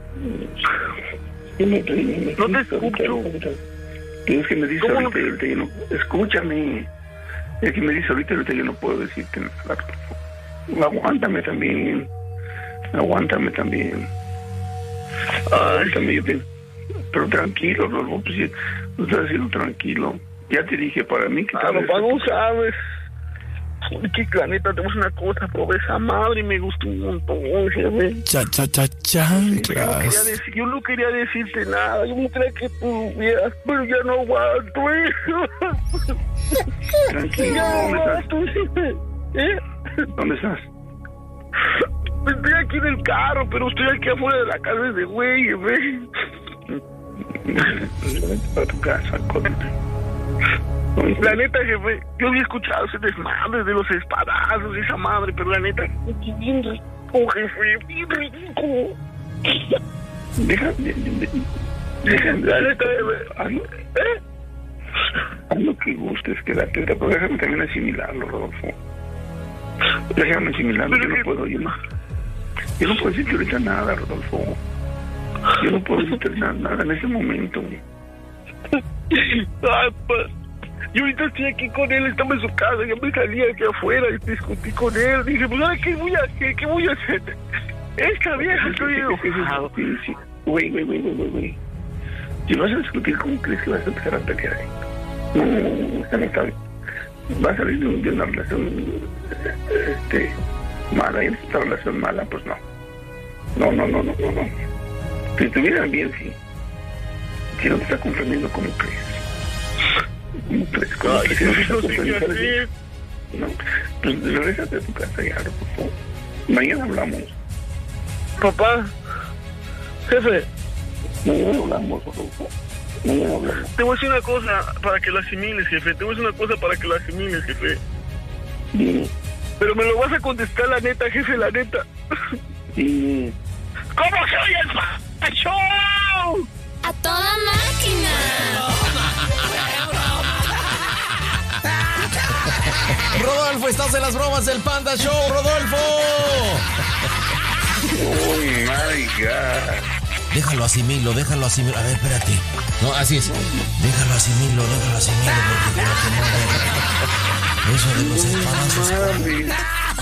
No, no, no te escucho. Es que me dice ahorita, no? ahorita yo no, escúchame. Es que me dice ahorita, ahorita yo no puedo decirte nada. Aguántame también. Aguántame también. Aguántame, yo te... Pero tranquilo, Rodolfo, pues sí, no estás haciendo tranquilo. Ya te dije, para mí que... Ah, papá, no sabes. Qué planeta, tenemos una cosa, probé esa madre y me gustó un montón, jefe. Cha, cha, cha, chanclas. Sí, yo no quería decirte nada, yo no quería que tú vieras, pero ya no aguanto, ¿eh? Tranquilo, ya no ¿dónde aguanto, estás? ¿eh? ¿Dónde estás? Estoy aquí en el carro, pero estoy aquí afuera de la casa de güey, jefe. Para tu casa, córrete. La neta, jefe, yo había escuchado ese desmadre de los espadazos y esa madre, pero la neta, bien rico, jefe, bien rico. Deja, deja, la neta, jefe, hazlo, ¿eh? Haz lo que gustes, quédate, pero déjame también asimilarlo, Rodolfo. Déjame asimilarlo, yo no puedo, yo no, yo no puedo decirte ahorita nada, Rodolfo. Yo no puedo decirte nada en ese momento. Ay, pues. Yo ahorita estoy aquí con él, estamos en su casa, yo me salí aquí afuera y discutí con él. Dije, pues ahora, ¿qué voy a hacer? ¿Qué voy a hacer? Esta vieja estoy enojado. Güey, güey, güey, güey, güey. Si vas a discutir, ¿cómo crees que vas a empezar a pelear? No, no, no, esta no está bien. Va a salir de una relación este, mala, y en esta relación mala, pues no. No, no, no, no, no, no. Si estuvieran bien, sí. Si no te está comprendiendo, ¿cómo crees? ¿Cómo crees? ¿Cómo Ay, crees? No, no sé qué hacer. No, pues regrésate a tu casa ya, por favor. Mañana hablamos. Papá, jefe. Mañana hablamos, por favor. Mañana hablamos. Te voy a decir una cosa para que la asimiles, jefe. Te voy a decir una cosa para que la asimiles, jefe. Sí. Pero me lo vas a contestar la neta, jefe, la neta. Sí. ¿Cómo se oye el show? ¡A toda máquina! Rodolfo, estás en las bromas del Panda Show, Rodolfo. Oh my God. Déjalo asimilo, déjalo asimilo. A ver, espérate. No, así es. Déjalo asimilo, déjalo asimilo, porque como que no ver. Eso de los espadazos.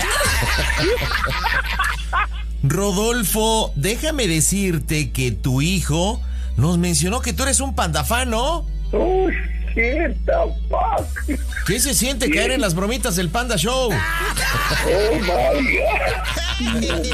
Rodolfo, déjame decirte que tu hijo nos mencionó que tú eres un pandafán, ¿no? Oh, shit, the fuck. ¿Qué se siente caer en las bromitas del Panda Show? Oh, my God.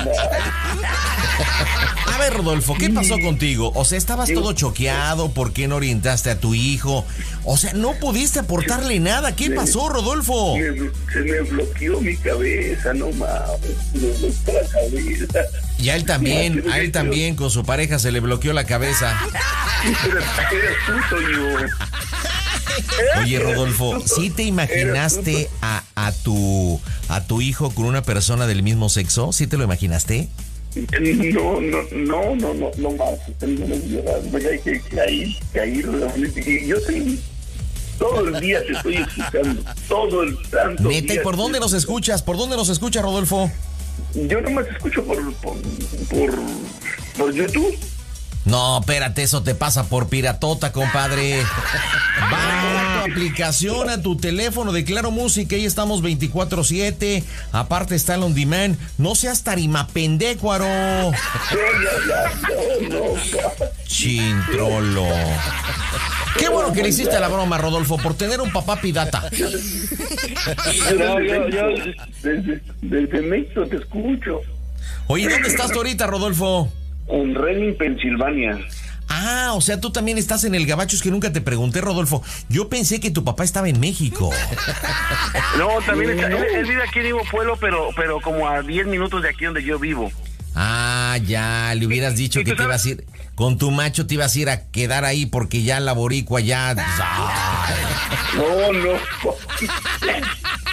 A ver, Rodolfo, ¿qué pasó contigo? O sea, estabas todo choqueado, ¿por qué no orientaste a tu hijo? O sea, no pudiste aportarle nada. ¿Qué pasó, Rodolfo? Se me bloqueó mi cabeza, no mames. Me bloqueó la cabeza. Y a él también, a él también, con su pareja se le bloqueó la cabeza. Eres puto, yo. Oye, Rodolfo, ¿sí te imaginaste a, a tu a tu hijo con una persona del mismo sexo? ¿Sí te lo imaginaste? No, no, no, no, no, no más. Que caí, caí, y yo estoy, todo el día te estoy escuchando, todo el santo día. Neta, ¿y por dónde nos escuchas? ¿Por dónde nos escuchas, Rodolfo? Yo nomás escucho por, por, por, por YouTube. No, espérate, eso te pasa por piratota, compadre. Va a tu aplicación, a tu teléfono de Claro Música, ahí estamos veinticuatro siete. Aparte está el on demand. No seas tarimapendécuaro. No, no, no, no. Chintrolo. Qué bueno que le hiciste la broma, Rodolfo, por tener un papá pirata. No, yo, yo, desde, desde México te escucho. Oye, ¿dónde estás tú ahorita, Rodolfo? En Reading, Pensilvania. Ah, o sea, tú también estás en el gabacho. Es que nunca te pregunté, Rodolfo. Yo pensé que tu papá estaba en México. No, también está, él, él vive aquí en Ivo Pueblo, pero, pero como a diez minutos de aquí donde yo vivo. Ah, ya, le hubieras dicho que te ibas a ir. Con tu macho te ibas a ir a quedar ahí porque ya la boricua ya. No, no.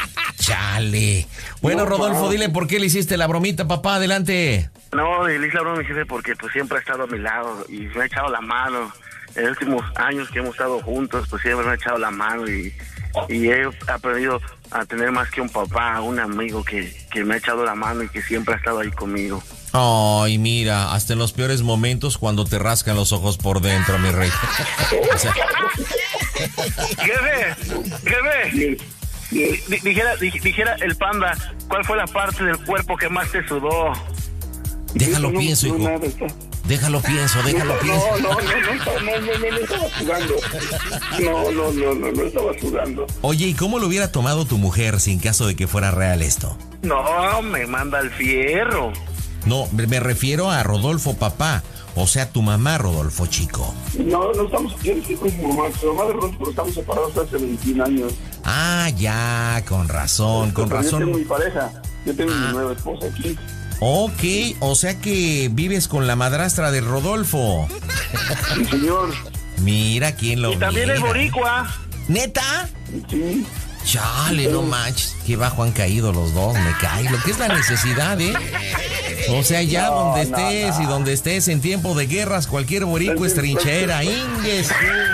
Chale. Bueno, Rodolfo, dile por qué le hiciste la bromita, papá. Adelante. No, le hice la broma a mi jefe porque pues siempre ha estado a mi lado y me ha echado la mano. En los últimos años que hemos estado juntos, pues siempre me ha echado la mano y, y he aprendido a tener más que un papá, un amigo que, que me ha echado la mano y que siempre ha estado ahí conmigo. Ay, mira, hasta en los peores momentos cuando te rascan los ojos por dentro, mi rey. O sea... Jefe, jefe, D- dijera, di- dijera el Panda, ¿cuál fue la parte del cuerpo que más te sudó? Déjalo pienso, hijo. Déjalo pienso, déjalo pienso. No, no, no, no, no, no, no, no estaba sudando. No, no, no, no, no estaba sudando. Oye, ¿y cómo lo hubiera tomado tu mujer sin caso de que fuera real esto? No, me manda al fierro. No, me refiero a Rodolfo, papá. O sea, tu mamá, Rodolfo, chico. No, no estamos, yo no estoy con mi mamá, su mamá de Rodolfo, estamos separados hace veintiún años. Ah, ya, con razón, con Pero razón. Yo tengo mi pareja, yo tengo ah. mi nueva esposa aquí. Ok, o sea que vives con la madrastra de Rodolfo. Sí, señor. Mira quién lo Y también mira. es boricua. ¿Neta? Sí. Chale, no manches, qué bajo han caído los dos, me cae. Lo que es la necesidad, ¿eh? O sea, ya no, donde estés no, no. y donde estés en tiempo de guerras, cualquier boricua es trinchera, ingues.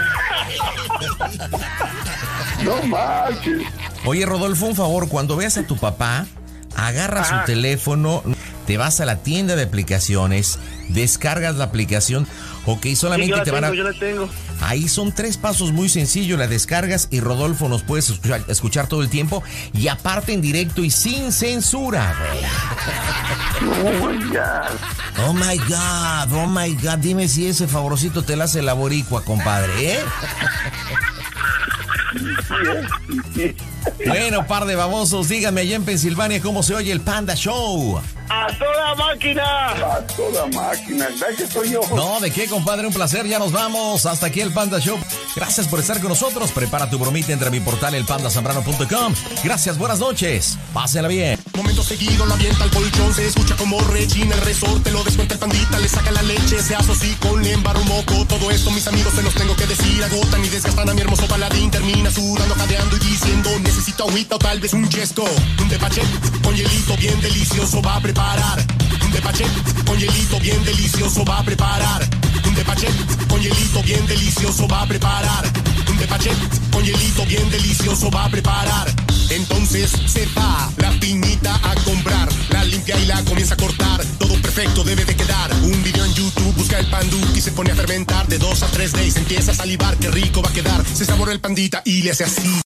No manches. Oye, Rodolfo, un favor, cuando veas a tu papá, agarra Ajá. su teléfono, te vas a la tienda de aplicaciones, descargas la aplicación, ok, solamente sí, te tengo, van a... yo la tengo. Ahí son tres pasos muy sencillos, la descargas y Rodolfo nos puedes escuchar, escuchar todo el tiempo y aparte en directo y sin censura, güey. Oh my God. Oh my God, oh my God, dime si ese favorcito te la hace la boricua, compadre, ¿eh? Bueno, par de babosos, díganme allá en Pensilvania cómo se oye el Panda Show. ¡A toda máquina! ¡A toda máquina! Gracias, soy yo. No, ¿de qué, compadre? Un placer, ya nos vamos. Hasta aquí el Panda Show. Gracias por estar con nosotros. Prepara tu bromita entre mi portal el panda zambrano punto com. Gracias, buenas noches. Pásenla bien. Momento seguido, lo avienta al colchón, se escucha como rechina el resorte, lo descuenta el pandita, le saca la leche, se hace así con le embarra un moco. Todo esto, mis amigos, se los tengo que decir, agotan y desgastan a mi hermoso paladín. Termina sudando, jadeando y diciendo, necesito agüita o tal vez un chesco. Un tepache con hielito bien delicioso va a preparar. Un tepache con hielito bien delicioso va a preparar. Un tepache con hielito bien delicioso va a preparar. Un tepache con hielito bien delicioso va a preparar. Entonces se va la piñita a comprar, la limpia y la comienza a cortar. Todo perfecto debe de quedar. Un video en YouTube, busca el pandú y se pone a fermentar. De dos a tres days empieza a salivar, qué rico va a quedar. Se saborea el pandita y le hace así.